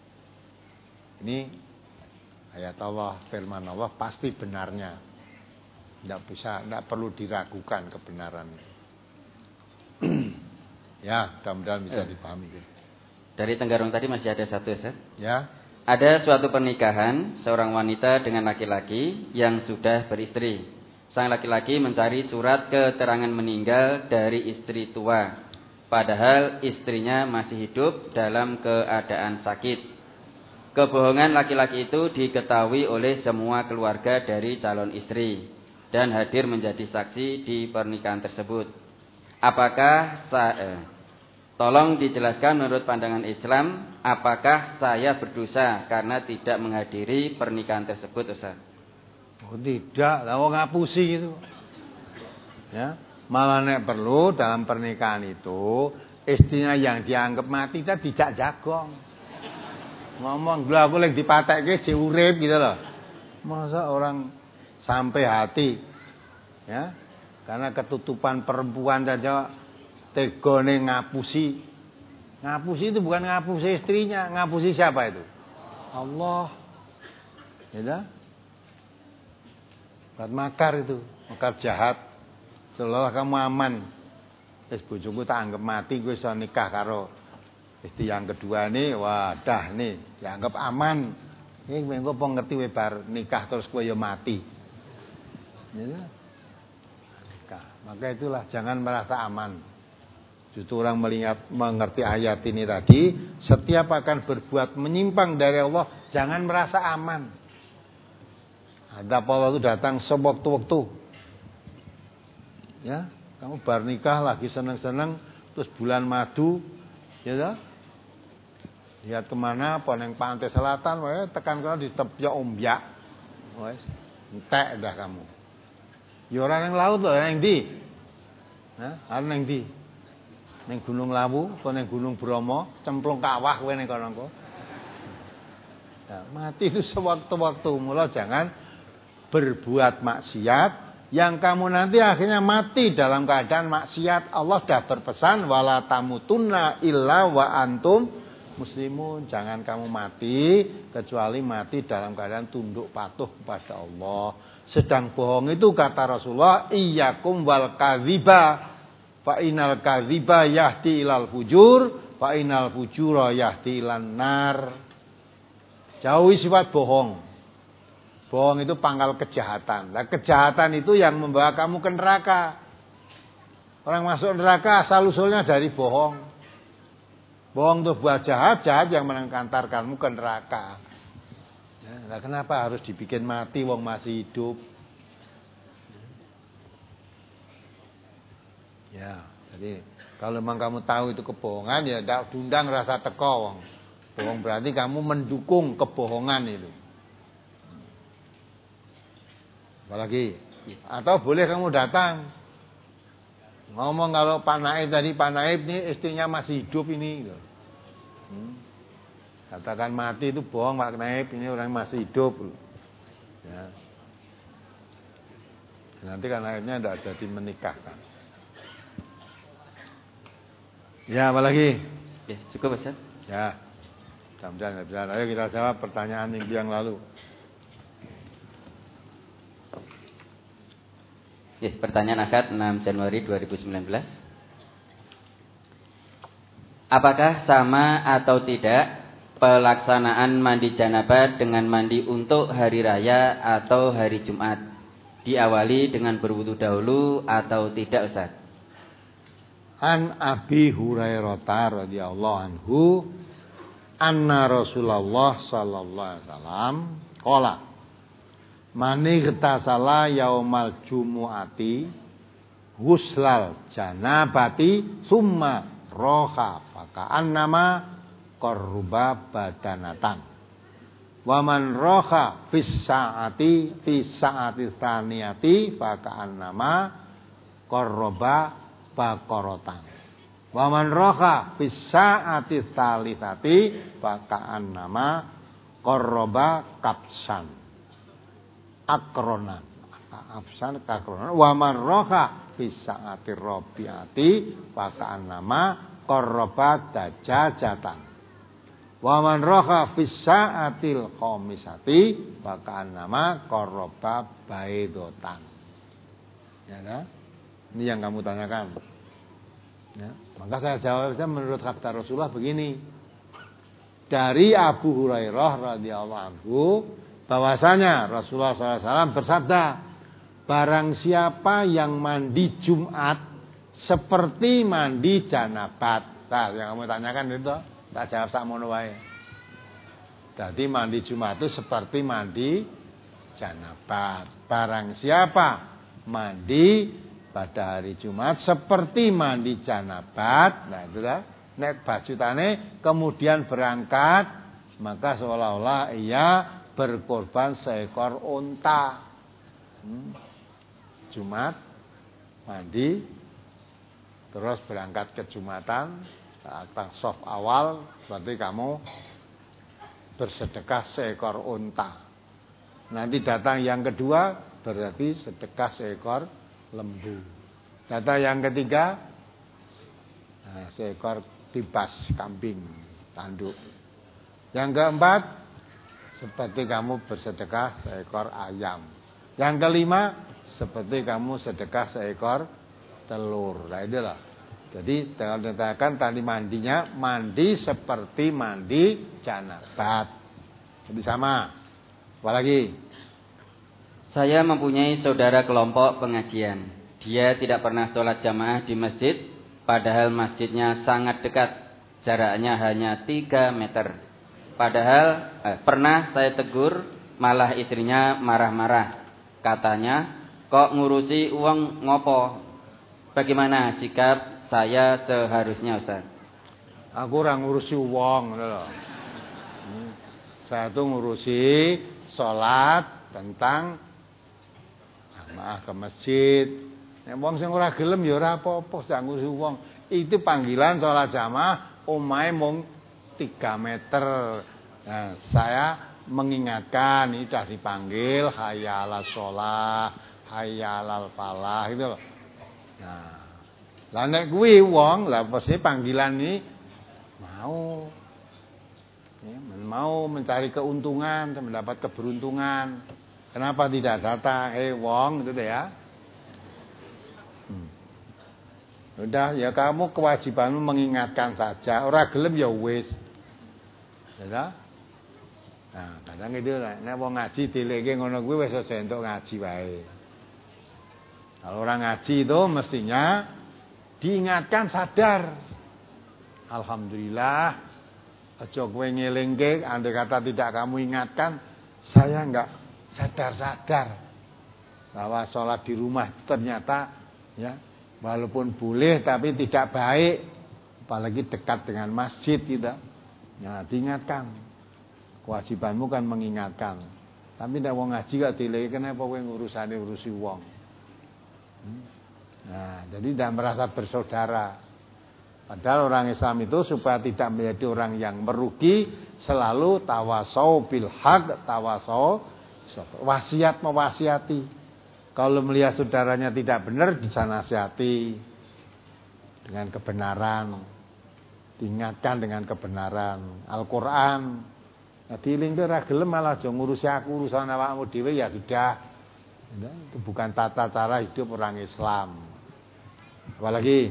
Ini ayat Allah, firman Allah pasti benarnya. Tidak bisa, tidak perlu diragukan kebenarannya. Ya, mudah-mudahan bisa dipahami. Dari Tenggarong tadi masih ada satu, Ustaz. Ya. Ada suatu pernikahan seorang wanita dengan laki-laki yang sudah beristri. Sang laki-laki mencari surat keterangan meninggal dari istri tua, padahal istrinya masih hidup dalam keadaan sakit. Kebohongan laki-laki itu diketahui oleh semua keluarga dari calon istri dan hadir menjadi saksi di pernikahan tersebut. Apakah saya, tolong dijelaskan menurut pandangan Islam, apakah saya berdosa karena tidak menghadiri pernikahan tersebut, Ustaz? Oh, tidak, lah wong ngapusi gitu. Ya, malah nek perlu dalam pernikahan itu istrinya yang dianggap mati itu tidak jagong. Ngomong, "Lha aku lagi dipatekke je urip" gitu loh. Masa orang sampai hati ya, karena ketutupan perempuan saja tegone ngapusi. Ngapusi itu bukan ngapusi istrinya, ngapusi siapa itu? Allah. Ya. Buat makar itu, makar jahat. Seolah kamu aman. Wis bojoku tak anggap mati, gue iso nikah karo istri yang kedua nih, wah dah nih, dianggap aman. Ini mengko po ngerti we bar nikah terus kowe ya mati. Ya. Nikah. Maka itulah jangan merasa aman. Justru orang melihat mengerti ayat ini tadi, setiap akan berbuat menyimpang dari Allah, jangan merasa aman. Ada Allah itu datang sewaktu-waktu. Ya, kamu bar nikah lagi seneng-seneng, terus bulan madu, ya dah. Lihat kemana, poneng pantai selatan, wae tekan kono ditepjok ombyak. Wes, entek dah kamu. Ya ora nang laut lho, nang ndi? Hah? Arep nang ndi? Ning Gunung Lawu, apa ning Gunung Bromo, cemplung kawah kowe ning kono engko. Nah, mati itu sewaktu-waktu. Mula jangan berbuat maksiat yang kamu nanti akhirnya mati dalam keadaan maksiat. Allah sudah berpesan wala tamutunna illa wa antum muslimun. Jangan kamu mati kecuali mati dalam keadaan tunduk patuh kepada Allah. Sedang bohong itu kata Rasulullah, iyyakum wal kadziba fa inal kadziba yahdi ilal fujur fa inal fujura yahdi ilan nar. Jauhi sifat bohong. Bohong itu pangkal kejahatan. Nah, kejahatan itu yang membawa kamu ke neraka. Orang masuk neraka asal usulnya dari bohong. Bohong itu buat jahat, jahat yang mengantarkanmu ke neraka. Ya, nah kenapa harus dibikin mati wong masih hidup? Ya, jadi kalau memang kamu tahu itu kebohongan, ya ndak diundang rasa teko wong. Bohong berarti kamu mendukung kebohongan itu. Apalagi, atau boleh kamu datang ngomong kalau Pak Naib tadi, Pak Naib nih istrinya masih hidup ini gitu. Hmm. Katakan mati itu bohong Pak Naib, ini orang masih hidup. Ya. Nanti kan akhirnya tidak jadi menikahkan. Ya, apalagi? Ya, cukup Ustaz. Ya. Mudah-mudahan bisa. Ayo kita jawab pertanyaan minggu yang lalu. Ya, pertanyaan akad enam Januari dua ribu sembilan belas. Apakah sama atau tidak pelaksanaan mandi janabah dengan mandi untuk hari raya atau hari Jumat? Diawali dengan berwudu dahulu atau tidak, Ustaz? An Abi Hurairah radhiyallahu anhu anna Rasulullah sallallahu alaihi wasallam qala mani gtasala yaumal jumuati huslal janabati summa roha fakaan nama korruba badanatan waman roha fis saati fis saati tsaniyati fakaan nama korroba bakorotan waman roha fis saati tsalisati fakaan nama korroba kapsan akronan afsan kakronan wa man roha bisa ati robiati pakaan nama korrobat dajajatan wa man roha bisa atil komisati pakaan nama korrobat baidotan. Ya kan? Ini yang kamu tanyakan. Ya, maka saya jawabnya menurut kata Rasulullah begini. dari Abu Hurairah radhiyallahu anhu bahwasanya Rasulullah shallallahu alaihi wasallam bersabda, barang siapa yang mandi Jumat seperti mandi janabat. Nah, yang kamu tanyakan itu, tak jawab sakmono wae. Jadi mandi Jumat itu seperti mandi janabat. Barang siapa mandi pada hari Jumat seperti mandi janabat, nah itu dah. Nek bajutane kemudian berangkat, maka seolah-olah ia berkorban seekor unta. Hmm. Jumat mandi, terus berangkat ke Jumatan, saat sof awal, berarti kamu bersedekah seekor unta. Nanti datang yang kedua, berarti sedekah seekor lembu. Datang yang ketiga, nah, seekor tibas kambing tanduk. Yang keempat, seperti kamu bersedekah seekor ayam. Yang kelima, seperti kamu sedekah seekor telur. Nah itulah. Jadi dengan dikatakan tadi mandinya mandi seperti mandi janabat. Jadi sama. Apalagi? Saya mempunyai saudara kelompok pengajian. Dia tidak pernah sholat jamaah di masjid, padahal masjidnya sangat dekat. Jaraknya hanya tiga meter. Padahal eh, pernah saya tegur, malah istrinya marah-marah. Katanya, kok ngurusi uang ngopo? Bagaimana sikap saya seharusnya, Ustaz? Aku orang ngurusi uang, loh. Hmm. Saya tuh ngurusi sholat tentang jamaah ke masjid. Nek wong sing ora gelem ya ora apa-apa, sak ngurusi wong. Itu panggilan sholat jamaah omahe mung tiga meter. Nah, saya mengingatkan ini sudah dipanggil hayya 'alas shalah, hayya 'alal falah itu loh. Nah, lah nek kuwi wong, lah pasti panggilan ini mau ya, mau mencari keuntungan, mendapat keberuntungan. Kenapa tidak datang? Eh wong gitu deh ya. Hmm. Udah ya kamu kewajibanmu mengingatkan saja. Ora gelem ya wis. Ya. Nah, kadang itu nek wong ngaji dileke ngono kuwi wis aja entuk ngaji wae. Kalau orang ngaji itu mestinya diingatkan sadar. Alhamdulillah aja kowe ngelingke, andai kata tidak kamu ingatkan, saya enggak sadar-sadar bahwa sholat di rumah ternyata ya walaupun boleh tapi tidak baik, apalagi dekat dengan masjid gitu. Ya diingatkan. Kewajibanmu kan mengingatkan. Tapi nek wong ngaji gak dileke kenapa kowe ngurusane urusi wong. Hmm? Nah, jadi tidak merasa bersaudara. Padahal orang Islam itu supaya tidak menjadi orang yang merugi, selalu tawasau bil haq, tawasau wasiat mewasiati. Kalau melihat saudaranya tidak benar, disanasihati dengan kebenaran, diingatkan dengan kebenaran. Al-Quran, nah, dilingke ra gelem malah aja ngurusi aku, urusan awakmu dhewe ya sudah. Itu bukan tata cara hidup orang Islam. Apalagi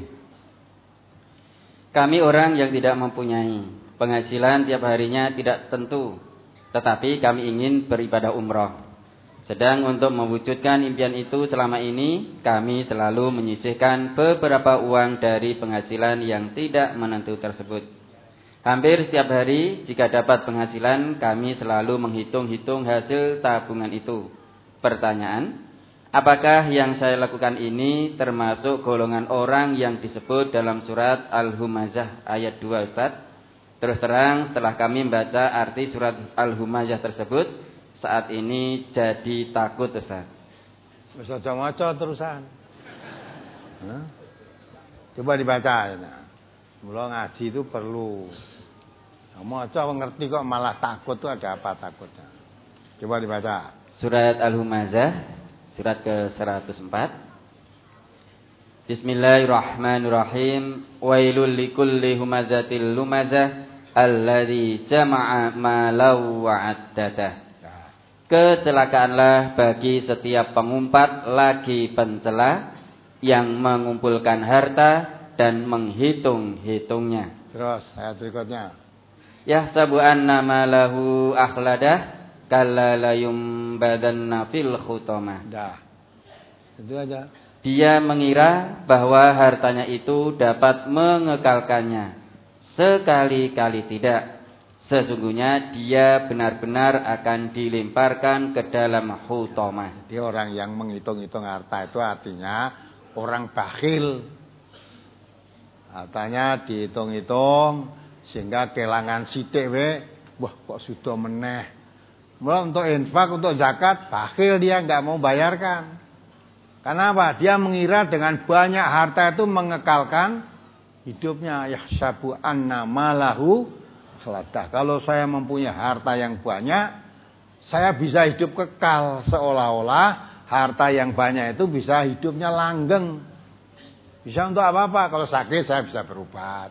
kami orang yang tidak mempunyai penghasilan tiap harinya tidak tentu, tetapi kami ingin beribadah umroh. Sedang untuk mewujudkan impian itu selama ini kami selalu menyisihkan beberapa uang dari penghasilan yang tidak menentu tersebut. Hampir setiap hari jika dapat penghasilan kami selalu menghitung-hitung hasil tabungan itu. Pertanyaan, apakah yang saya lakukan ini termasuk golongan orang yang disebut dalam surat Al-Humazah ayat dua, Ustaz? Terus terang setelah kami membaca arti surat Al-Humazah tersebut, saat ini jadi takut, Ustaz. Wis aja maca terusan. Hah? Coba dibaca ya. Mula ngaji itu perlu. Maca ngerti kok malah takut tuh ada apa takutnya? Coba dibaca. Surat Al-Humazah surat ke seratus empat. Bismillahirrahmanirrahim. Wailul likulli humazatil lumazah alladzi jama'a malau wa'addatah. Kecelakaanlah bagi setiap pengumpat lagi pencela yang mengumpulkan harta dan menghitung-hitungnya. Terus ayat berikutnya. yahsabu anna malahu akhladah kalla la yumbadanna fil khutamah. Dah. Itu aja. Dia mengira bahwa hartanya itu dapat mengekalkannya. Sekali-kali tidak. Sesungguhnya dia benar-benar akan dilemparkan ke dalam khutamah. Dia orang yang menghitung-hitung harta itu artinya orang bakhil. Hartanya dihitung-hitung sehingga kelangan sithik we, wah kok sudah meneh. Mulai untuk infak, untuk zakat, bakhil dia enggak mau bayarkan. Kenapa? Dia mengira dengan banyak harta itu mengekalkan hidupnya. Yahsabu anna malahu akhladah. Kalau saya mempunyai harta yang banyak, saya bisa hidup kekal. Seolah-olah harta yang banyak itu bisa hidupnya langgeng. Bisa untuk apa-apa. Kalau sakit saya bisa berobat.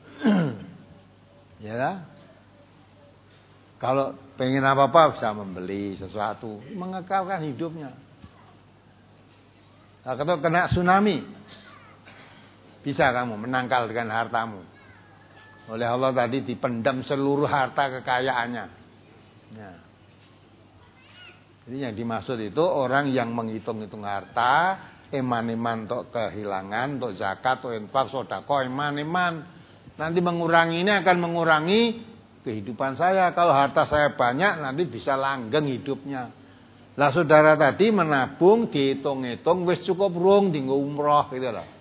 Ya lah. Kalau pengen apa-apa bisa membeli sesuatu. Mengekalkan hidupnya. Nah, kalau kena tsunami, bisa kamu menangkal dengan hartamu. Oleh Allah tadi dipendam seluruh harta kekayaannya. Ya. Jadi yang dimaksud itu orang yang menghitung-hitung harta, eman-eman untuk kehilangan, untuk zakat, untuk infak, sedekah, eman-eman. Nanti mengurangi ini akan mengurangi kehidupan saya. Kalau harta saya banyak, nanti bisa langgeng hidupnya. Lah saudara tadi menabung, dihitung-hitung, wis cukup rung dienggo umroh gitu loh.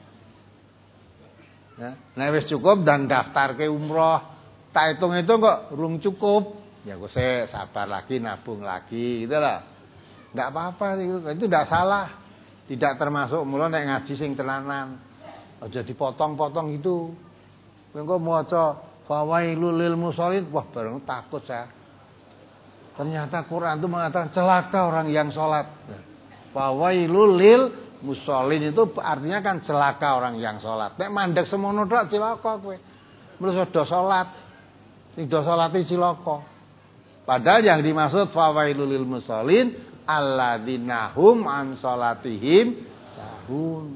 Ya, nah wis cukup dan daftar ke umroh. Tak hitung-hitung kok rung cukup. Ya kok saya sabar lagi, nabung lagi gitu loh. Enggak apa-apa itu, itu enggak salah. Tidak termasuk mula nek ngaji sing tenanan. Aja dipotong-potong gitu. Engko maca fawailul lil musallin, wah bareng takut saya. Ternyata Quran itu mengatakan celaka orang yang sholat. Fawailul lil musallin itu artinya kan celaka orang yang sholat. Nek mandek semono tok cilaka kowe. Mula do sholat. Sing do sholate cilaka. Padahal yang dimaksud fawailul lil musallin alladzina hum an sholatihim sahun.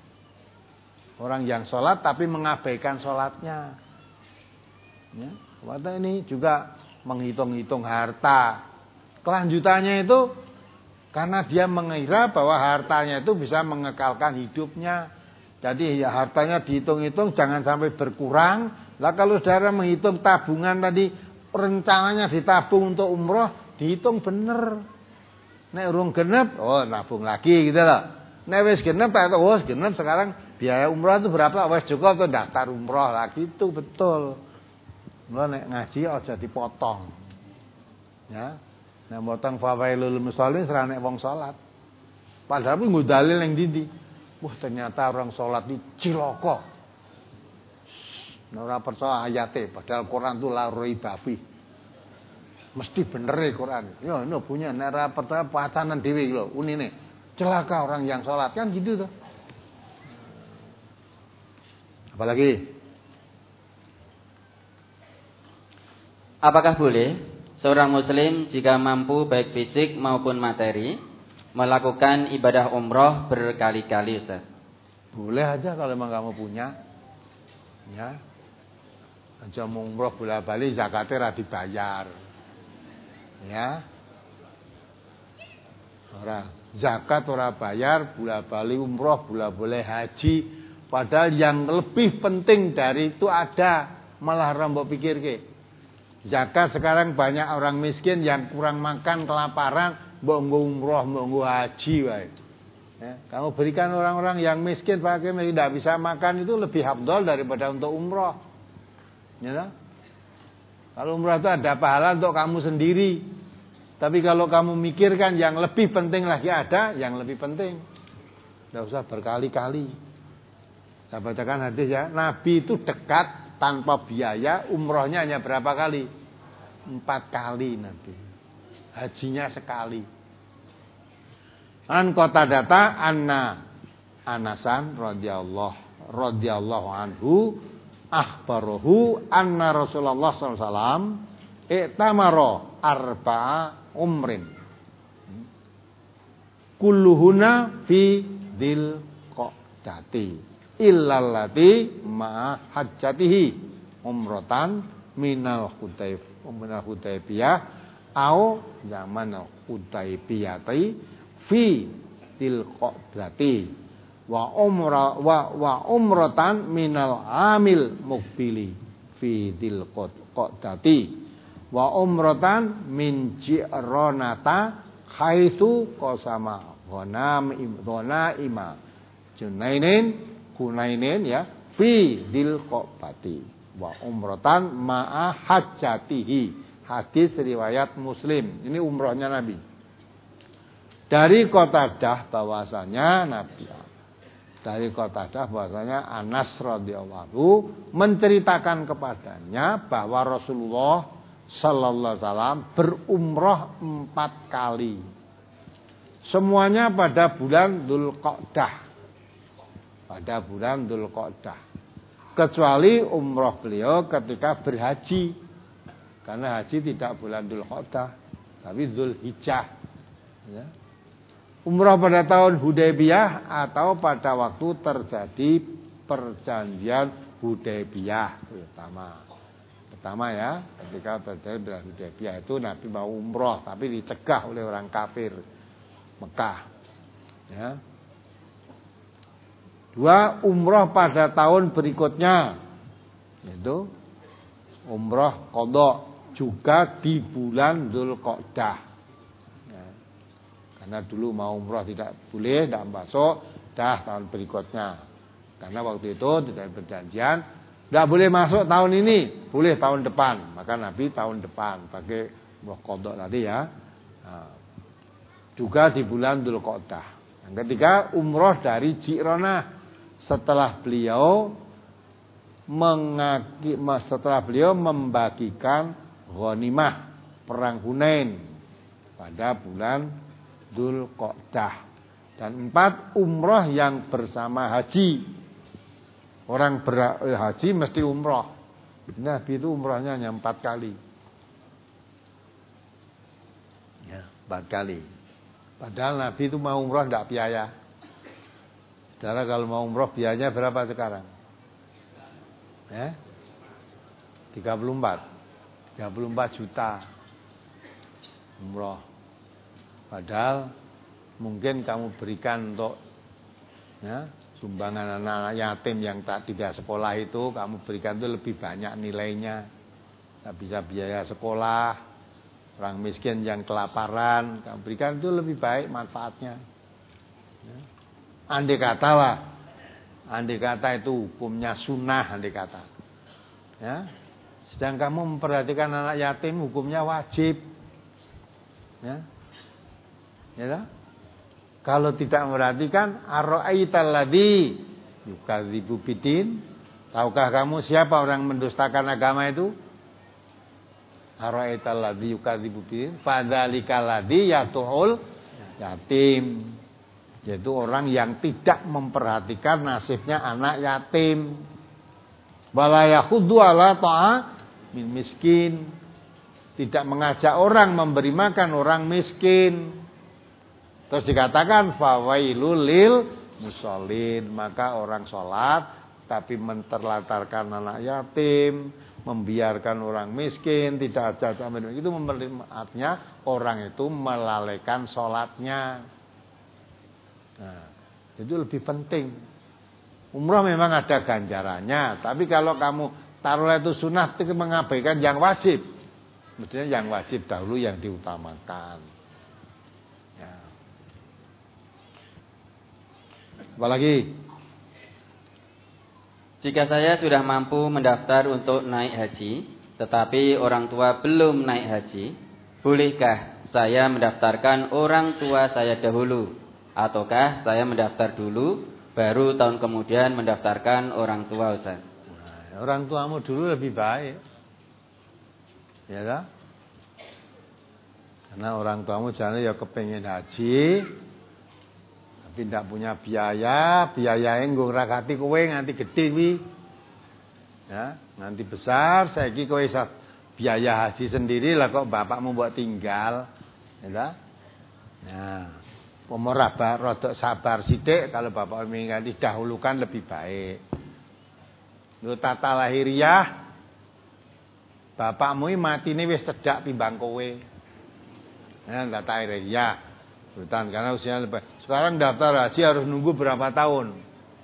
Orang yang sholat tapi mengabaikan sholatnya. Ya, waktu ini juga menghitung-hitung harta. Kelanjutannya itu karena dia mengira bahwa hartanya itu bisa mengekalkan hidupnya. Jadi ya hartanya dihitung-hitung jangan sampai berkurang. Lah kalau saudara menghitung tabungan tadi, rencananya ditabung untuk umroh, dihitung bener. Nek urung genep, oh nabung lagi gitu loh. Nek wis genep, oh genep sekarang biaya umroh itu berapa? Wis cukup tuh daftar umroh lagi itu betul. Mulai nek ngaji aja dipotong. Ya. Nek potong fawailul musallin serane nek wong salat. Padahal ku dalil ning ndi? Wah, ternyata orang salat iki cilaka. Ora percaya ayate, padahal Quran itu laroi babi. Mesti bener e Quran. Ya, ini punya nek ora percaya pacanan dhewe lho, unine. Celaka orang yang salat kan gitu tuh. Apalagi apakah boleh seorang muslim jika mampu baik fisik maupun materi melakukan ibadah umroh berkali-kali, Ustaz? Boleh aja kalau memang kamu punya. Ya. Aja mau umroh bola-bali zakatnya ora dibayar. Ya. Ora zakat ora bayar, bola-bali umroh, bola-bali haji. Padahal yang lebih penting dari itu ada, malah ora mbok pikirke. Zakat sekarang banyak orang miskin yang kurang makan, kelaparan, mbok nggo umroh, mbok nggo haji wae. Ya, kamu berikan orang-orang yang miskin pakai tidak bisa makan itu lebih afdal daripada untuk umroh. Ya, no? Kalau umroh itu ada pahala untuk kamu sendiri. Tapi kalau kamu mikirkan yang lebih penting lagi ada, yang lebih penting. Tidak usah berkali-kali. Saya bacakan hadis ya, Nabi itu dekat tanpa biaya, umrohnya hanya berapa kali? Empat kali Nabi. Hajinya sekali. An Qatadah anna Anasan radhiyallahu radhiyallahu anhu akhbarahu anna Rasulullah sallallahu alaihi wasallam i'tamara arba'a umrin. Kulluhuna fi dzil qa'dati illallati ma hajjatihi umratan minal Hudaif minal Hudaibiyah au zaman Hudaibiyati fi tilqadati wa umra wa wa umratan minal amil mukbili fi tilqadati wa umratan min ji'ronata haitsu qasama ghanam imdona ima junainin kunainin ya fi tilqadati wa umratan ma'a hajjatihi. Hadis riwayat Muslim. Ini umrohnya Nabi. Dari Qatadah bahwasanya Nabi dari Qatadah bahwasanya Anas radhiyallahu menceritakan kepadanya bahwa Rasulullah sallallahu alaihi wasallam berumrah empat kali. Semuanya pada bulan Dzulqa'dah. Pada bulan Dzulqa'dah. Kecuali umrah beliau ketika berhaji. Karena haji tidak bulan Dzulqa'dah, tapi Dzulhijjah. Ya. Umrah pada tahun Hudaybiyah atau pada waktu terjadi perjanjian Hudaybiyah pertama. Pertama ya, ketika terjadi Hudaybiyah itu Nabi mau umrah tapi dicegah oleh orang kafir Mekah. Ya. Dua, umrah pada tahun berikutnya, yaitu umrah qadha juga di bulan Dzulqa'dah. Karena dulu mau umrah tidak boleh, tidak masuk, dah tahun berikutnya. Karena waktu itu tidak perjanjian, tidak boleh masuk tahun ini, boleh tahun depan. Maka Nabi tahun depan pakai umrah qadha tadi ya. Nah, juga di bulan Dzulqa'dah. Yang ketiga umrah dari Ji'ronah setelah beliau mengaki, setelah beliau membagikan ghanimah perang Hunain pada bulan Dzulqa'dah. Dan empat, umrah yang bersama haji. Orang berhaji mesti umrah. Nabi itu umrahnya hanya empat kali. Ya, empat kali. Padahal Nabi itu mau umrah tidak biaya. Saudara kalau mau umrah biayanya berapa sekarang? Ya? tiga puluh empat. tiga puluh empat juta. Umrah. Padahal mungkin kamu berikan untuk ya, sumbangan anak yatim yang tak tidak sekolah itu, kamu berikan itu lebih banyak nilainya. Tak bisa biaya sekolah, orang miskin yang kelaparan, kamu berikan itu lebih baik manfaatnya. Ya. Andai kata lah, andai kata itu hukumnya sunnah, andai kata. Ya. Sedang kamu memperhatikan anak yatim, hukumnya wajib. Ya. Ya, kalau tidak memperhatikan, ara'aital ladzi yukadzibu bidin, tahukah kamu siapa orang mendustakan agama itu? Ara'aital ladzi yukadzibu bidin, fadzalikal ladzi yatu'ul yatim. Yaitu orang yang tidak memperhatikan nasibnya anak yatim. Wala yakhuddu ala ta'a min miskin. Tidak mengajak orang memberi makan orang miskin. Terus dikatakan fawailul lil musallin, maka orang sholat tapi menterlantarkan anak yatim, membiarkan orang miskin, tidak ajak itu artinya orang itu melalaikan sholatnya. Nah, itu lebih penting. Umrah memang ada ganjarannya, tapi kalau kamu taruhlah itu sunnah itu mengabaikan yang wajib, mestinya yang wajib dahulu yang diutamakan. Apalagi jika saya sudah mampu mendaftar untuk naik haji, tetapi orang tua belum naik haji, bolehkah saya mendaftarkan orang tua saya dahulu? Ataukah saya mendaftar dulu, baru tahun kemudian mendaftarkan orang tua, Ustaz? Nah, orang tuamu dulu lebih baik. Ya kan? Karena orang tuamu jangan ya kepengen haji, tidak punya biaya, biaya yang nggo ngrakati kowe nganti gede wi. Ya, nanti besar saiki kowe iso biaya haji sendiri lah kok bapakmu mbok tinggal. Ya. Nah, pemerah rodok sabar sithik kalau bapak meninggal didahulukan lebih baik. Lu tata lahiriah bapakmu iki matine wis cedhak timbang kowe. Nah, daftar ya. Hutan karena usianya lebih. Sekarang daftar haji harus nunggu berapa tahun?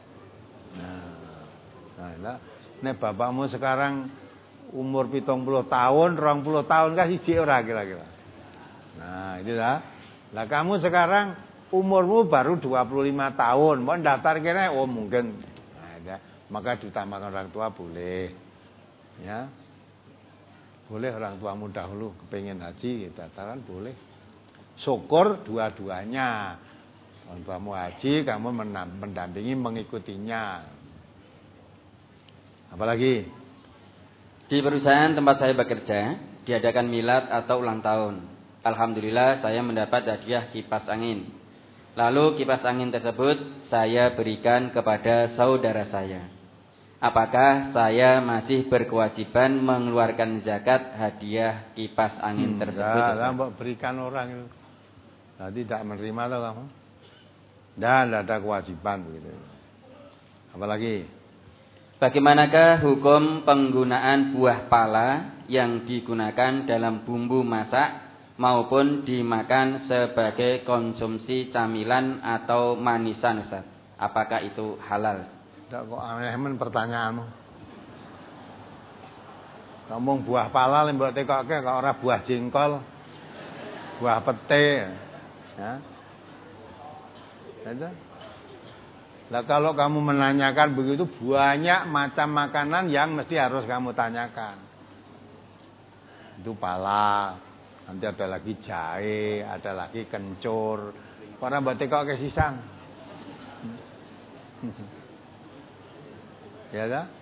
Nah, nah, nek bapakmu sekarang umur pitung puluh tahun, rong puluh tahun kan siji ora kira-kira. Nah, itu lah. Lah kamu sekarang umurmu baru dua puluh lima tahun, mau daftar kene oh mungkin. Nah, ya. Maka ditambahkan orang tua boleh. Ya. Boleh orang tuamu dahulu kepengin haji, daftaran boleh. Syukur dua-duanya. Orang tuamu haji, kamu mendampingi mengikutinya. Apalagi di perusahaan tempat saya bekerja diadakan milad atau ulang tahun. Alhamdulillah saya mendapat hadiah kipas angin. Lalu kipas angin tersebut saya berikan kepada saudara saya. Apakah saya masih berkewajiban mengeluarkan zakat hadiah kipas angin hmm, tersebut? Nah, mbok berikan orang itu. Nah, tidak menerima atau kamu? Dan tidak ada kewajiban begitu. Apalagi? Bagaimanakah hukum penggunaan buah pala yang digunakan dalam bumbu masak maupun dimakan sebagai konsumsi camilan atau manisan, Ustaz? Apakah itu halal? Tidak kok aneh men pertanyaanmu. Ngomong buah pala lembok tekoke kok ora buah jengkol, buah pete. Ya. Ada? Nah, kalau kamu menanyakan begitu banyak macam makanan yang mesti harus kamu tanyakan. Itu pala, nanti ada lagi jahe, ada lagi kencur. Orang mbok tekoke sisang. Ya dah?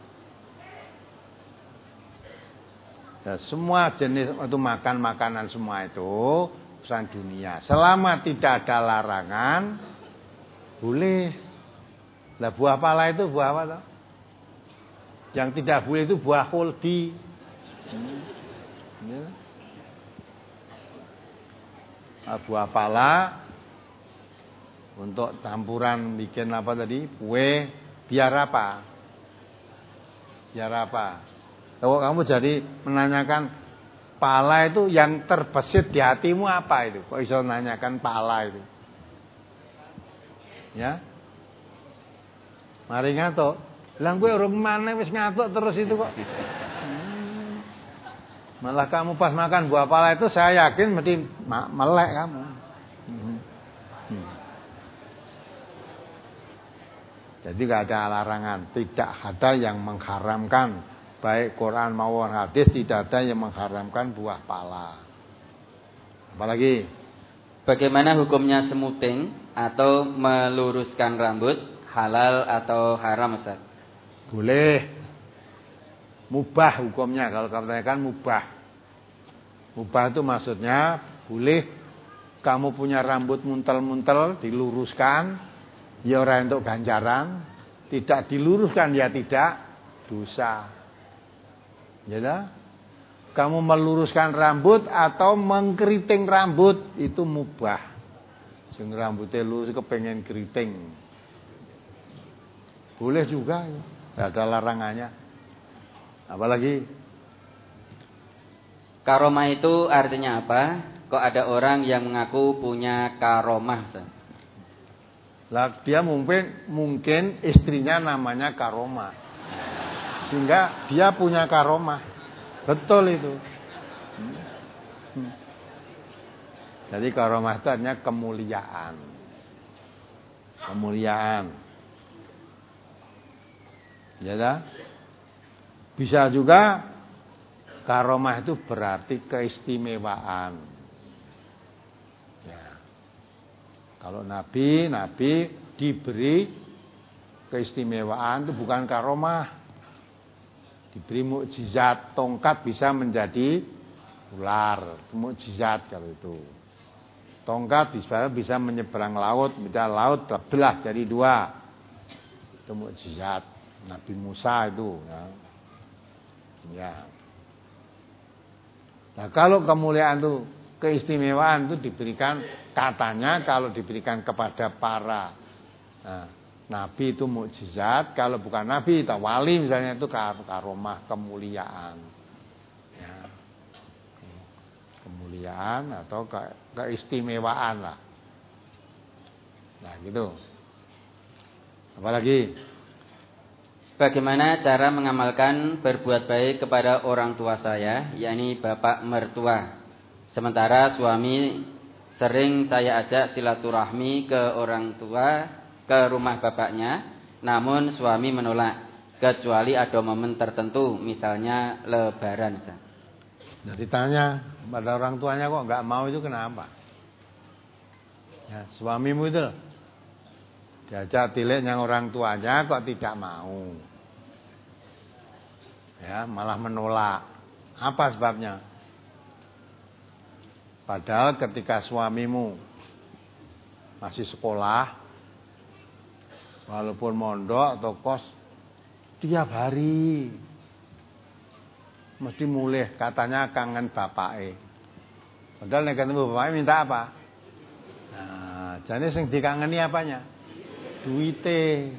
Nah, semua jenis itu makan makanan semua itu urusan dunia. Selama tidak ada larangan, boleh. Lah buah pala itu buah apa toh? Yang tidak boleh itu buah khuldi. Hmm. Ya. Nah, buah pala untuk campuran bikin apa tadi? Kue biar apa? Biar apa? Kalau kamu jadi menanyakan pala itu yang terbesit di hatimu apa itu? Kok bisa menanyakan pala itu? Ya? Mari ngatuk. Lah kowe urung maneh wis ngatuk terus itu kok. Hmm. Malah kamu pas makan buah pala itu saya yakin mesti melek kamu. Hmm. Hmm. Jadi gak ada larangan, tidak ada yang mengharamkan, baik Quran maupun hadis tidak ada yang mengharamkan buah pala. Apalagi? Bagaimana hukumnya smoothing atau meluruskan rambut? Halal atau haram, Ustaz? Boleh. Mubah hukumnya. Kalau kamu tanyakan mubah. Mubah itu maksudnya boleh kamu punya rambut muntel-muntel diluruskan, ya ora untuk ganjaran, tidak diluruskan ya tidak dosa. Ya dah? Kamu meluruskan rambut atau mengkeriting rambut itu mubah. Sing rambutnya lurus kepengen keriting. Boleh juga, tidak ada larangannya. Apalagi? Karomah itu artinya apa? Kok ada orang yang mengaku punya karomah? Lah dia mungkin mungkin istrinya namanya karomah, sehingga dia punya karomah. Betul itu. Hmm. Hmm. Jadi karomah itu artinya kemuliaan, kemuliaan. Ya dah? Bisa juga karomah itu berarti keistimewaan. Ya. Kalau nabi, nabi diberi keistimewaan itu bukan karomah. Diberi mukjizat, tongkat bisa menjadi ular, mukjizat kalau itu. Tongkat bisa bisa menyeberang laut, bisa laut terbelah jadi dua. Itu mukjizat. Nabi Musa itu ya. Ya. Nah, kalau kemuliaan itu, keistimewaan itu diberikan katanya kalau diberikan kepada para nah, nabi itu mukjizat, kalau bukan nabi atau wali misalnya itu karomah kemuliaan. kemuliaan atau ke, keistimewaan lah. Nah gitu. Apalagi? Bagaimana cara mengamalkan berbuat baik kepada orang tua saya, yakni bapak mertua. Sementara suami sering saya ajak silaturahmi ke orang tua, ke rumah bapaknya, namun suami menolak, kecuali ada momen tertentu, misalnya lebaran. Nah ditanya pada orang tuanya kok nggak mau, itu kenapa? Ya, suamimu itu diajak tilik yang orang tuanya kok tidak mau, ya malah menolak. Apa sebabnya? Padahal ketika suamimu masih sekolah, walaupun mondok atau kos, tiap hari mesti mulih katanya kangen bapake. Padahal nek ketemu bapake minta apa? Nah, jane sing dikangeni apanya? Duite.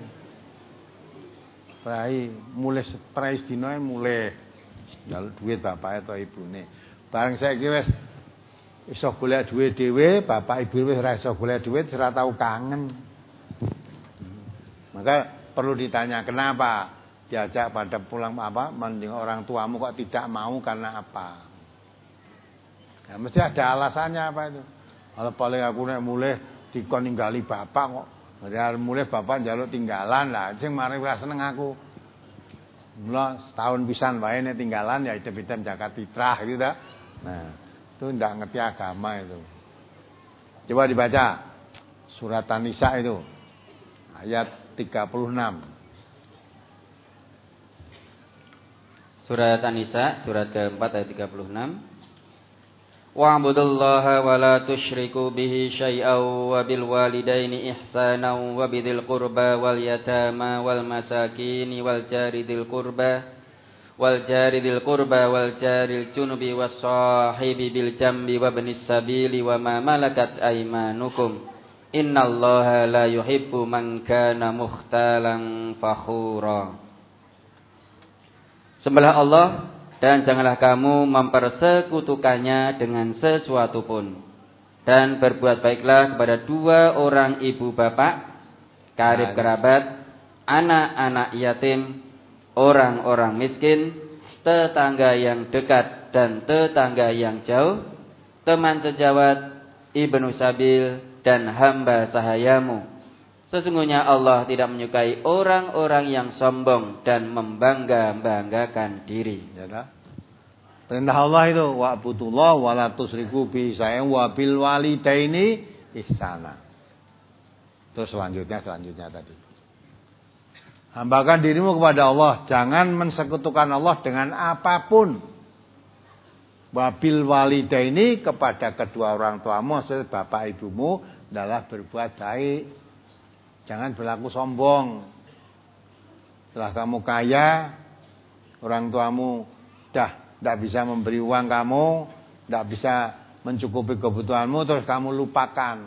Prai mulih prai sedina mulih njaluk duit bapake atau ibune. Bareng saiki wis iso golek duit dhewe, bapak ibu wis ora iso golek duit, ora tau kangen. Maka perlu ditanya, kenapa diajak pada pulang apa mending orang tuamu kok tidak mau, karena apa? Ya mesti ada alasannya apa itu. Kalau paling aku nek mulih dikon ninggali bapak kok. Padahal mulih bapak njaluk tinggalan lah, sing mari ora seneng aku. Mula setahun pisan wae nek tinggalan ya hidup-hidup jaga fitrah gitu dah. Nah, itu ndak ngerti agama itu. Coba dibaca surat An-Nisa itu ayat tiga puluh enam. Surat An-Nisa surat keempat ayat tiga puluh enam. Wa'budullaha wa la tusyriku bihi syai'aw wa bil walidaini ihsanan wa bidzil qurba wal yatama wal masakin wal jari dzil qurba wal jari dzil qurba wal jaril junubi was sahibi bil jambi wa ibnis sabili wa ma malakat aymanukum innallaha la yuhibbu man kana mukhtalan fakhura. Sembahlah Allah dan janganlah kamu mempersekutukannya dengan sesuatu pun. Dan berbuat baiklah kepada dua orang ibu bapak, karib kerabat, anak-anak yatim, orang-orang miskin, tetangga yang dekat dan tetangga yang jauh, teman sejawat, ibnu sabil, dan hamba sahayamu. Sesungguhnya Allah tidak menyukai orang-orang yang sombong dan membangga-banggakan diri. Ya, perintah Allah itu wa'budullah wa la tusyriku bihi syai'an wa bil walidaini ihsana. Terus selanjutnya selanjutnya tadi. Hambakan dirimu kepada Allah, jangan mensekutukan Allah dengan apapun. Wa bil walidaini, kepada kedua orang tuamu, maksudnya bapak ibumu, adalah berbuat baik. Jangan berlaku sombong. Setelah kamu kaya, orang tuamu dah tidak bisa memberi uang kamu, tidak bisa mencukupi kebutuhanmu, terus kamu lupakan.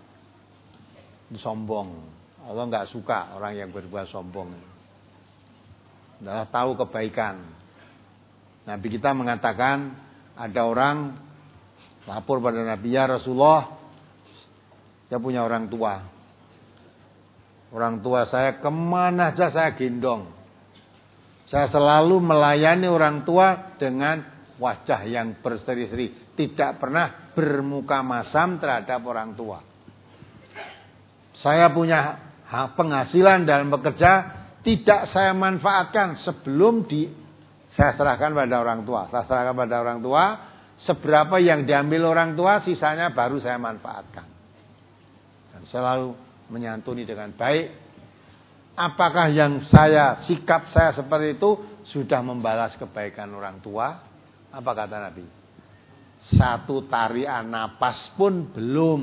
Sombong. Allah enggak suka orang yang berbuat sombong. Adalah tahu kebaikan. Nabi kita mengatakan, ada orang lapor pada Nabi, ya Rasulullah, saya punya orang tua. Orang tua saya kemana saja saya gendong. Saya selalu melayani orang tua dengan wajah yang berseri-seri. Tidak pernah bermuka masam terhadap orang tua. Saya punya penghasilan dalam bekerja, tidak saya manfaatkan sebelum di saya serahkan pada orang tua. Saya serahkan pada orang tua, seberapa yang diambil orang tua, sisanya baru saya manfaatkan. Dan selalu menyantuni dengan baik. Apakah yang saya, sikap saya seperti itu sudah membalas kebaikan orang tua? Apa kata Nabi? Satu tarian napas pun belum.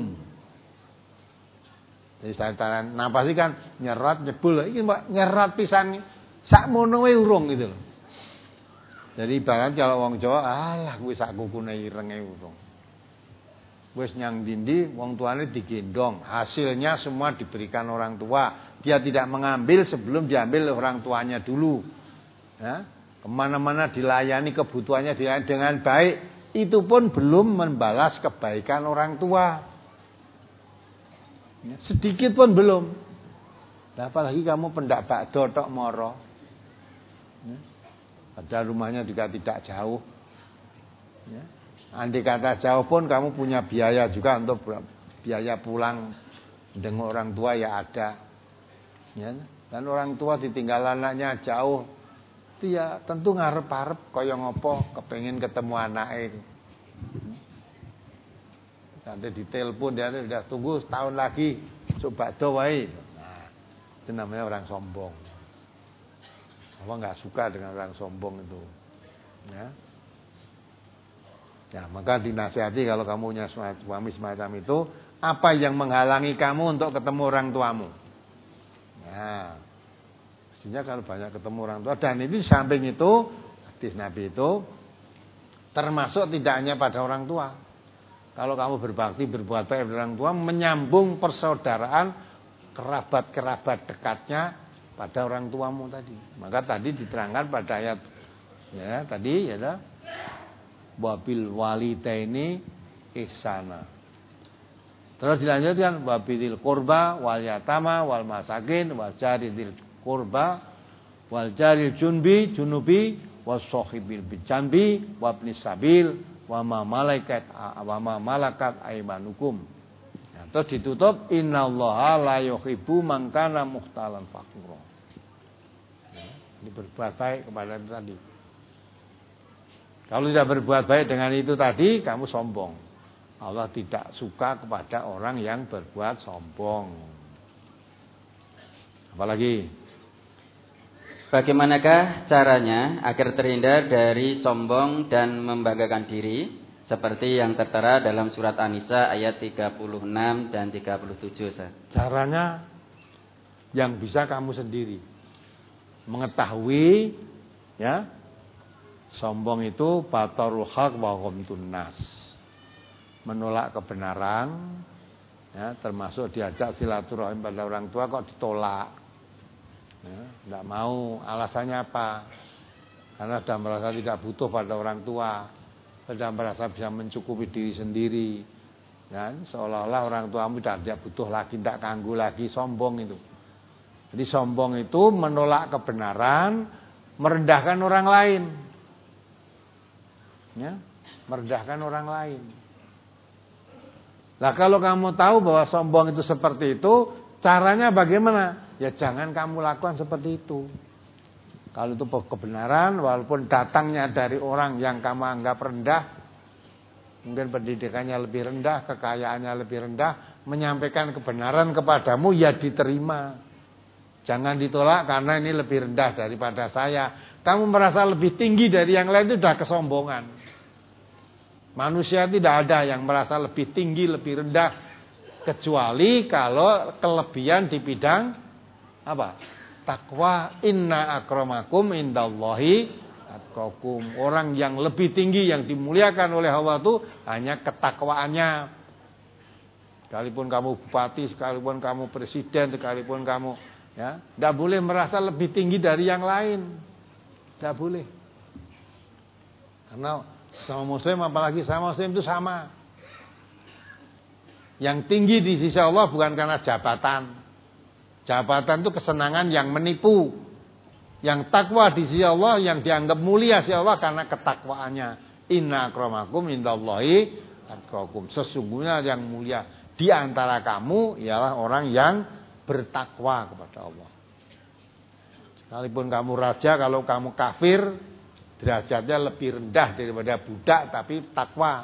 Jadi saya tarian napas ini kan nyerat nyebul, ini nyerat pisan sak mono wae urung gitu loh. Jadi ibarat kalau wong Jawa, alah kuwi sak kukune irenge urung. Wis nyang dindi wong tuane digendong, hasilnya semua diberikan orang tua. Dia tidak mengambil sebelum diambil orang tuanya dulu. Ya, kemana-mana dilayani, kebutuhannya dilayani dengan baik. itu pun belum membalas kebaikan orang tua. Ya, sedikit pun belum. Nah, apalagi kamu pendak bakdo tok moro. Ya, padahal rumahnya juga tidak jauh. Ya, andai kata jauh pun kamu punya biaya juga untuk biaya pulang dengan orang tua ya ada. Ya, dan orang tua ditinggal anaknya jauh. Itu ya tentu ngarep-arep kaya ngopo kepengin ketemu anake. Nanti ditelepon dia sudah tunggu setahun lagi coba do wae. Nah, itu namanya orang sombong. Allah enggak suka dengan orang sombong itu. Ya. Ya, maka dinasihati kalau kamu punya suami semacam itu, apa yang menghalangi kamu untuk ketemu orang tuamu? Nah, mestinya kalau banyak ketemu orang tua, dan ini samping itu hadis Nabi itu termasuk tidak hanya pada orang tua. Kalau kamu berbakti berbuat baik pada orang tua, menyambung persaudaraan kerabat-kerabat dekatnya pada orang tuamu tadi. Maka tadi diterangkan pada ayat ya tadi ya wabil walidaini ihsana. Terus dilanjutkan wabil qurba wal yatama wal masakin wal jaridil qurba wal jaril junbi junubi was sahibil bijanbi wabnis sabil wa ma malaikat wa ma malakat aymanukum. Nah, terus ditutup innallaha la yuhibbu man kana mukhtalan fakhura. Ya, ini berbuat baik kepada itu tadi. Kalau tidak berbuat baik dengan itu tadi, kamu sombong. Allah tidak suka kepada orang yang berbuat sombong. Apalagi? Bagaimanakah caranya agar terhindar dari sombong dan membanggakan diri seperti yang tertera dalam surat An-Nisa ayat tiga puluh enam dan tiga puluh tujuh? Caranya yang bisa kamu sendiri mengetahui ya. Sombong itu batarul haq wa ghamtun nas. Menolak kebenaran ya, termasuk diajak silaturahim pada orang tua kok ditolak. Ya, tidak mau, alasannya apa? Karena sudah merasa tidak butuh pada orang tua, sudah merasa bisa mencukupi diri sendiri. Ya, seolah-olah orang tuamu tidak butuh lagi, tidak kanggu lagi, sombong itu. Jadi sombong itu menolak kebenaran, merendahkan orang lain. Ya, merendahkan orang lain. Nah, kalau kamu tahu bahwa sombong itu seperti itu, caranya bagaimana? Ya jangan kamu lakukan seperti itu. Kalau itu kebenaran, walaupun datangnya dari orang yang kamu anggap rendah, mungkin pendidikannya lebih rendah, kekayaannya lebih rendah, menyampaikan kebenaran kepadamu ya diterima. Jangan ditolak karena ini lebih rendah daripada saya. Kamu merasa lebih tinggi dari yang lain itu sudah kesombongan. Manusia tidak ada yang merasa lebih tinggi, lebih rendah, kecuali kalau kelebihan di bidang apa? Takwa. Inna akramakum indallahi atqakum. Orang yang lebih tinggi, yang dimuliakan oleh Allah itu hanya ketakwaannya. Sekalipun kamu bupati, sekalipun kamu presiden, sekalipun kamu ya, tidak boleh merasa lebih tinggi dari yang lain. Tidak boleh. Karena sama muslim, apalagi sama muslim itu sama. Yang tinggi di sisi Allah bukan karena jabatan. Jabatan itu kesenangan yang menipu. Yang takwa di sisi Allah, yang dianggap mulia di sisi Allah karena ketakwaannya. Inna akramakum indallahi atqakum. Sesungguhnya yang mulia di antara kamu ialah orang yang bertakwa kepada Allah. Sekalipun kamu raja, kalau kamu kafir, derajatnya lebih rendah daripada budak tapi takwa.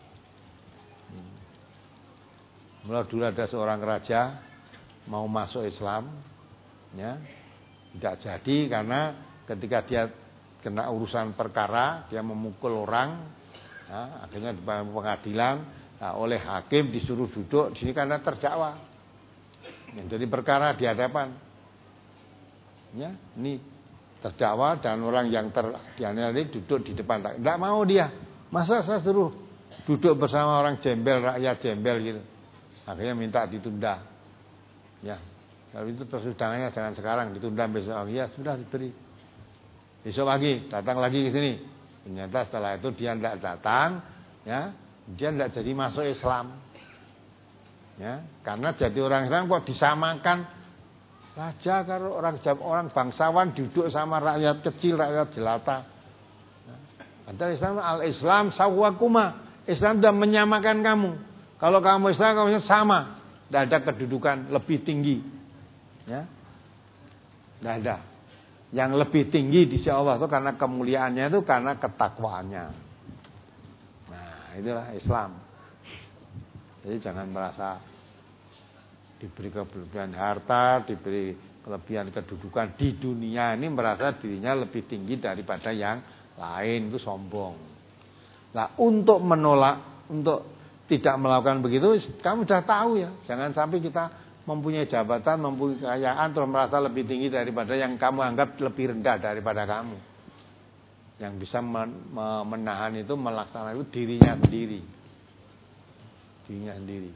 Mula dulu ada seorang raja mau masuk Islam, ya, tidak jadi karena ketika dia kena urusan perkara, dia memukul orang, ya, akhirnya di pengadilan, nah, oleh hakim disuruh duduk di sini karena terdakwa. Ya, jadi perkara di hadapan, ya, ini terdakwa dan orang yang terdianiaya ini duduk di depan. Tidak mau dia. Masa saya suruh duduk bersama orang jembel, rakyat jembel gitu. Akhirnya minta ditunda. Ya, kalau itu persidangannya jangan sekarang, ditunda besok. Oh, ya sudah diberi. Besok lagi datang lagi ke sini. Ternyata setelah itu dia tidak datang, ya, dia tidak jadi masuk Islam. Ya, karena jadi orang Islam kok disamakan saja kalau orang orang bangsawan duduk sama rakyat kecil, rakyat jelata. Padahal Islam al-Islam sawwakuma. Islam sudah menyamakan kamu. Kalau kamu Islam, kamu sama. Tidak ada kedudukan lebih tinggi. Ya. Tidak ada. Yang lebih tinggi di sisi Allah itu karena kemuliaannya itu karena ketakwaannya. Nah, itulah Islam. Jadi jangan merasa diberi kelebihan harta, diberi kelebihan kedudukan di dunia ini merasa dirinya lebih tinggi daripada yang lain, itu sombong. Nah, untuk menolak, untuk tidak melakukan begitu, kamu sudah tahu ya. Jangan sampai kita mempunyai jabatan, mempunyai kekayaan, terus merasa lebih tinggi daripada yang kamu anggap lebih rendah daripada kamu. Yang bisa menahan itu, melaksanakan itu dirinya sendiri. Dirinya sendiri.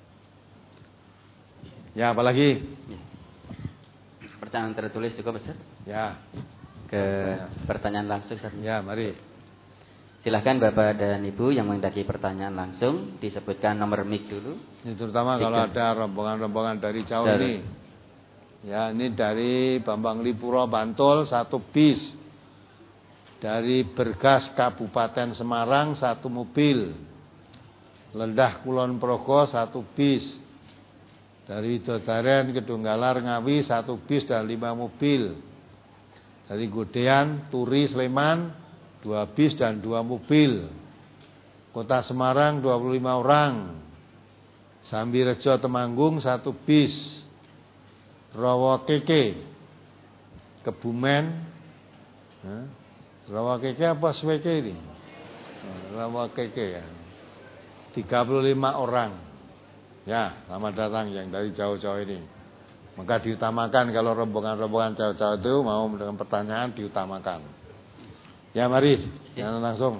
Ya, apalagi? Pertanyaan tertulis cukup, Ustaz? Ya. Ke pertanyaan langsung, Ustaz. Ya, mari. Silahkan Bapak dan Ibu yang menghendaki pertanyaan langsung disebutkan nomor mic dulu. Ini terutama Tiga. Kalau ada rombongan-rombongan dari jauh dari. ini. Ya, ini dari Bambang Lipuro Bantul satu bis. Dari Bergas Kabupaten Semarang satu mobil. Lendah Kulon Progo satu bis. Dari Dodaren Kedunggalar Ngawi satu bis dan lima mobil. Dari Godean Turi Sleman dua bis dan dua mobil. Kota Semarang dua puluh lima orang. Sambirejo Temanggung satu bis. Rawakeke Kebumen. Nah, Rawakeke apa Sweke ini? Rawakeke ya. tiga puluh lima orang. Ya, selamat datang yang dari jauh-jauh ini. Maka diutamakan kalau rombongan-rombongan jauh-jauh itu mau dengan pertanyaan diutamakan. Ya, mari, jangan langsung.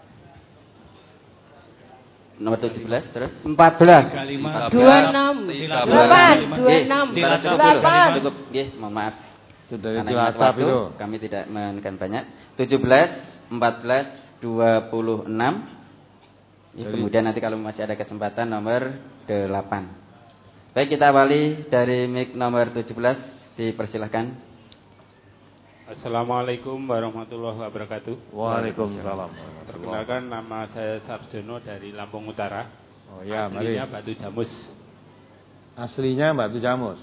Nomor tujuh belas terus. empat belas. dua puluh enam. delapan. dua puluh enam. delapan. Cukup, nggih, mohon maaf. Itu dari Cilacap itu. Kami tidak menekan banyak. tujuh belas, empat belas, dua puluh enam. Ya, kemudian nanti kalau masih ada kesempatan nomor delapan. Baik, kita awali dari mic nomor tujuh belas. Dipersilahkan. Assalamualaikum warahmatullahi wabarakatuh. Waalaikumsalam. Perkenalkan, nama saya Sarjono dari Lampung Utara. Oh ya, aslinya mari. Batu Jamus. Aslinya Batu Jamus.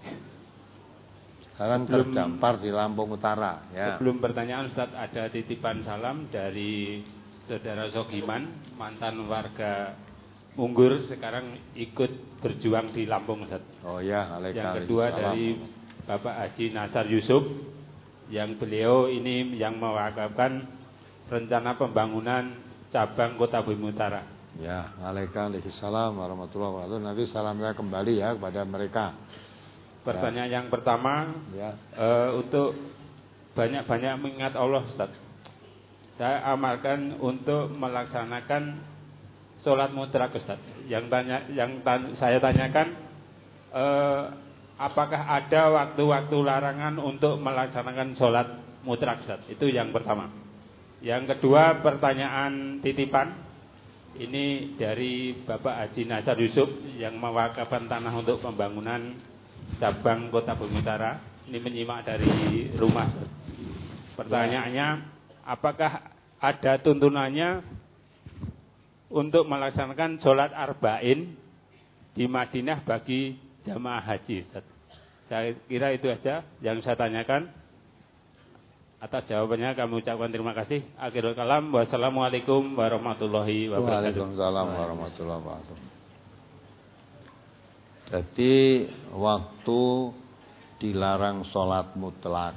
Sekarang terdampar di Lampung Utara. Ya. Sebelum pertanyaan, Ustaz, ada titipan salam dari Saudara Sogiman, mantan warga Munggur, sekarang ikut berjuang di Lampung, Ustaz. Oh ya, yang kedua salam. Dari Bapak Haji Nasar Yusuf, yang beliau ini yang mewakafkan rencana pembangunan cabang Kota Bumi Utara. Ya, waalaikumsalam warahmatullahi wabarakatuh. Nanti salamnya kembali ya kepada mereka. Pertanyaan ya. Yang pertama, ya. uh, untuk banyak-banyak mengingat Allah, Ustaz. Saya amalkan untuk melaksanakan sholat mutlak, Ustaz. Yang tanya, yang tan saya tanyakan. Uh, Apakah ada waktu-waktu larangan untuk melaksanakan sholat mutlak, Ustaz? Itu yang pertama. Yang kedua, pertanyaan titipan. Ini dari Bapak Haji Nasar Yusuf yang mewakafkan tanah untuk pembangunan cabang Kota Bumi Utara. Ini menyimak dari rumah. Pertanyaannya, apakah ada tuntunannya untuk melaksanakan sholat arba'in di Madinah bagi jamaah haji, Ustaz? Saya kira itu aja yang saya tanyakan. Atas jawabannya kami ucapkan terima kasih. Akhirul kalam. Wassalamualaikum warahmatullahi wabarakatuh. Waalaikumsalam warahmatullahi wabarakatuh. Jadi waktu dilarang sholat mutlak.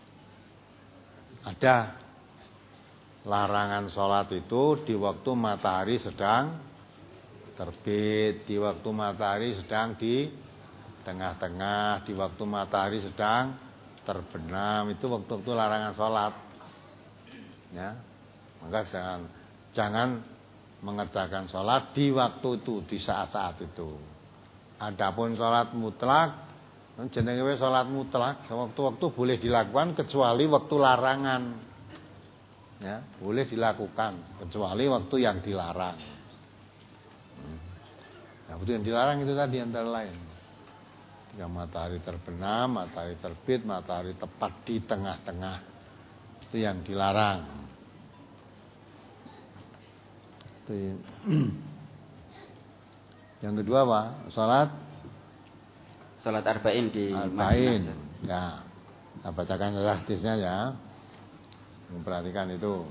Ada larangan sholat itu di waktu matahari sedang terbit, di waktu matahari sedang di tengah-tengah, di waktu matahari sedang terbenam, itu waktu-waktu larangan sholat. Ya, maka jangan jangan mengerjakan sholat di waktu itu, di saat-saat itu. Adapun sholat mutlak, jenenge sholat mutlak, waktu-waktu boleh dilakukan kecuali waktu larangan. Ya, boleh dilakukan kecuali waktu yang dilarang. Nah, waktu yang dilarang itu tadi antara lain. Ketika matahari terbenam, matahari terbit, matahari tepat di tengah-tengah. Itu yang dilarang. Itu yang, yang kedua apa? Salat salat arba'in di arba'in. Ya. Saya bacakan hadisnya ya. Memperhatikan itu.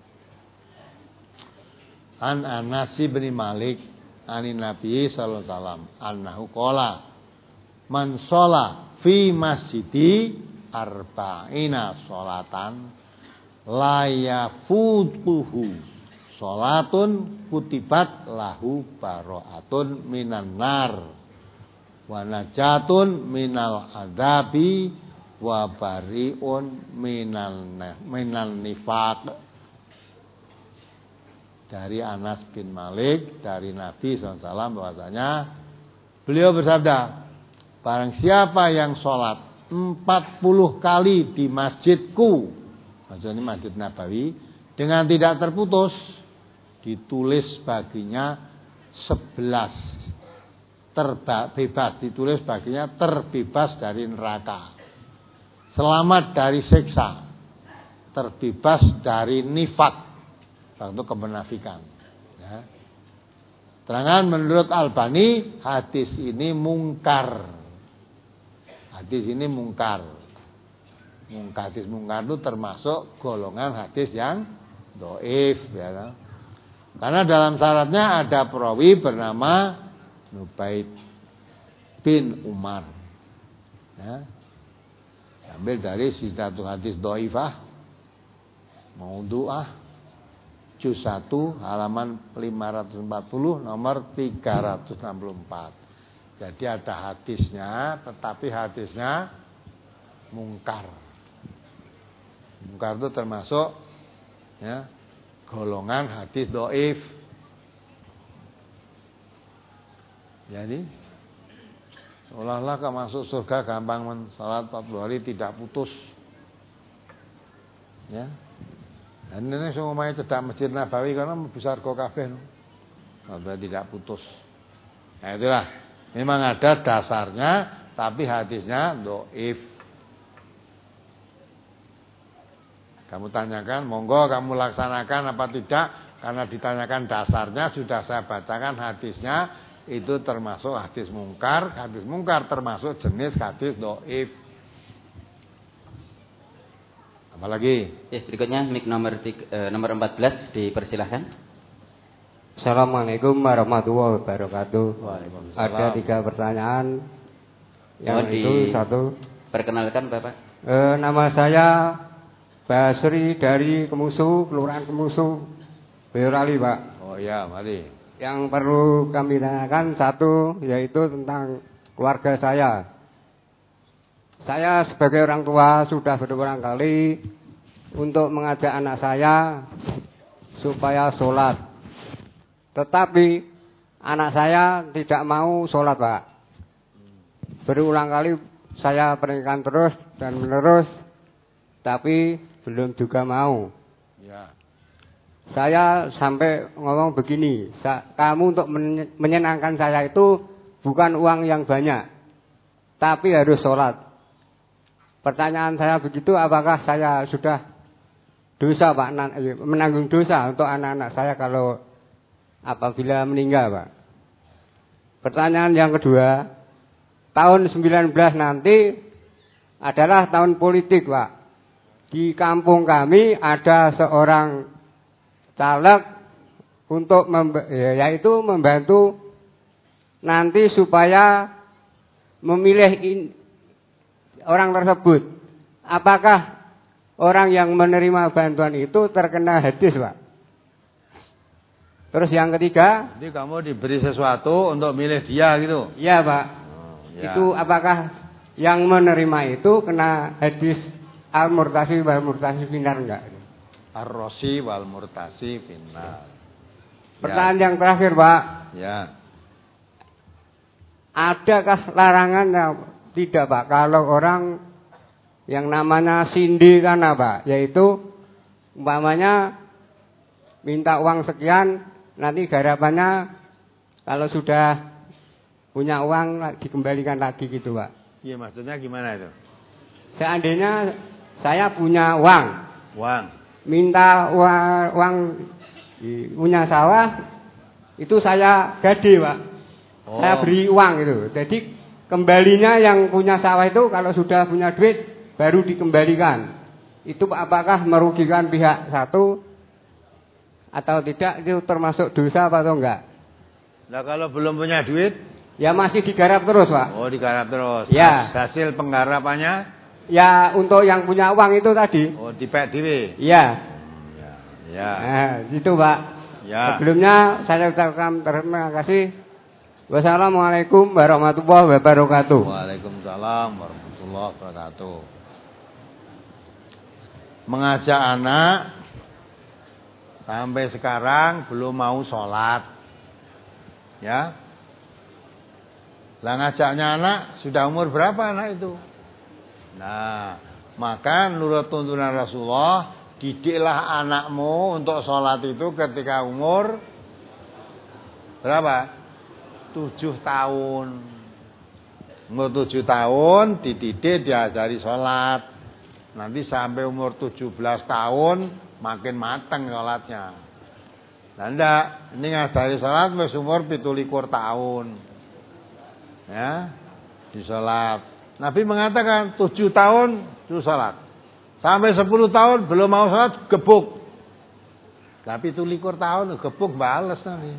An Anas bin Malik anin Nabi sallallahu alaihi wasallam annahu qala man sholla fi masjidi arba'ina sholatan la yafutuhu sholatun kutibat lahu bara'atun minan nar wa najatun minal adabi wa bari'un minal minal nifaq. Dari Anas bin Malik dari Nabi shallallahu alaihi wasallam bahwasanya beliau bersabda, barang siapa yang sholat empat puluh kali di masjidku, maksudnya Masjid Nabawi, dengan tidak terputus, ditulis baginya sebelas terbebas, ditulis baginya terbebas dari neraka, selamat dari siksa, terbebas dari nifak, itu kemenafikan. Ya. Terangan menurut Albani, hadis ini mungkar. Hadis ini mungkar. Hadis mungkar itu termasuk golongan hadis yang dhaif, ya. Karena dalam syaratnya ada perawi bernama Nubaid bin Umar. Ya. Ambil dari satu hadis dhaifah, maudhu'ah, juz satu halaman lima ratus empat puluh nomor tiga ratus enam puluh empat. Jadi ada hadisnya, tetapi hadisnya mungkar. Mungkar itu termasuk ya, golongan hadis dhaif. Jadi seolah-olah kalau masuk surga gampang, salat empat puluh hari tidak putus. Ya. Dan ini semua main cedak Masjid Nabawi karena besar kok kabeh. Kalau tidak putus. Nah itulah. Memang ada dasarnya, tapi hadisnya dhaif. Kamu tanyakan, monggo kamu laksanakan apa tidak? Karena ditanyakan dasarnya, sudah saya bacakan hadisnya, itu termasuk hadis mungkar. Hadis mungkar termasuk jenis hadis dhaif. Apalagi? Ya, berikutnya mik nomor tiga, eh, nomor empat belas dipersilahkan. Assalamualaikum warahmatullahi wabarakatuh. Ada tiga pertanyaan. Yang oh, di... itu satu. Perkenalkan Bapak. E, nama saya Basri dari Kemusu, Kelurahan Kemusu, Boyolali, Pak. Oh iya, mari. Yang perlu kami tanyakan satu, yaitu tentang keluarga saya. Saya sebagai orang tua sudah berulang kali untuk mengajak anak saya supaya sholat. Tetapi anak saya tidak mau sholat, Pak. Berulang kali saya peringatkan terus dan menerus, tapi belum juga mau. Ya. Saya sampai ngomong begini, kamu untuk menyenangkan saya itu bukan uang yang banyak, tapi harus sholat. Pertanyaan saya begitu, apakah saya sudah dosa, Pak, menanggung dosa untuk anak-anak saya kalau apabila meninggal, Pak? Pertanyaan yang kedua, tahun sembilan belas nanti adalah tahun politik, Pak. Di kampung kami ada seorang caleg untuk memb- yaitu membantu nanti supaya memilih in- orang tersebut. Apakah orang yang menerima bantuan itu terkena hadis, Pak? Terus yang ketiga, jadi kamu diberi sesuatu untuk milih dia gitu? Iya, Pak. Oh, ya. Itu apakah yang menerima itu kena hadis al-murtasi wal murtasi finar enggak? Ar-rosi wal murtasi finar. Pertanyaan ya. Yang terakhir, Pak. Ya. Adakah larangannya? Tidak, Pak. Kalau orang yang namanya sindiran, Pak, yaitu Umpamanya minta uang sekian, nanti garapannya kalau sudah punya uang dikembalikan lagi gitu, Pak. Iya, maksudnya gimana itu? Seandainya saya punya uang, Uang. minta uang, uang punya sawah, itu saya gade, Pak. Oh. Saya beri uang itu. Jadi kembalinya yang punya sawah itu kalau sudah punya duit baru dikembalikan. Itu apakah merugikan pihak satu atau tidak, itu termasuk dosa atau enggak? Nah kalau belum punya duit? Ya masih digarap terus, Pak. Oh, digarap terus. Ya. Hasil penggarapannya? Ya untuk yang punya uang itu tadi. Oh, dipek dhewe. Iya. Ya. Ya. Nah, gitu, Pak. Ya. Sebelumnya saya ucapkan terima kasih. Wassalamualaikum warahmatullahi wabarakatuh. Waalaikumsalam warahmatullahi wabarakatuh. Mengajak anak sampai sekarang belum mau sholat, ya. Lah ngajaknya anak sudah umur berapa anak itu? Nah, maka menurut tuntunan Rasulullah, didiklah anakmu untuk sholat itu ketika umur berapa? Tujuh tahun. Umur tujuh tahun dididik, diajari sholat. Nanti sampai umur tujuh belas tahun makin mateng sholatnya. Nah enggak, ini ngajari sholat wis umur pitulikur tahun. Ya, di sholat. Nabi mengatakan tujuh tahun itu sholat. Sampai sepuluh tahun belum mau sholat, gebuk. Tapi pitulikur tahun gebuk bales nanti.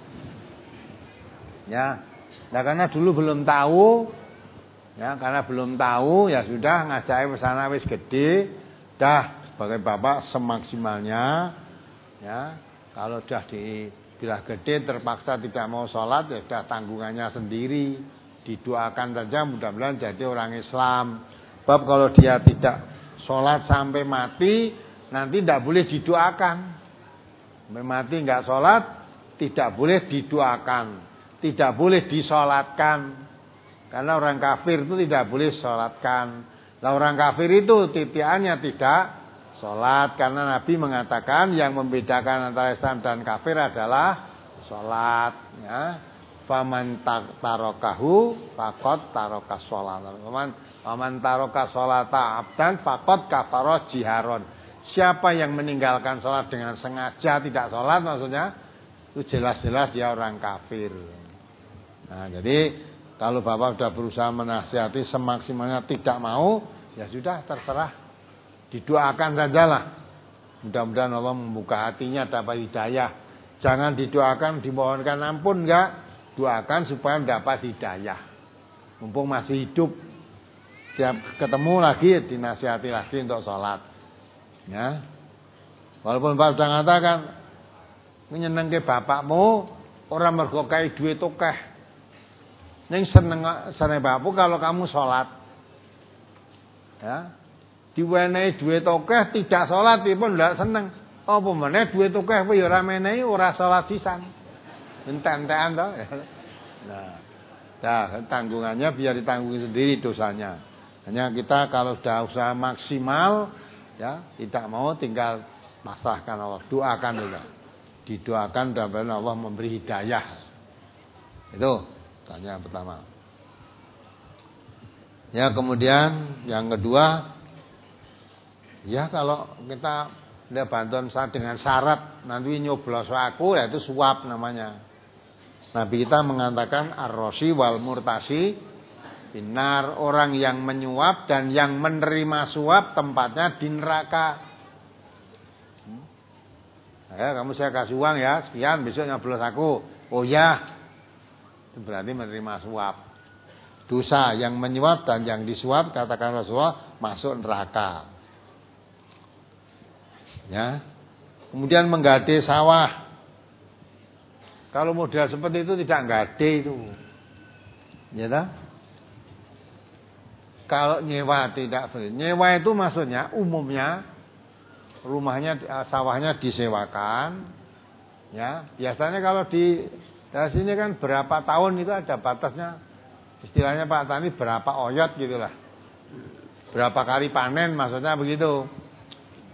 Ya, nah karena dulu belum tahu. Ya, karena belum tahu, ya sudah ngajak pesana wis gede, dah sebagai bapak semaksimalnya, ya. Kalau sudah dibilang gede terpaksa tidak mau sholat, ya sudah tanggungannya sendiri, didoakan saja mudah-mudahan jadi orang Islam. Sebab kalau dia tidak sholat sampai mati, nanti tidak boleh didoakan. Sampai mati nggak sholat, tidak boleh didoakan, tidak boleh disolatkan. Karena orang kafir itu tidak boleh sholatkan. Nah orang kafir itu titiannya tidak sholat. Karena Nabi mengatakan yang membedakan antara Islam dan kafir adalah sholat. Ya. Faman tarokahu fakot taroka sholat. Faman taroka sholata abdan fakot kafaro jiharon. Siapa yang meninggalkan sholat dengan sengaja tidak sholat, maksudnya itu jelas-jelas dia orang kafir. Nah jadi kalau bapak sudah berusaha menasihati semaksimalnya tidak mau, ya sudah terserah. Didoakan sajalah. Mudah-mudahan Allah membuka hatinya dapat hidayah. Jangan didoakan, dimohonkan ampun, enggak. Doakan supaya dapat hidayah. Mumpung masih hidup. Tiap ketemu lagi dinasihati lagi untuk sholat. Ya. Walaupun bapak sudah mengatakan, nyenengke bapakmu orang mergo kai duit tokeh. Yang seneng seneng bapu kalau kamu sholat, ya, diwenehi duit tokeh tidak sholat pun tidak seneng. Oh pemene duit tokeh pun ora menehi ora sholat sisan, entek-entekan toh. Nah, dah tanggungannya biar ditanggung sendiri dosanya. Hanya kita kalau sudah usaha maksimal, ya tidak mau tinggal pasrahkan Allah, doakan juga, didoakan dan Allah memberi hidayah. Itu. Tanya yang pertama. Ya kemudian yang kedua, ya kalau kita ada bantuan saya dengan syarat nanti nyoblos aku, ya itu suap namanya. Nabi kita mengatakan ar-rosi wal murtasi binar, orang yang menyuap dan yang menerima suap tempatnya di neraka. Ya kamu saya kasih uang ya sekian, besok nyoblos aku. Oh ya. Itu berarti menerima suap. Dosa yang menyuap dan yang disuap katakan Rasulullah masuk neraka. Ya. Kemudian menggade sawah. Kalau model seperti itu tidak gade itu. Ya tak? Kalau nyewa tidak boleh. Nyewa itu maksudnya umumnya rumahnya sawahnya disewakan. Ya, biasanya kalau di Nah sini kan berapa tahun itu ada batasnya. Istilahnya Pak Tani berapa oyot gitulah. Berapa kali panen maksudnya begitu.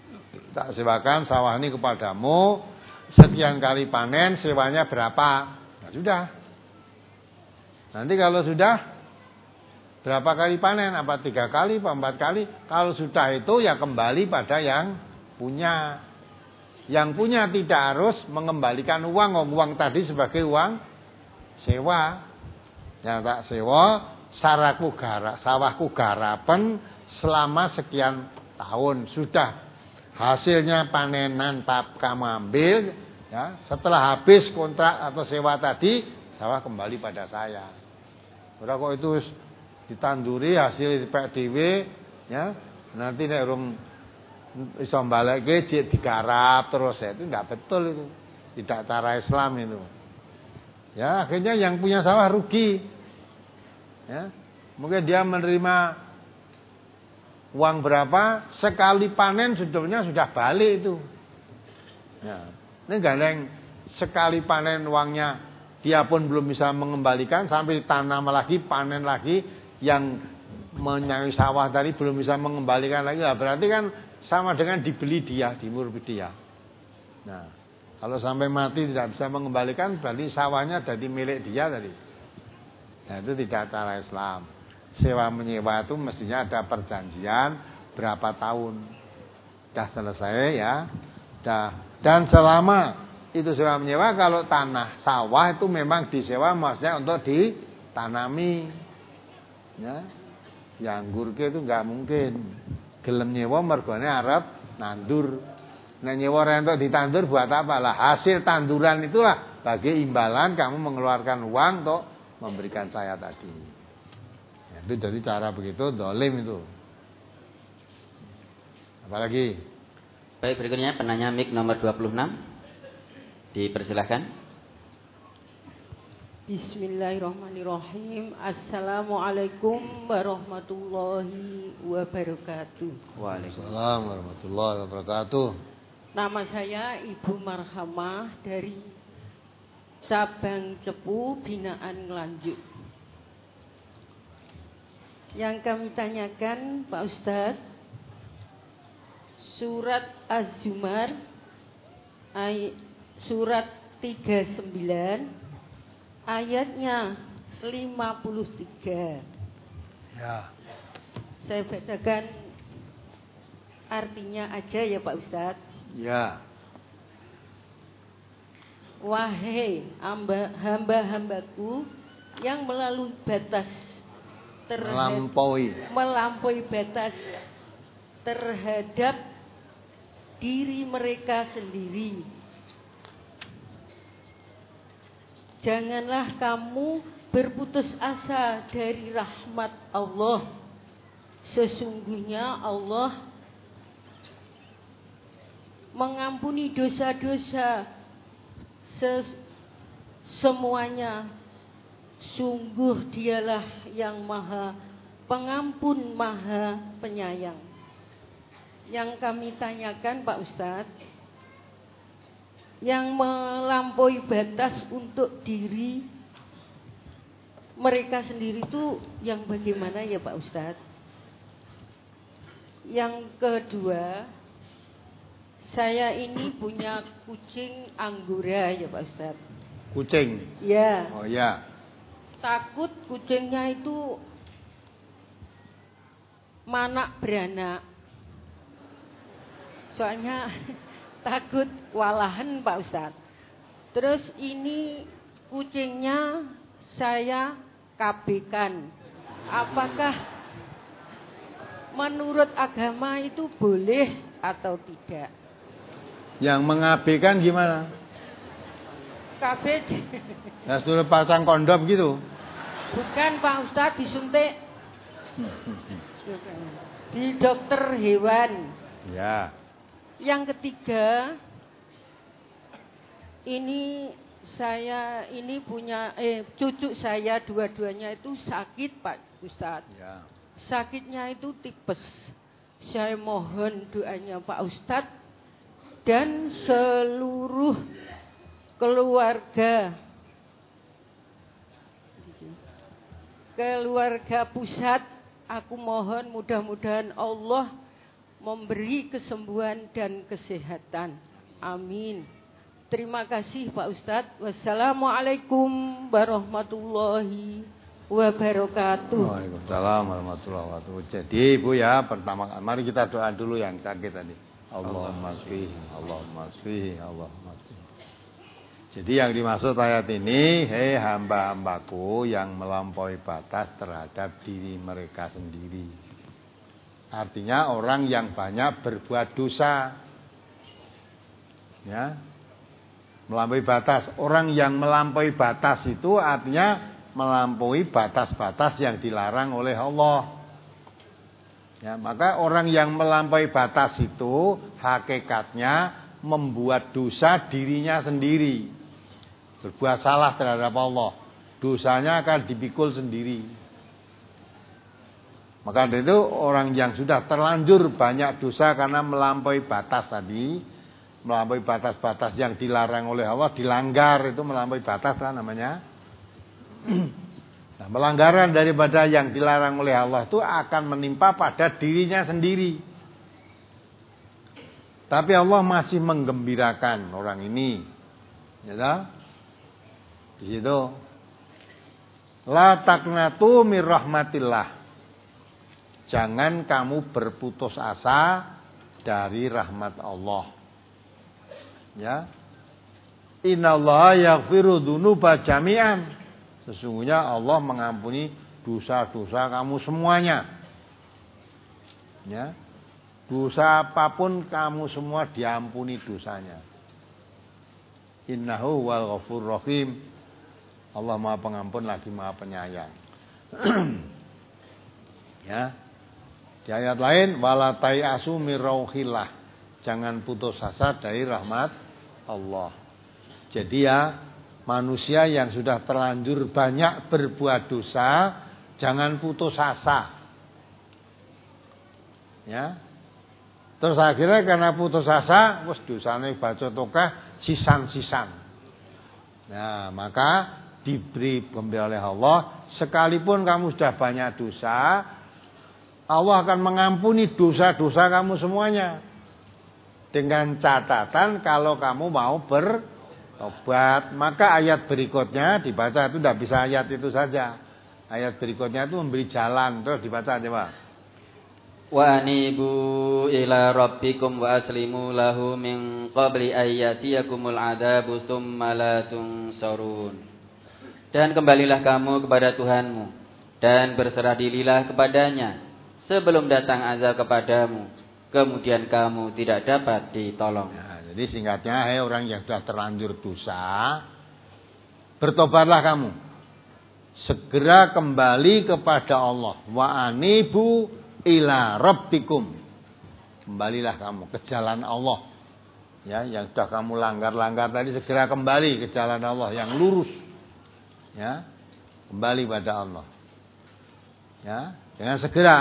tak sewakan sawah ini kepadamu, sekian kali panen, sewanya berapa? Nah, sudah. Nanti kalau sudah berapa kali panen? Apa tiga kali, apa empat kali? Kalau sudah itu ya kembali pada yang punya. Yang punya tidak harus mengembalikan uang. Uang tadi sebagai uang sewa. Ya tak sewa, saraku garap, sawahku garapen selama sekian tahun. Sudah hasilnya panenan tap kamu ambil. Ya, setelah habis kontrak atau sewa tadi, sawah kembali pada saya. Ora kok itu ditanduri hasil dipek dhewe, ya. Nanti nek urung iso balekke jek digarap terus ya, itu enggak betul itu. Tidak cara Islam itu. Ya, akhirnya yang punya sawah rugi. Ya. Mungkin dia menerima uang berapa, sekali panen sebetulnya sudah balik itu. Ya. Ini gandeng sekali panen uangnya dia pun belum bisa mengembalikan, sampai tanam lagi, panen lagi, yang menyawi sawah tadi belum bisa mengembalikan lagi. Nah, berarti kan sama dengan dibeli dia, dimurbi dia. Nah, kalau sampai mati tidak bisa mengembalikan, berarti sawahnya jadi milik dia tadi. Nah, itu tidak cara Islam. Sewa menyewa itu mestinya ada perjanjian berapa tahun. Dah selesai ya. Dah. Dan selama itu sewa menyewa, kalau tanah sawah itu memang disewa maksudnya untuk ditanami. Ya. Yang anggur itu enggak mungkin. Gelem nyewa mergone arep nandur. Nek nyewa rentok ditandur buat apa? Lah hasil tanduran itulah bagi imbalan kamu mengeluarkan uang untuk memberikan saya tadi. Ya, itu jadi cara begitu dolim itu. Apalagi? Baik, berikutnya penanya mic nomor dua puluh enam. Dipersilahkan. Bismillahirrahmanirrahim. Assalamualaikum warahmatullahi wabarakatuh. Waalaikumsalam warahmatullahi wabarakatuh. Nama saya Ibu Marhamah dari Cabang Cepu Binaan Ngelanjuk. Yang kami tanyakan Pak Ustadz, surat Az-Zumar ayat surat tiga puluh sembilan ayatnya lima puluh tiga. Ya. Saya bacakan artinya aja ya Pak Ustadz. Ya. Wahai hamba-hambaku yang melalui batas terhadap, melampaui melampaui batas terhadap diri mereka sendiri, janganlah kamu berputus asa dari rahmat Allah. Sesungguhnya Allah mengampuni dosa-dosa ses- semuanya. Sungguh dialah yang maha pengampun, maha penyayang. Yang kami tanyakan Pak Ustadz, yang melampaui batas untuk diri mereka sendiri itu yang bagaimana ya Pak Ustadz? Yang kedua, saya ini punya kucing Anggora ya Pak Ustadz. kucing. Ya. Oh ya. Takut kucingnya itu manak beranak. Soalnya takut walahan Pak Ustadz. Terus ini kucingnya saya K B-kan. Apakah menurut agama itu boleh atau tidak? Yang mengabaikan gimana? K B. Ya suruh pasang kondom gitu. Bukan Pak Ustadz, disuntik di dokter hewan. Ya. Yang ketiga, ini saya ini punya eh cucu saya dua-duanya itu sakit Pak Ustadz. Ya. Sakitnya itu tipes. Saya mohon doanya Pak Ustadz dan seluruh keluarga keluarga pusat, aku mohon mudah-mudahan Allah memberi kesembuhan dan kesehatan. Amin. Terima kasih Pak Ustadz. Wassalamualaikum warahmatullahi wabarakatuh. Waalaikumsalam warahmatullahi wabarakatuh. Jadi Ibu ya, pertama mari kita doa dulu yang sakit tadi. Allahumma shfi, Allahumma shfi, Allahumma shfi. Jadi yang dimaksud ayat ini, hei hamba-hambaku yang melampaui batas terhadap diri mereka sendiri. Artinya orang yang banyak berbuat dosa. Ya. Melampaui batas. Orang yang melampaui batas itu artinya melampaui batas-batas yang dilarang oleh Allah. Ya, maka orang yang melampaui batas itu hakikatnya membuat dosa dirinya sendiri. Berbuat salah terhadap Allah. Dosanya akan dipikul sendiri. Maka dari itu orang yang sudah terlanjur banyak dosa karena melampaui batas tadi, melampaui batas-batas yang dilarang oleh Allah, dilanggar, itu melampaui batas lah namanya. Nah, pelanggaran daripada yang dilarang oleh Allah itu akan menimpa pada dirinya sendiri. Tapi Allah masih menggembirakan orang ini. Ya, di situ. La taqnatu mir rahmatillah. Jangan kamu berputus asa dari rahmat Allah. Ya. Innallaha yaghfiru dzunuba jami'an. Sesungguhnya Allah mengampuni dosa-dosa kamu semuanya. Ya. Dosa apapun kamu semua diampuni dosanya. Innahu wal ghafurur rahim. Allah Maha Pengampun lagi Maha Penyayang. Ya. Di ayat lain wala tayasu mir rauhillah. Jangan putus asa dari rahmat Allah. Jadi ya, manusia yang sudah terlanjur banyak berbuat dosa, jangan putus asa. Ya. Terus akhirnya karena putus asa, wis dosane bacot tokah sisan-sisan. Nah, maka diberi pembela oleh Allah, sekalipun kamu sudah banyak dosa, Allah akan mengampuni dosa-dosa kamu semuanya. Dengan catatan kalau kamu mau bertobat, maka ayat berikutnya dibaca itu tidak bisa ayat itu saja. Ayat berikutnya itu memberi jalan, terus dibaca aja Pak. Wa anibu ila rabbikum wa aslimu lahu min qabli ayyatiyakumul adabu tsumma la tunsarun. Dan kembalilah kamu kepada Tuhanmu dan berserah dirilah kepadanya sebelum datang azab kepadamu, kemudian kamu tidak dapat ditolong. Nah, jadi singkatnya, hai orang yang sudah terlanjur dosa, bertobatlah kamu. Segera kembali kepada Allah. Wa anibu ila rabbikum. Kembalilah kamu ke jalan Allah. Ya, yang sudah kamu langgar-langgar tadi segera kembali ke jalan Allah yang lurus. Ya, kembali pada Allah. Ya, dengan segera.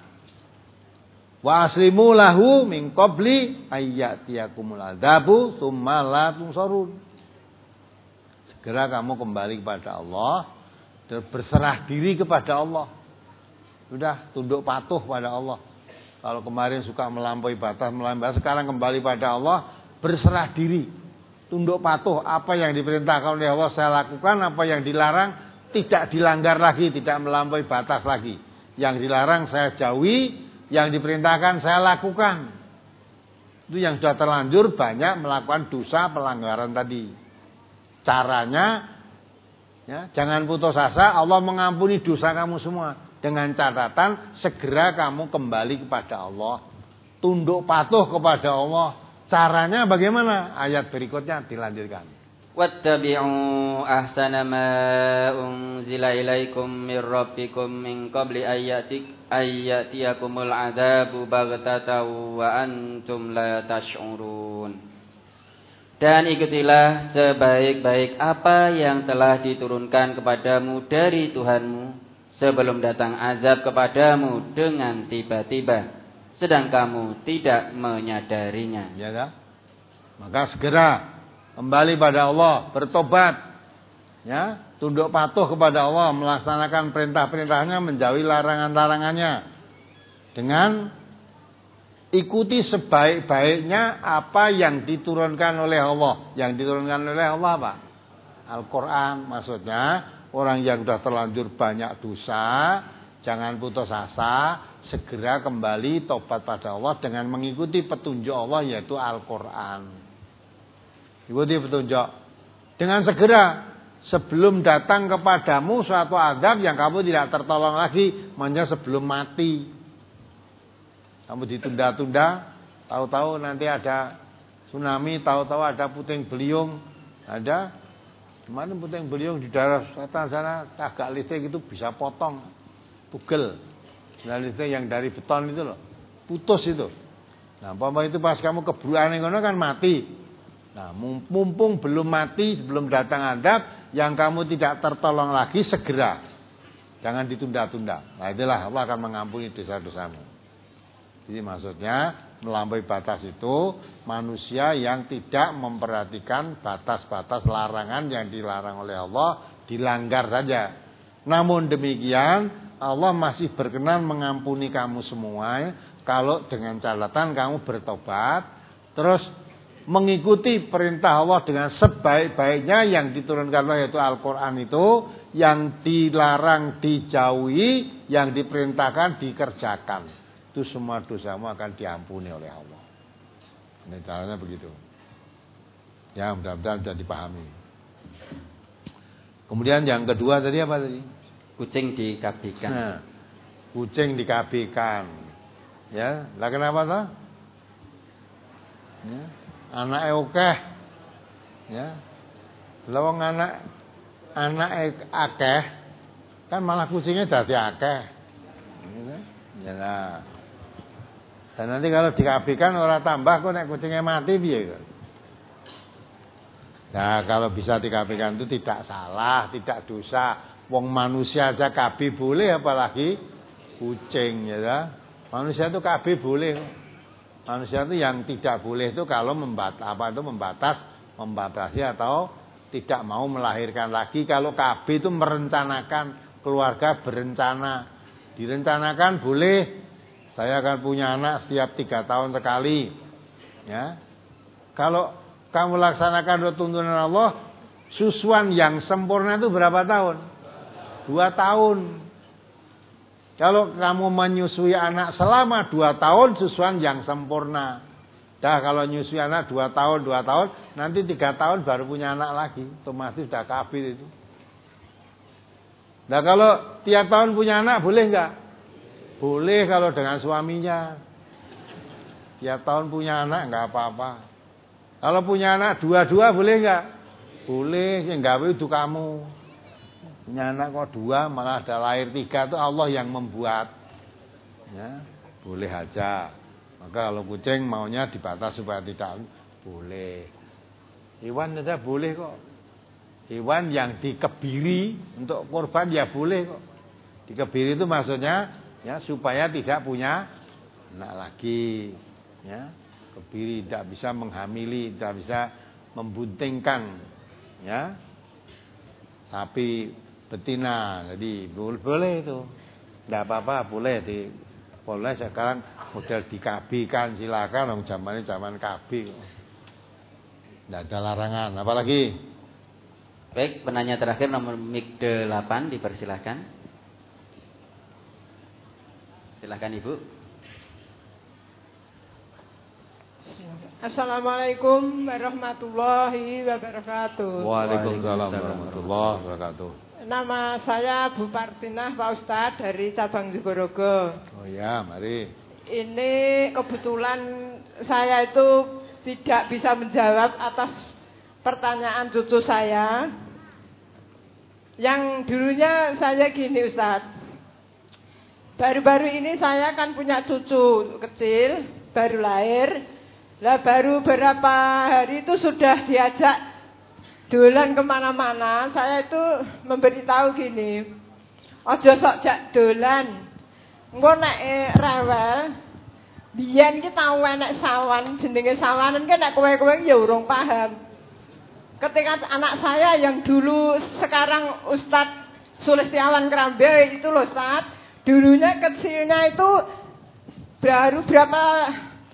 Wa aslimu lahu min qabli ayyatiyakumul adzabu tsumma la tunsarun. Segera kamu kembali kepada Allah dan berserah diri kepada Allah. Sudah tunduk patuh pada Allah. Kalau kemarin suka melampaui batas, melampaui batas, sekarang kembali pada Allah, berserah diri. Tunduk patuh, apa yang diperintahkan oleh Allah saya lakukan, apa yang dilarang tidak dilanggar lagi, tidak melampaui batas lagi. Yang dilarang saya jauhi, yang diperintahkan saya lakukan. Itu yang sudah terlanjur banyak melakukan dosa pelanggaran tadi. Caranya, ya, jangan putus asa, Allah mengampuni dosa kamu semua. Dengan catatan segera kamu kembali kepada Allah, tunduk patuh kepada Allah. Caranya bagaimana? Ayat berikutnya dilanjutkan. Wattabi'u ahsana ma unzila ilaikum mir rabbikum min qabli ayyatik ayyatiyakumul adzabu baghtatan wa antum la tash'urun. Dan ikutilah sebaik-baik apa yang telah diturunkan kepadamu dari Tuhanmu sebelum datang azab kepadamu dengan tiba-tiba, sedang kamu tidak menyadarinya. Ya kan? Maka segera kembali pada Allah, bertobat, ya, tunduk patuh kepada Allah, melaksanakan perintah-perintahnya, menjauhi larangan-larangannya, dengan ikuti sebaik-baiknya apa yang diturunkan oleh Allah. Yang diturunkan oleh Allah apa? Al-Quran. Maksudnya orang yang sudah terlanjur banyak dosa, jangan putus asa, segera kembali tobat pada Allah dengan mengikuti petunjuk Allah, yaitu Al-Quran. Ikuti petunjuk dengan segera, sebelum datang kepadamu suatu azab yang kamu tidak tertolong lagi, maksudnya sebelum mati. Kamu ditunda-tunda, tahu-tahu nanti ada tsunami, tahu-tahu ada puting beliung, ada kemarin puting beliung di daerah selatan sana, agak listrik itu bisa potong, pugel. Nah, listrik yang dari beton itu loh, putus itu. Nah, umpama itu pas kamu keburuan yang ngono kan mati. Nah, mumpung belum mati, belum datang azab yang kamu tidak tertolong lagi, segera. Jangan ditunda-tunda. Nah, itulah Allah akan mengampuni dosa-dosamu. Jadi maksudnya melampaui batas itu manusia yang tidak memperhatikan batas-batas larangan yang dilarang oleh Allah, dilanggar saja. Namun demikian Allah masih berkenan mengampuni kamu semua kalau dengan catatan kamu bertobat, terus mengikuti perintah Allah dengan sebaik-baiknya yang diturunkan Allah, yaitu Al-Quran itu, yang dilarang dijauhi, yang diperintahkan dikerjakan. Itu semua dosamu akan diampuni oleh Allah. Ini caranya begitu. Ya, mudah-mudahan sudah dipahami. Kemudian yang kedua tadi apa tadi? Kucing dikabikan. Nah, kucing dikabikan. Ya, lah kenapa toh? Ya, anake akeh. Ya. Lawang anak anak akeh kan malah kucingnya dadi akeh. Ya lah. Dan nanti kalau dikabikan orang tambah kok nek kucingnya mati piye kok. Nah, kalau bisa dikabikan itu tidak salah, tidak dosa. Wong manusia aja kabi boleh apalagi kucing ya lah. Manusia itu kabi boleh. Manusia itu yang tidak boleh itu kalau membatas apa itu membatas, membatasi atau tidak mau melahirkan lagi. Kalau kabi itu merencanakan, keluarga berencana. Direncanakan boleh. Saya akan punya anak setiap tiga tahun sekali. Ya, kalau kamu laksanakan tuntunan Allah, susuan yang sempurna itu berapa tahun? Dua tahun. Kalau kamu menyusui anak selama dua tahun, susuan yang sempurna. Dah kalau nyusui anak dua tahun, dua tahun, nanti tiga tahun baru punya anak lagi, otomatis sudah kafir itu. Nah kalau tiap tahun punya anak boleh enggak? Boleh kalau dengan suaminya. Tiap tahun punya anak enggak apa-apa. Kalau punya anak dua-dua boleh enggak? Boleh, yang gawe itu kamu. Punya anak kok dua, malah ada lahir tiga, itu Allah yang membuat. Ya, boleh aja. Maka kalau kucing maunya dibatas supaya tidak boleh. Hewan saja boleh kok. Hewan yang dikebiri untuk korban ya boleh kok. Dikebiri itu maksudnya ya supaya tidak punya anak lagi, ya. Kebiri tidak bisa menghamili, tidak bisa membuntingkan, ya. Sapi betina, jadi boleh, boleh itu, tidak apa-apa, boleh di, boleh sekarang model dikabikan silakan, dong zamannya zaman kabi, tidak ada larangan, apalagi. Baik, penanya terakhir nomor mik delapan dipersilahkan. Silakan Ibu. Assalamualaikum warahmatullahi wabarakatuh. Waalaikumsalam warahmatullahi wabarakatuh. Nama saya Bu Partinah Pak Ustadz dari cabang Jogorogo. Oh ya, mari. Ini kebetulan saya itu tidak bisa menjawab atas pertanyaan cucu saya. Yang dulunya saya gini Ustadz. Baru-baru ini saya kan punya cucu kecil, baru lahir. Lah baru beberapa hari itu sudah diajak dolan kemana-mana. Saya itu memberitahu gini, ojo sok jak dolan. Engko nek rewel, biyen ki tau enek sawan, jenenge sawanen ki nek kowe-kowe ya urung paham. Ketika anak saya yang dulu sekarang Ustadz Sulistiawan Krambe itu loh Ustadz, dulunya kecilnya itu baru berapa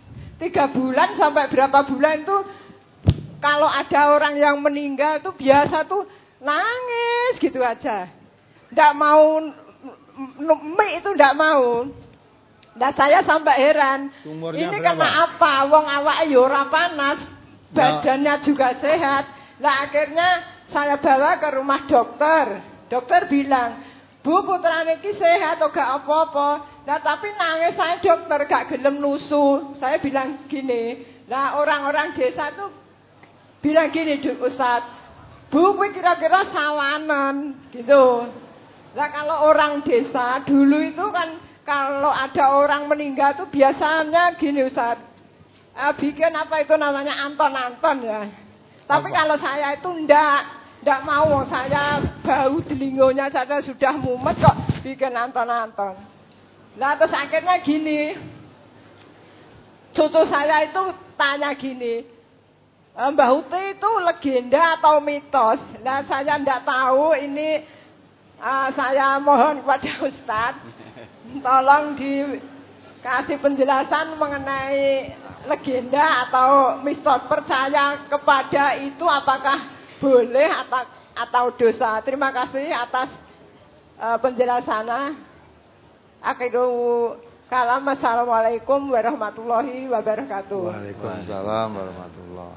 tiga bulan sampai berapa bulan itu kalau ada orang yang meninggal tuh biasa tuh nangis gitu aja. Nggak mau mie itu nggak mau. Nah saya sampai heran. Umurnya ini berapa? karena apa? Wong awak ya ora panas, badannya juga sehat. Nah akhirnya saya bawa ke rumah dokter. Dokter bilang, "Bu, putrane iki sehat atau gak apa-apa." Nah tapi nangis saya dokter gak gelem nusu. Saya bilang gini. Nah orang-orang desa tuh bilang gini, Ustaz, "Bu, kuwi kira-kira sawanan." Gitu. Nah kalau orang desa dulu itu kan kalau ada orang meninggal tuh biasanya gini Ustaz, eh, bikin apa itu namanya anton-anton ya. Tapi apa? Kalau saya itu ndak, ndak mau, saya bau telingonya saya sudah mumet kok bikin anton-anton. Nah terus akhirnya gini, cucu saya itu tanya gini, Mbah Uti itu legenda atau mitos? Nah saya ndak tahu ini, uh, saya mohon kepada Ustadz. Tolong dikasih penjelasan mengenai legenda atau mitos, percaya kepada itu apakah boleh atau, atau dosa. Terima kasih atas uh, penjelasannya. Akhiru kalam. Assalamualaikum warahmatullahi wabarakatuh. Waalaikumsalam warahmatullahi.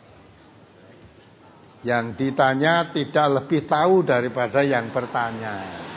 Yang ditanya tidak lebih tahu daripada yang bertanya.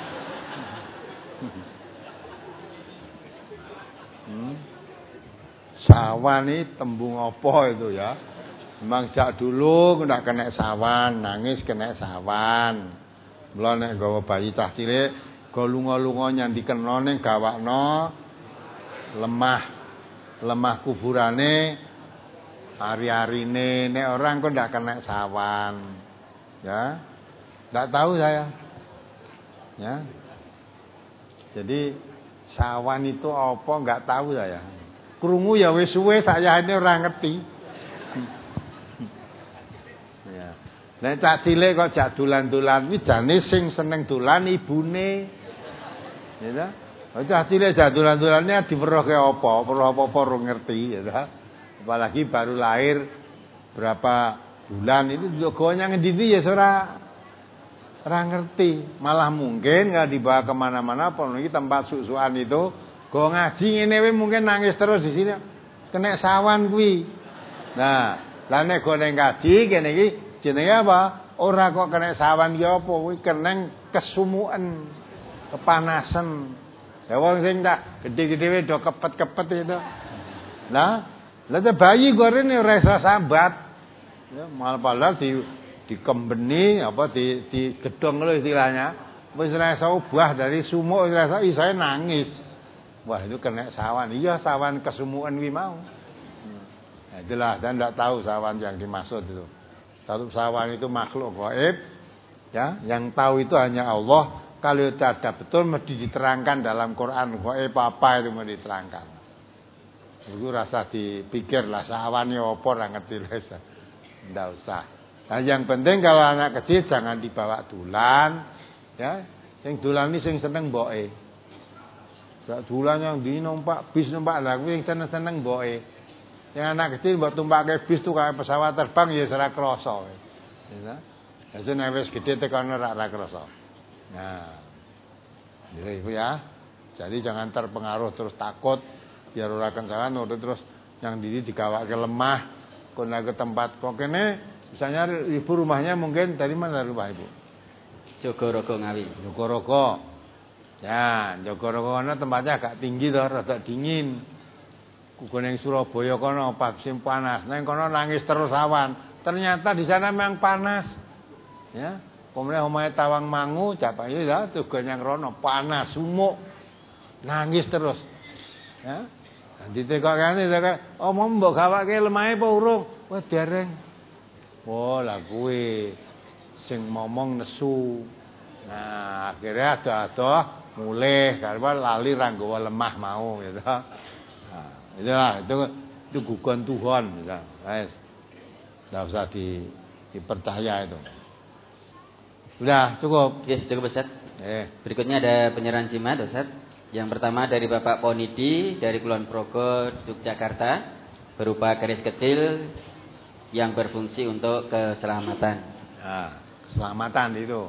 Hmm. Sawan ini tembung apa itu ya? Memang sejak dulu ndak kena sawan, nangis kena sawan. Mula nek gawa bayi cah cilik, go lunga-lunga nyandi kena ning gawakno lemah. Lemah kuburane hari-harine nek orang kok ndak kena sawan. Ya. Ndak tahu saya. Ya. Jadi sawan itu apa enggak tahu saya. Krungu ya wis suwe saya ini ora ngerti. Ya. Nek cak cilik kok jak dolan-dolan kuwi jane sing seneng dolan ibune. Ya ta? Kok cak cilik jak dolan-dolannya diweruhke apa? Weruh apa-apa ora ngerti ya ta. Apalagi baru lahir berapa bulan itu jogonya ngendi ya ora ora ngerti, malah mungkin nggak dibawa kemana-mana, apalagi tempat susuan itu, go ngaji ngene wae mungkin nangis terus di sini, kena sawan kuwi. Nah, lah nek go ning ngaji kene iki jenenge apa? Ora kok kena sawan ki apa, kuwi kena kesumuken, kepanasan. Ya wong sing tak gede-gede wae do kepet-kepet itu. Lah, lah bayi gorene ora iso sambat. Ya, malah padahal di dikembeni apa di di gedong lho istilahnya, wis ora iso ubah dari sumuk, ora iso iso nangis. Wah itu kena sawan. Iya sawan kesumukan kuwi mau. Nah, itulah dan tidak tahu sawan yang dimaksud itu. Satu sawan itu makhluk gaib ya, yang tahu itu hanya Allah. Kalau ada betul mesti diterangkan dalam Quran gaib apa itu mau diterangkan. Itu rasa dipikirlah sawan ya apa ora ngerti wis. Ndak usah. Nah yang penting kalau anak kecil jangan dibawa dulan, ya. Sing dulan ini sing seneng mboke. Sak dulan yang di numpak bis numpak lah kuwi sing seneng mboke. Yang anak kecil mbok tumpake bis tuh kayak pesawat terbang ya ora krasa. Ya. Ya nek wis gedhe tekan ora ora krasa. Nah. Jadi Ibu ya. Jadi jangan terpengaruh terus takut biar ora kencalan terus yang diri digawake lemah kon ke tempat kok kene. Misalnya ibu rumahnya mungkin dari mana rumah ibu? Jogorogo Ngawi. Jogorogo. Ya, Jogorogo karena tempatnya agak tinggi toh, rada dingin. Kuku neng Surabaya kono musim panas. Neng kono nangis terus awan. Ternyata di sana memang panas. Ya, kemudian omahe Tawangmangu, Japak ya, juga yang rono panas, sumuk, nangis terus. Ya, nanti tekokane tekok, oh mau mbok gawake lemahe apa urung? Wah dereng. Oh lah kuwi sing ngomong nesu. Nah, akhirnya ada-ada mulih karena lali ra nggawa lemah mau gitu. Nah, itulah itu itu gugon Tuhan gitu. Wes. Enggak usah di dipercaya itu. Sudah cukup. Oke, cukup Ustaz. Eh, berikutnya ada penyerahan jimat Ustaz. Yang pertama dari Bapak Ponidi dari Kulon Progo, Yogyakarta. berupa keris kecil yang berfungsi untuk keselamatan. Nah, keselamatan itu.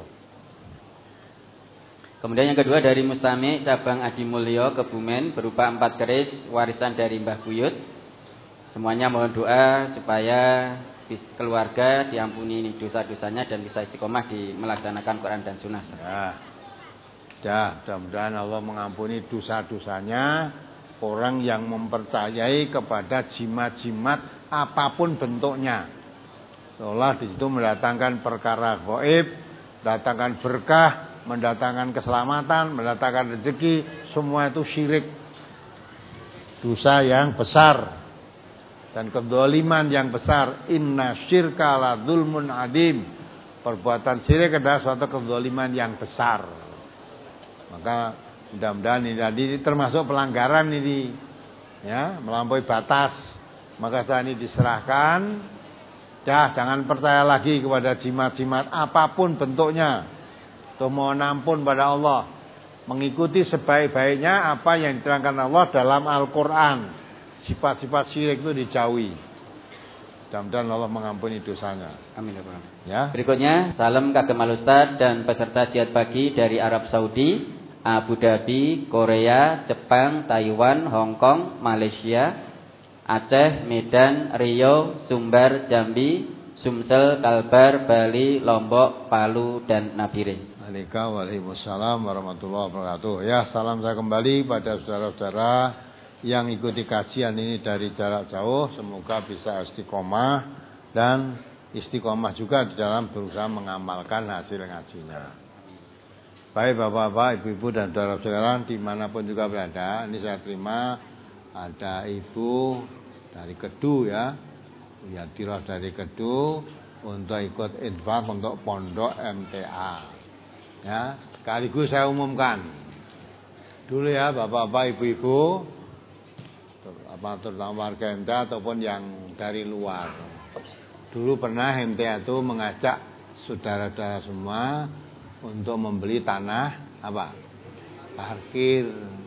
Kemudian yang kedua dari Mustami cabang Adi Mulyo Kebumen berupa empat keris warisan dari Mbah Buyut. Semuanya mohon doa supaya keluarga diampuni dosa-dosanya dan bisa istiqomah di melaksanakan Quran dan Sunnah. Ya, ya, mudah-mudahan Allah mengampuni dosa-dosanya orang yang mempercayai kepada jimat-jimat apapun bentuknya. Seolah di situ mendatangkan perkara gaib, mendatangkan berkah, mendatangkan keselamatan, mendatangkan rezeki, semua itu syirik. Dosa yang besar dan kedzaliman yang besar. Inna syirka la dzulmun adim. Perbuatan syirik adalah suatu kedzaliman yang besar. Maka mudah-mudahan ini tadi termasuk pelanggaran ini, ya, melampaui batas. Maka saat ini diserahkan, dah jangan percaya lagi kepada jimat-jimat apapun bentuknya. Tuh mohon ampun pada Allah, mengikuti sebaik-baiknya apa yang diterangkan Allah dalam Al-Quran. Sifat-sifat syirik itu dijauhi. Mudah-mudahan Allah mengampuni dosanya. Amin. Ya. Berikutnya salam kagem Ustaz dan peserta jihad pagi dari Arab Saudi, Abu Dhabi, Korea, Jepang, Taiwan, Hong Kong, Malaysia, Aceh, Medan, Riau, Sumbar, Jambi, Sumsel, Kalbar, Bali, Lombok, Palu, dan Nabire. Waalaikumsalam warahmatullahi wabarakatuh. Ya, salam saya kembali pada saudara-saudara yang ikuti kajian ini dari jarak jauh. Semoga bisa istiqomah dan istiqomah juga di dalam berusaha mengamalkan hasil ngajinya. Baik bapak-bapak, ibu-ibu dan saudara-saudara dimanapun juga berada, ini saya terima ada ibu dari Kedu, ya, ya Tiros dari Kedu untuk ikut infak untuk pondok M T A. Ya, sekaligus saya umumkan dulu ya bapak-bapak, ibu-ibu, apa terutama warga M T A ataupun yang dari luar. Dulu pernah M T A itu mengajak saudara-saudara semua untuk membeli tanah apa? Parkir.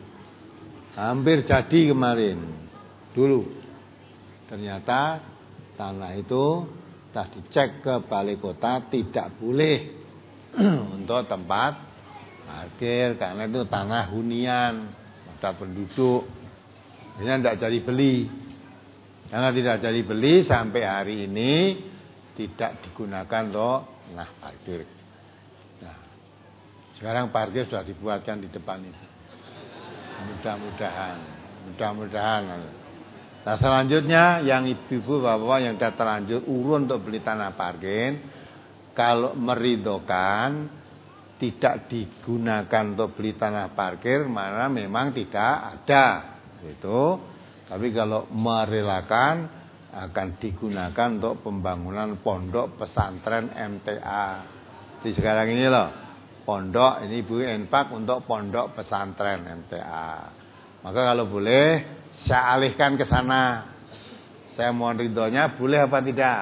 Hampir jadi kemarin. Dulu. Ternyata tanah itu telah dicek ke balai kota tidak boleh untuk tempat parkir karena itu tanah hunian, ada penduduk. Ini tidak jadi beli. Karena tidak jadi beli sampai hari ini tidak digunakan untuk nah parkir. Nah, sekarang parkir sudah dibuatkan di depan itu. Mudah-mudahan, mudah-mudahan. Nah selanjutnya yang ibu-ibu bapak yang sudah terlanjur urun untuk beli tanah parkir, kalau meridokan tidak digunakan untuk beli tanah parkir, mana memang tidak ada itu. Tapi kalau merelakan akan digunakan untuk pembangunan pondok pesantren M T A. Di sekarang ini loh, pondok ini ibu infak untuk pondok pesantren M T A. Maka kalau boleh saya alihkan ke sana. Saya mohon ridhonya, boleh apa tidak?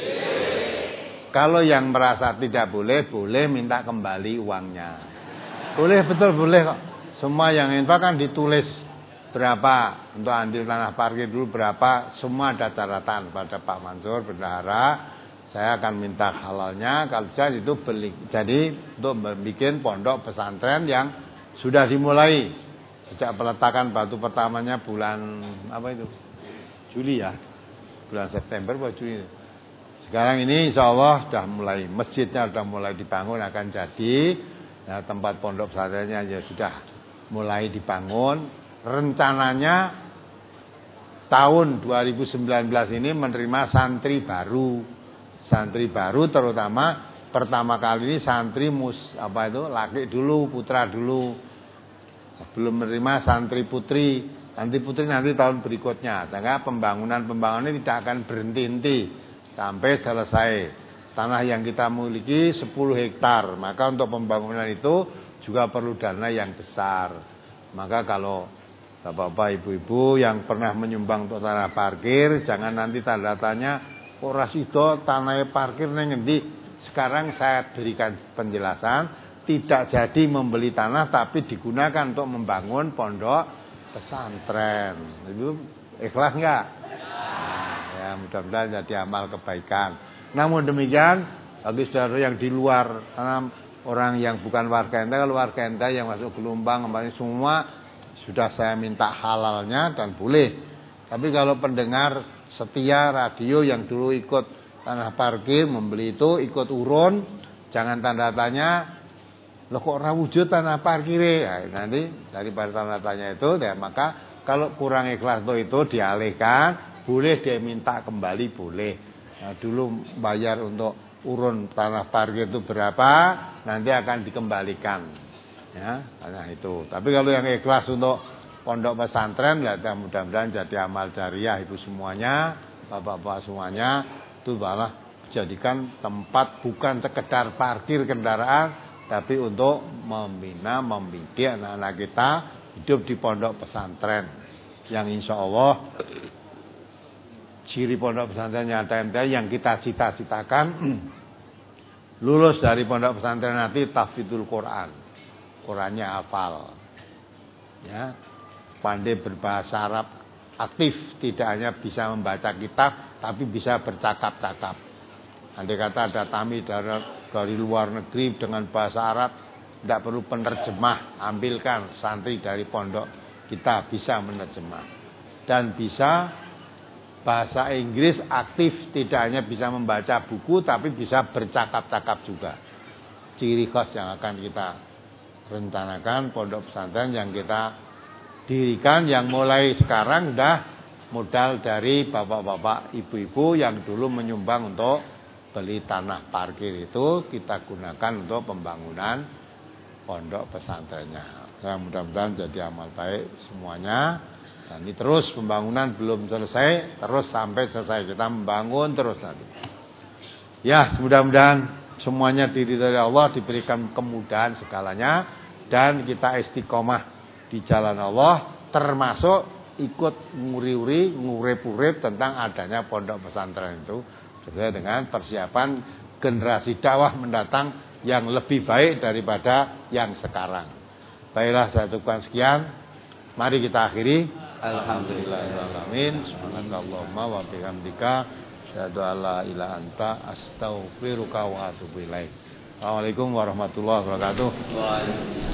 Kalau yang merasa tidak boleh, boleh minta kembali uangnya. Boleh, betul boleh kok. Semua yang infak kan ditulis berapa untuk ambil tanah parkir dulu berapa, semua ada catatan pada Pak Mansur bendahara. Saya akan minta halalnya kalau jadi itu beli. Jadi untuk membuat pondok pesantren yang sudah dimulai sejak peletakan batu pertamanya bulan apa itu? Juli ya. Bulan September atau Juli. Sekarang ini insya Allah sudah mulai, masjidnya sudah mulai dibangun, akan jadi ya, tempat pondok pesantrennya ya sudah mulai dibangun. Rencananya tahun dua ribu sembilan belas ini menerima santri baru. Santri baru terutama pertama kali ini santri mus apa itu laki dulu, putra dulu. Sebelum menerima santri putri, santri putri nanti tahun berikutnya. Sehingga pembangunan-pembangunan ini tidak akan berhenti-henti sampai selesai. Tanah yang kita miliki sepuluh hektar, maka untuk pembangunan itu juga perlu dana yang besar. Maka kalau bapak-bapak, ibu-ibu yang pernah menyumbang untuk tanah parkir, jangan nanti tanda tanya, kok rasido tanah parkir neng ngendi. Sekarang saya berikan penjelasan, tidak jadi membeli tanah tapi digunakan untuk membangun pondok pesantren. Itu ikhlas enggak? Ya, mudah-mudahan jadi amal kebaikan. Namun demikian, bagi saudara yang di luar, karena orang yang bukan warga ente, kalau warga ente yang masuk gelombang, kembali semua sudah saya minta halalnya dan boleh. Tapi kalau pendengar setia radio yang dulu ikut tanah parkir, membeli itu, ikut urun, jangan tanda tanya, loh kok ora wujud tanah parkir ya, nanti daripada tanda tanya itu, ya maka kalau kurang ikhlas itu dialihkan. Boleh dia minta kembali, boleh. Nah, dulu bayar untuk urun tanah parkir itu berapa, nanti akan dikembalikan. Ya, hanya itu. Tapi kalau yang ikhlas untuk pondok pesantren, ya mudah-mudahan jadi amal jariah ibu semuanya, bapak-bapak semuanya, itu malah jadikan tempat bukan sekedar parkir kendaraan, tapi untuk membina, membidik anak-anak kita hidup di pondok pesantren. Yang insya Allah ciri pondok pesantren yang ada yang kita cita-citakan lulus dari pondok pesantren nanti tahfidzul Quran, Qurannya hafal, ya, pandai berbahasa Arab, aktif, tidak hanya bisa membaca kitab, tapi bisa bercakap-cakap. Andai kata ada tamu dari, dari luar negeri dengan bahasa Arab, tidak perlu penerjemah, ambilkan santri dari pondok kita bisa menerjemah dan bisa bahasa Inggris aktif, tidak hanya bisa membaca buku tapi bisa bercakap-cakap juga. Ciri khas yang akan kita rencanakan pondok pesantren yang kita dirikan, yang mulai sekarang sudah modal dari bapak-bapak ibu-ibu yang dulu menyumbang untuk beli tanah parkir itu kita gunakan untuk pembangunan pondok pesantrennya. Ya, mudah-mudahan jadi amal baik semuanya. Dan ini terus pembangunan belum selesai, terus sampai selesai kita membangun terus nanti. Ya, mudah-mudahan semuanya diridhoi Allah, diberikan kemudahan segalanya dan kita istiqomah di jalan Allah, termasuk ikut nguri-uri, ngurip-urip tentang adanya pondok pesantren itu sesuai dengan persiapan generasi dakwah mendatang yang lebih baik daripada yang sekarang. Baiklah, saya cukupkan sekian. Mari kita akhiri. Alhamdulillahirrahmanirrahim. Subhanakallahumma wa bihamdika asyhadu an la ilaha anta astaghfiruka wa atubu ilaik. Assalamualaikum warahmatullahi wabarakatuh.